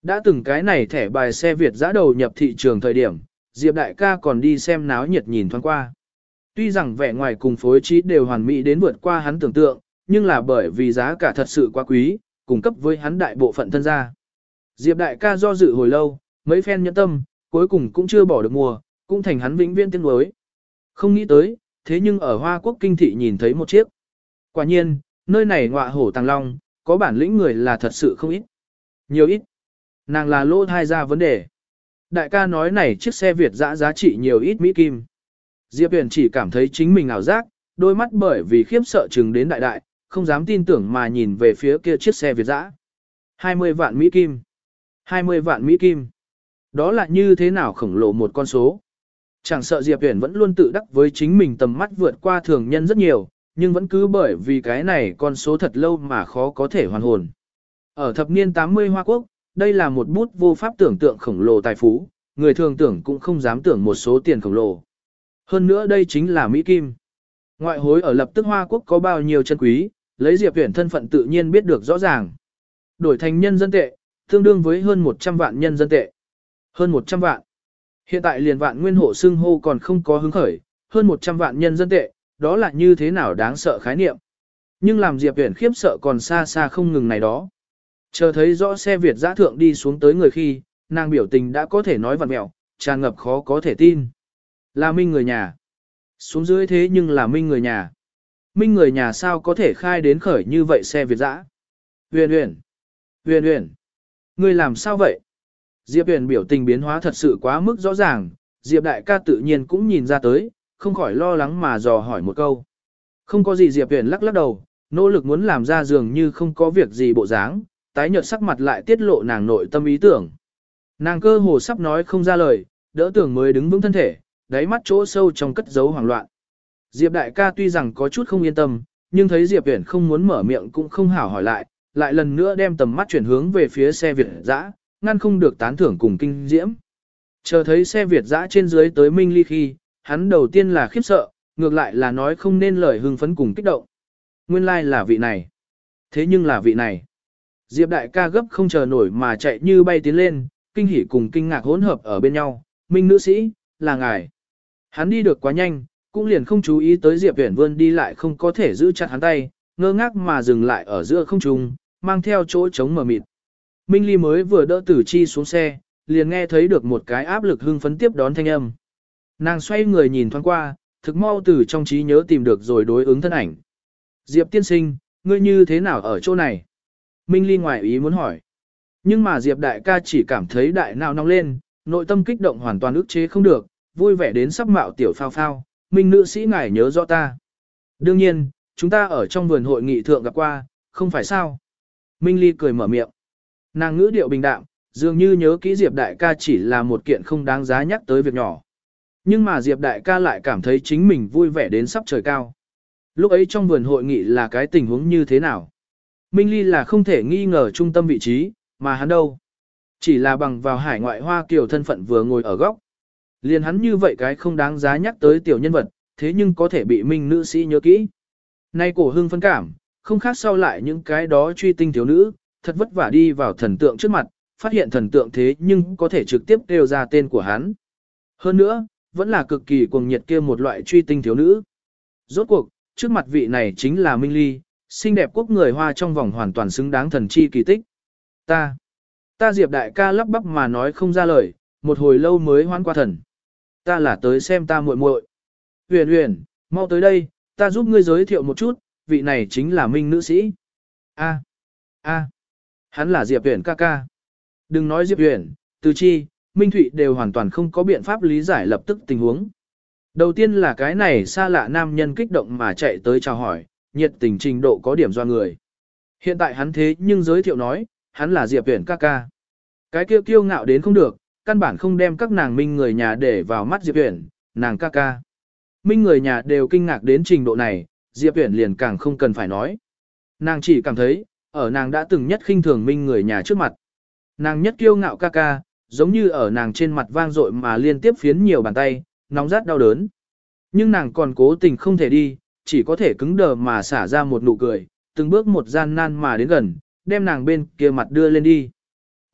Đã từng cái này thẻ bài xe Việt giã đầu nhập thị trường thời điểm, Diệp đại ca còn đi xem náo nhiệt nhìn thoáng qua. Tuy rằng vẻ ngoài cùng phối trí đều hoàn mỹ đến vượt qua hắn tưởng tượng, nhưng là bởi vì giá cả thật sự quá quý, cung cấp với hắn đại bộ phận thân gia. Diệp đại ca do dự hồi lâu, mấy phen nhẫn tâm, cuối cùng cũng chưa bỏ được mua, cũng thành hắn vĩnh viễn tiếng đối. Không nghĩ tới, thế nhưng ở Hoa Quốc kinh thị nhìn thấy một chiếc. Quả nhiên, nơi này ngọa hổ tàng long, có bản lĩnh người là thật sự không ít. Nhiều ít. Nàng là lô thai ra vấn đề. Đại ca nói này chiếc xe Việt dã giá trị nhiều ít Mỹ Kim. Diệp Huyền chỉ cảm thấy chính mình ảo giác, đôi mắt bởi vì khiếp sợ chừng đến đại đại, không dám tin tưởng mà nhìn về phía kia chiếc xe Việt dã. hai mươi vạn Mỹ Kim. hai mươi vạn Mỹ Kim. Đó là như thế nào khổng lồ một con số. Chẳng sợ Diệp Huyền vẫn luôn tự đắc với chính mình tầm mắt vượt qua thường nhân rất nhiều, nhưng vẫn cứ bởi vì cái này con số thật lâu mà khó có thể hoàn hồn. Ở thập niên tám mươi Hoa Quốc, đây là một bút vô pháp tưởng tượng khổng lồ tài phú, người thường tưởng cũng không dám tưởng một số tiền khổng lồ. Hơn nữa đây chính là Mỹ Kim. Ngoại hối ở lập tức Hoa Quốc có bao nhiêu chân quý, lấy Diệp Huyền thân phận tự nhiên biết được rõ ràng. Đổi thành nhân dân tệ, tương đương với hơn một trăm vạn nhân dân tệ. Hơn một trăm vạn. Hiện tại liền vạn nguyên hộ xưng hô còn không có hứng khởi, hơn một trăm vạn nhân dân tệ, đó là như thế nào đáng sợ khái niệm. Nhưng làm Diệp Huyền khiếp sợ còn xa xa không ngừng này đó. Chờ thấy rõ xe Việt giã thượng đi xuống tới người khi, nàng biểu tình đã có thể nói vặn mẹo, tràn ngập khó có thể tin. Là Minh người nhà. Xuống dưới thế nhưng là Minh người nhà. Minh người nhà sao có thể khai đến khởi như vậy xe Việt giã? Huyền Huyền, Huyền Huyền, ngươi làm sao vậy? Diệp Huyền biểu tình biến hóa thật sự quá mức rõ ràng, Diệp đại ca tự nhiên cũng nhìn ra tới, không khỏi lo lắng mà dò hỏi một câu. Không có gì. Diệp Huyền lắc lắc đầu, nỗ lực muốn làm ra dường như không có việc gì bộ dáng, tái nhợt sắc mặt lại tiết lộ nàng nội tâm ý tưởng. Nàng cơ hồ sắp nói không ra lời, đỡ tưởng mới đứng vững thân thể, đáy mắt chỗ sâu trong cất giấu hoảng loạn. Diệp đại ca tuy rằng có chút không yên tâm, nhưng thấy Diệp Huyền không muốn mở miệng cũng không hảo hỏi lại, lại lần nữa đem tầm mắt chuyển hướng về phía xe Việt dã, ngăn không được tán thưởng cùng kinh diễm. Chờ thấy xe Việt dã trên dưới tới Minh Ly khi, hắn đầu tiên là khiếp sợ, ngược lại là nói không nên lời hưng phấn cùng kích động. Nguyên lai like là vị này. Thế nhưng là vị này. Diệp đại ca gấp không chờ nổi mà chạy như bay tiến lên, kinh hỉ cùng kinh ngạc hỗn hợp ở bên nhau. Minh nữ sĩ, là ngài. Hắn đi được quá nhanh, cũng liền không chú ý tới Diệp Huyền vươn đi lại không có thể giữ chặt hắn tay, ngơ ngác mà dừng lại ở giữa không trung, mang theo chỗ trống mờ mịt. Minh Ly mới vừa đỡ Tử Chi xuống xe, liền nghe thấy được một cái áp lực hưng phấn tiếp đón thanh âm. Nàng xoay người nhìn thoáng qua, thực mau từ trong trí nhớ tìm được rồi đối ứng thân ảnh. Diệp tiên sinh, ngươi như thế nào ở chỗ này? Minh Ly ngoài ý muốn hỏi. Nhưng mà Diệp đại ca chỉ cảm thấy đại nào nóng lên, nội tâm kích động hoàn toàn ức chế không được, vui vẻ đến sắp mạo tiểu phao phao. Minh nữ sĩ ngài nhớ rõ ta. Đương nhiên, chúng ta ở trong vườn hội nghị thượng gặp qua, không phải sao? Minh Ly cười mở miệng. Nàng ngữ điệu bình đạm, dường như nhớ kỹ Diệp đại ca chỉ là một kiện không đáng giá nhắc tới việc nhỏ. Nhưng mà Diệp đại ca lại cảm thấy chính mình vui vẻ đến sắp trời cao. Lúc ấy trong vườn hội nghị là cái tình huống như thế nào? Minh Ly là không thể nghi ngờ trung tâm vị trí, mà hắn đâu? Chỉ là bằng vào hải ngoại hoa kiều thân phận vừa ngồi ở góc. Liền hắn như vậy cái không đáng giá nhắc tới tiểu nhân vật, thế nhưng có thể bị Minh nữ sĩ nhớ kỹ. Nay cổ hưng phân cảm, không khác sau lại những cái đó truy tinh thiếu nữ, thật vất vả đi vào thần tượng trước mặt, phát hiện thần tượng thế nhưng có thể trực tiếp kêu ra tên của hắn. Hơn nữa, vẫn là cực kỳ cuồng nhiệt kia một loại truy tinh thiếu nữ. Rốt cuộc, trước mặt vị này chính là Minh Ly, xinh đẹp quốc người Hoa trong vòng hoàn toàn xứng đáng thần chi kỳ tích. Ta, ta Diệp đại ca lắp bắp mà nói không ra lời, một hồi lâu mới hoan qua thần. Ta là tới xem ta muội muội. Huyền Huyền, mau tới đây, ta giúp ngươi giới thiệu một chút, vị này chính là Minh nữ sĩ. A, a, hắn là Diệp Huyền ca ca. Đừng nói Diệp Huyền, Từ Chi, Minh Thụy đều hoàn toàn không có biện pháp lý giải lập tức tình huống. Đầu tiên là cái này xa lạ nam nhân kích động mà chạy tới chào hỏi, nhiệt tình trình độ có điểm do người. Hiện tại hắn thế nhưng giới thiệu nói, hắn là Diệp Huyền ca ca. Cái kia kiêu ngạo đến không được, căn bản không đem các nàng Minh người nhà để vào mắt Diệp Huyền, nàng ca ca. Minh người nhà đều kinh ngạc đến trình độ này, Diệp Huyền liền càng không cần phải nói. Nàng chỉ cảm thấy, ở nàng đã từng nhất khinh thường Minh người nhà trước mặt. Nàng nhất kiêu ngạo ca ca, giống như ở nàng trên mặt vang dội mà liên tiếp phiến nhiều bàn tay, nóng rát đau đớn. Nhưng nàng còn cố tình không thể đi, chỉ có thể cứng đờ mà xả ra một nụ cười, từng bước một gian nan mà đến gần, đem nàng bên kia mặt đưa lên đi.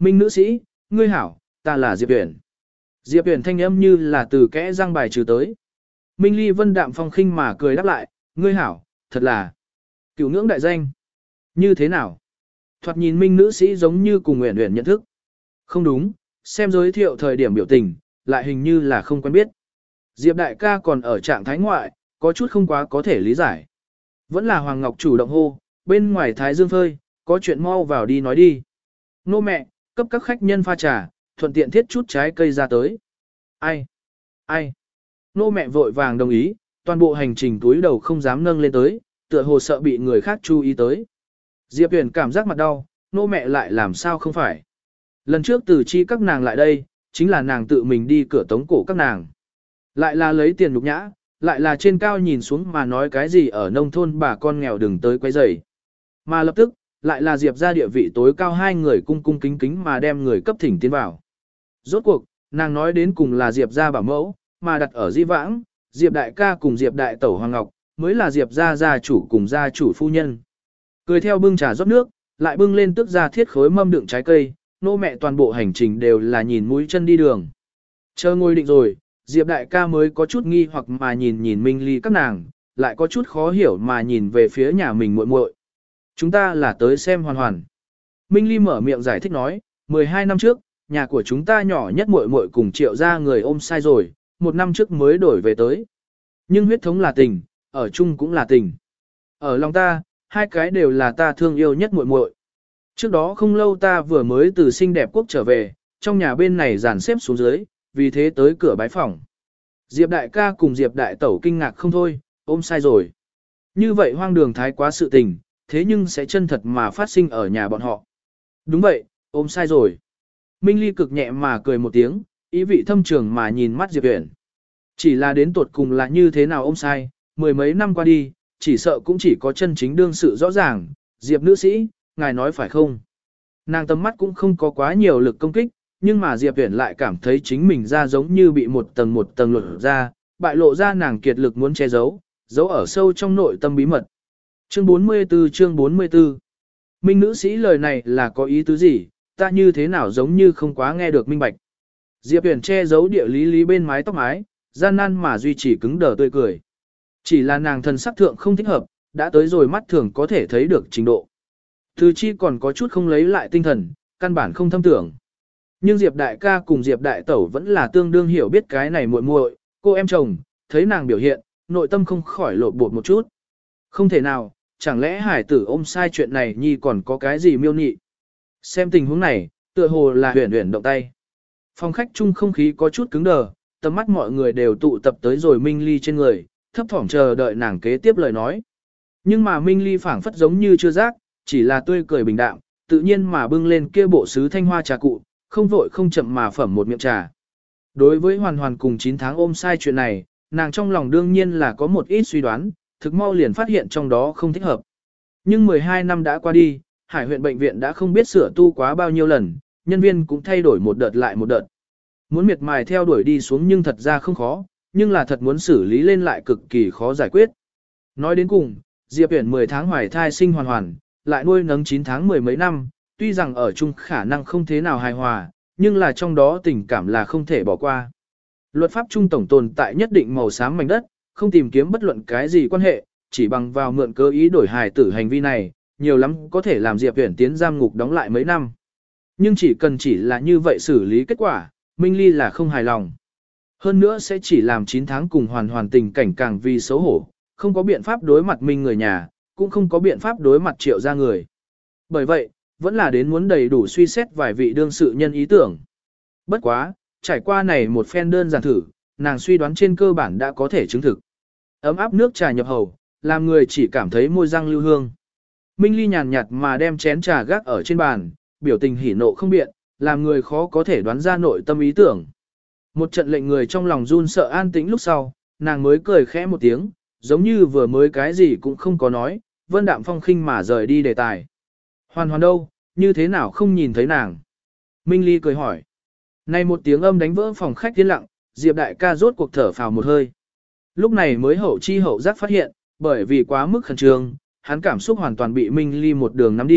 Minh nữ sĩ, ngươi hảo, ta là Diệp Uyển. Diệp Uyển thanh âm như là từ kẽ răng bài trừ tới. Minh Ly vân đạm phong khinh mà cười đáp lại, ngươi hảo, thật là cửu ngưỡng đại danh. Như thế nào? Thoạt nhìn Minh nữ sĩ giống như cùng Uyển Uyển nhận thức. Không đúng, xem giới thiệu thời điểm biểu tình, lại hình như là không quen biết. Diệp đại ca còn ở trạng thái ngoại, có chút không quá có thể lý giải. Vẫn là Hoàng Ngọc chủ động hô, bên ngoài thái dương phơi, có chuyện mau vào đi nói đi. Nô mẹ, cấp các khách nhân pha trà, thuận tiện thiết chút trái cây ra tới. Ai? Ai? Nô mẹ vội vàng đồng ý, toàn bộ hành trình túi đầu không dám nâng lên tới, tựa hồ sợ bị người khác chú ý tới. Diệp Uyển cảm giác mặt đau, nô mẹ lại làm sao không phải. Lần trước từ chi các nàng lại đây, chính là nàng tự mình đi cửa tống cổ các nàng. Lại là lấy tiền nhục nhã, lại là trên cao nhìn xuống mà nói cái gì ở nông thôn bà con nghèo đừng tới quấy rầy. Mà lập tức, lại là Diệp ra địa vị tối cao hai người cung cung kính kính mà đem người cấp thỉnh tiến vào. Rốt cuộc, nàng nói đến cùng là Diệp ra bảo mẫu, mà đặt ở di vãng, Diệp đại ca cùng Diệp đại tẩu Hoàng Ngọc, mới là Diệp gia gia chủ cùng gia chủ phu nhân. Cười theo bưng trà rót nước, lại bưng lên tức ra thiết khối mâm đựng trái cây, nô mẹ toàn bộ hành trình đều là nhìn mũi chân đi đường. Chờ ngồi định rồi, Diệp đại ca mới có chút nghi hoặc mà nhìn nhìn Minh Ly các nàng, lại có chút khó hiểu mà nhìn về phía nhà mình muội muội. Chúng ta là tới xem Hoàn Hoàn. Minh Ly mở miệng giải thích nói, mười hai năm trước, nhà của chúng ta nhỏ nhất muội muội cùng Triệu gia người ôm sai rồi, một năm trước mới đổi về tới. Nhưng huyết thống là tình, ở chung cũng là tình. Ở lòng ta, hai cái đều là ta thương yêu nhất muội muội. Trước đó không lâu ta vừa mới từ xinh đẹp quốc trở về, trong nhà bên này dàn xếp xuống dưới, vì thế tới cửa bái phòng. Diệp đại ca cùng Diệp đại tẩu kinh ngạc không thôi, ôm sai rồi. Như vậy hoang đường thái quá sự tình, thế nhưng sẽ chân thật mà phát sinh ở nhà bọn họ. Đúng vậy, ôm sai rồi. Minh Ly cực nhẹ mà cười một tiếng, ý vị thâm trường mà nhìn mắt Diệp Uyển. Chỉ là đến tuột cùng là như thế nào ôm sai, mười mấy năm qua đi, chỉ sợ cũng chỉ có chân chính đương sự rõ ràng, Diệp nữ sĩ, ngài nói phải không? Nàng tầm mắt cũng không có quá nhiều lực công kích, nhưng mà Diệp Uyển lại cảm thấy chính mình ra giống như bị một tầng một tầng lột ra, bại lộ ra nàng kiệt lực muốn che giấu, giấu ở sâu trong nội tâm bí mật. Chương bốn mươi tư chương bốn mươi tư Minh nữ sĩ lời này là có ý tứ gì, ta như thế nào giống như không quá nghe được minh bạch. Diệp Uyển che giấu địa lý lý bên mái tóc mái, gian nan mà duy trì cứng đờ tươi cười. Chỉ là nàng thần sắc thượng không thích hợp, đã tới rồi mắt thường có thể thấy được trình độ. Từ chi còn có chút không lấy lại tinh thần, căn bản không thâm tưởng. Nhưng Diệp đại ca cùng Diệp đại tẩu vẫn là tương đương hiểu biết cái này muội muội, cô em chồng, thấy nàng biểu hiện, nội tâm không khỏi lộn bột một chút. Không thể nào, chẳng lẽ hải tử ôm sai chuyện này nhi còn có cái gì miêu nhị. Xem tình huống này, tựa hồ là huyền huyền động tay. Phòng khách chung không khí có chút cứng đờ, tầm mắt mọi người đều tụ tập tới rồi Minh Ly trên người, thấp thỏm chờ đợi nàng kế tiếp lời nói. Nhưng mà Minh Ly phảng phất giống như chưa giác, chỉ là tươi cười bình đạm, tự nhiên mà bưng lên kia bộ sứ thanh hoa trà cụ, không vội không chậm mà phẩm một miệng trà. Đối với Hoàn Hoàn cùng chín tháng ôm sai chuyện này, nàng trong lòng đương nhiên là có một ít suy đoán, thực mau liền phát hiện trong đó không thích hợp. Nhưng mười hai năm đã qua đi, Hải huyện bệnh viện đã không biết sửa tu quá bao nhiêu lần, nhân viên cũng thay đổi một đợt lại một đợt. Muốn miệt mài theo đuổi đi xuống nhưng thật ra không khó, nhưng là thật muốn xử lý lên lại cực kỳ khó giải quyết. Nói đến cùng, Diệp Uyển mười tháng hoài thai sinh Hoàn Hoàn, lại nuôi nấng chín tháng mười mấy năm, tuy rằng ở chung khả năng không thế nào hài hòa, nhưng là trong đó tình cảm là không thể bỏ qua. Luật pháp trung tổng tồn tại nhất định màu xám mảnh đất, không tìm kiếm bất luận cái gì quan hệ, chỉ bằng vào mượn cơ ý đổi hài tử hành vi này, nhiều lắm có thể làm Diệp Uyển tiến giam ngục đóng lại mấy năm. Nhưng chỉ cần chỉ là như vậy xử lý kết quả, Minh Ly là không hài lòng. Hơn nữa sẽ chỉ làm chín tháng cùng Hoàn Hoàn tình cảnh càng vì xấu hổ, không có biện pháp đối mặt Minh người nhà, cũng không có biện pháp đối mặt Triệu gia người. Bởi vậy, vẫn là đến muốn đầy đủ suy xét vài vị đương sự nhân ý tưởng. Bất quá, trải qua này một phen đơn giản thử, nàng suy đoán trên cơ bản đã có thể chứng thực. Ấm áp nước trà nhập hầu, làm người chỉ cảm thấy môi răng lưu hương. Minh Ly nhàn nhạt mà đem chén trà gác ở trên bàn, biểu tình hỉ nộ không biện, làm người khó có thể đoán ra nội tâm ý tưởng. Một trận lệnh người trong lòng run sợ an tĩnh lúc sau, nàng mới cười khẽ một tiếng, giống như vừa mới cái gì cũng không có nói, vân đạm phong khinh mà rời đi đề tài. Hoàn Hoàn đâu, như thế nào không nhìn thấy nàng? Minh Ly cười hỏi. Này một tiếng âm đánh vỡ phòng khách tiến lặng, Diệp đại ca rốt cuộc thở phào một hơi. Lúc này mới hậu chi hậu giác phát hiện, bởi vì quá mức khẩn trương, hắn cảm xúc hoàn toàn bị Minh Ly một đường nắm đi,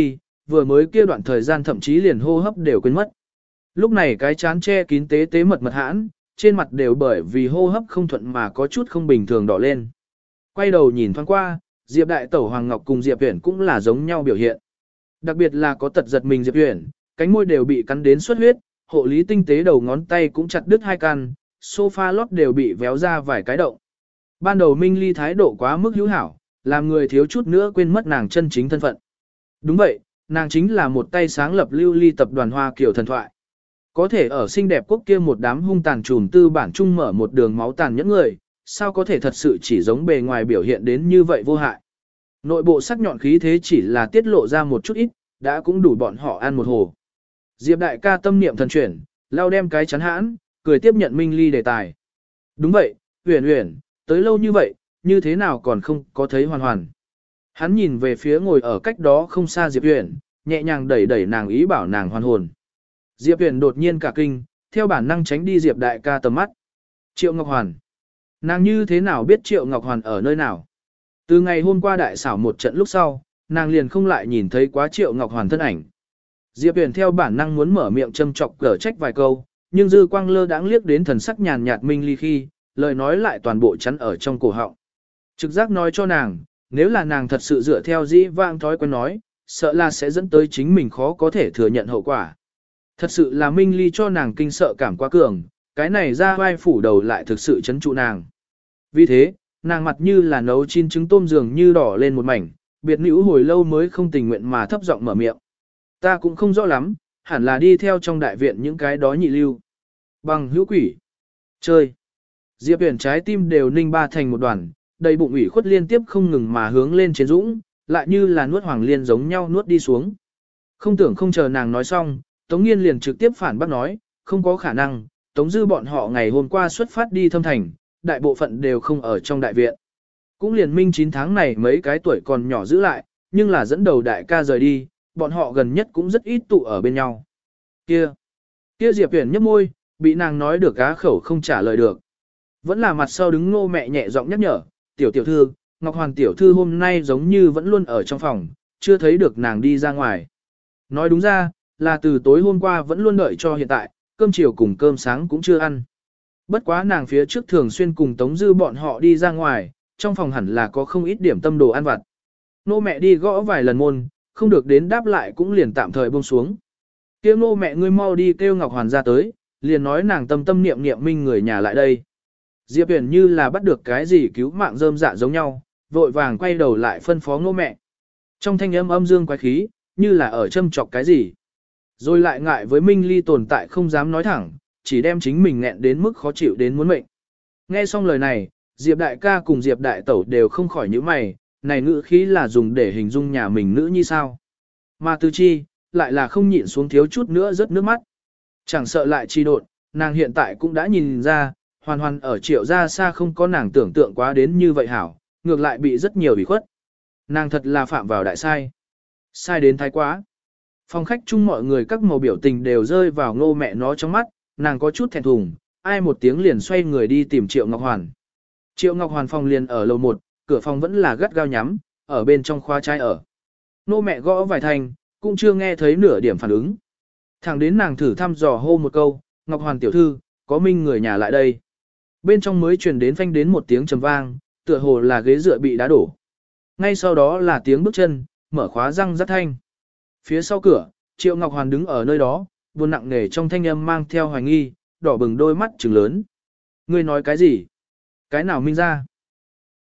vừa mới kia đoạn thời gian thậm chí liền hô hấp đều quên mất. Lúc này cái chán che kín tế tế mật mật hãn, trên mặt đều bởi vì hô hấp không thuận mà có chút không bình thường đỏ lên. Quay đầu nhìn thoáng qua, Diệp Đại Tẩu Hoàng Ngọc cùng Diệp Uyển cũng là giống nhau biểu hiện. Đặc biệt là có tật giật mình Diệp Uyển, cánh môi đều bị cắn đến xuất huyết, hộ lý tinh tế đầu ngón tay cũng chặt đứt hai căn, sofa lót đều bị véo ra vài cái động. Ban đầu Minh Ly thái độ quá mức hữu hảo, làm người thiếu chút nữa quên mất nàng chân chính thân phận. Đúng vậy, nàng chính là một tay sáng lập Lưu Ly tập đoàn Hoa Kiều thần thoại. Có thể ở xinh đẹp quốc kia một đám hung tàn trùm tư bản trung mở một đường máu tàn nhẫn người, sao có thể thật sự chỉ giống bề ngoài biểu hiện đến như vậy vô hại. Nội bộ sắc nhọn khí thế chỉ là tiết lộ ra một chút ít, đã cũng đủ bọn họ ăn một hồ. Diệp đại ca tâm niệm thần chuyển, lao đem cái chắn hãn, cười tiếp nhận Minh Ly đề tài. Đúng vậy, Uyển Uyển, tới lâu như vậy, như thế nào còn không có thấy Hoàn Hoàn. Hắn nhìn về phía ngồi ở cách đó không xa Diệp Uyển, nhẹ nhàng đẩy đẩy nàng ý bảo nàng hoàn hồn. Diệp Uyển đột nhiên cả kinh, theo bản năng tránh đi Diệp đại ca tầm mắt. Triệu Ngọc Hoàn. Nàng như thế nào biết Triệu Ngọc Hoàn ở nơi nào? Từ ngày hôm qua đại xảo một trận lúc sau, nàng liền không lại nhìn thấy quá Triệu Ngọc Hoàn thân ảnh. Diệp Uyển theo bản năng muốn mở miệng châm chọc cở trách vài câu, nhưng dư quang lơ đãng liếc đến thần sắc nhàn nhạt Minh Ly khi, lời nói lại toàn bộ chắn ở trong cổ họng. Trực giác nói cho nàng, nếu là nàng thật sự dựa theo dĩ vãng thói quen nói, sợ là sẽ dẫn tới chính mình khó có thể thừa nhận hậu quả. Thật sự là Minh Ly cho nàng kinh sợ cảm quá cường, cái này ra vai phủ đầu lại thực sự chấn trụ nàng. Vì thế, nàng mặt như là nấu chín trứng tôm dường như đỏ lên một mảnh, biệt nữ hồi lâu mới không tình nguyện mà thấp giọng mở miệng. Ta cũng không rõ lắm, hẳn là đi theo trong đại viện những cái đó nhị lưu. Bằng hữu quỷ. Chơi. Diệp Uyển trái tim đều ninh ba thành một đoàn, đầy bụng ủy khuất liên tiếp không ngừng mà hướng lên trên dũng, lại như là nuốt hoàng liên giống nhau nuốt đi xuống. Không tưởng không chờ nàng nói xong, Tống Nghiên liền trực tiếp phản bác nói, không có khả năng, Tống Dư bọn họ ngày hôm qua xuất phát đi Thâm Thành, đại bộ phận đều không ở trong đại viện. Cũng liền minh chín tháng này mấy cái tuổi còn nhỏ giữ lại, nhưng là dẫn đầu đại ca rời đi, bọn họ gần nhất cũng rất ít tụ ở bên nhau. Kia, kia Diệp Uyển nhếch môi, bị nàng nói được cá khẩu không trả lời được. Vẫn là mặt sau đứng Ngô mẹ nhẹ giọng nhắc nhở, tiểu tiểu thư, Ngọc Hoàn tiểu thư hôm nay giống như vẫn luôn ở trong phòng, chưa thấy được nàng đi ra ngoài. Nói đúng ra, là từ tối hôm qua vẫn luôn đợi cho hiện tại, cơm chiều cùng cơm sáng cũng chưa ăn. Bất quá nàng phía trước thường xuyên cùng Tống Dư bọn họ đi ra ngoài, trong phòng hẳn là có không ít điểm tâm đồ ăn vặt. Nô mẹ đi gõ vài lần môn, không được đến đáp lại cũng liền tạm thời buông xuống. Kêu nô mẹ ngươi mau đi kêu Ngọc Hoàn ra tới, liền nói nàng tâm tâm niệm niệm minh người nhà lại đây. Diệp Uyển như là bắt được cái gì cứu mạng rơm dạ giống nhau, vội vàng quay đầu lại phân phó nô mẹ. Trong thanh âm âm dương quái khí, như là ở châm chọc cái gì. Rồi lại ngại với Minh Ly tồn tại không dám nói thẳng, chỉ đem chính mình nghẹn đến mức khó chịu đến muốn mệnh. Nghe xong lời này, Diệp đại ca cùng Diệp đại tẩu đều không khỏi nhíu mày, này ngữ khí là dùng để hình dung nhà mình nữ như sao. Mà Từ Chi, lại là không nhịn xuống thiếu chút nữa rớt nước mắt. Chẳng sợ lại chi đột, nàng hiện tại cũng đã nhìn ra, Hoàn Hoàn ở Triệu gia xa không có nàng tưởng tượng quá đến như vậy hảo, ngược lại bị rất nhiều bị khuất. Nàng thật là phạm vào đại sai. Sai đến thái quá. Phòng khách chung mọi người các màu biểu tình đều rơi vào Ngô mẹ nó trong mắt, nàng có chút thẹn thùng, ai một tiếng liền xoay người đi tìm Triệu Ngọc Hoàn. Triệu Ngọc Hoàn phòng liền ở lầu một, cửa phòng vẫn là gắt gao nhắm, ở bên trong khoa trai ở. Ngô mẹ gõ vài thành, cũng chưa nghe thấy nửa điểm phản ứng. Thẳng đến nàng thử thăm dò hô một câu, Ngọc Hoàn tiểu thư, có minh người nhà lại đây. Bên trong mới truyền đến phanh đến một tiếng trầm vang, tựa hồ là ghế dựa bị đá đổ. Ngay sau đó là tiếng bước chân, mở khóa răng rắc thanh. Phía sau cửa, Triệu Ngọc Hoàn đứng ở nơi đó, buồn nặng nề trong thanh âm mang theo hoài nghi, đỏ bừng đôi mắt trừng lớn. Ngươi nói cái gì? Cái nào minh ra?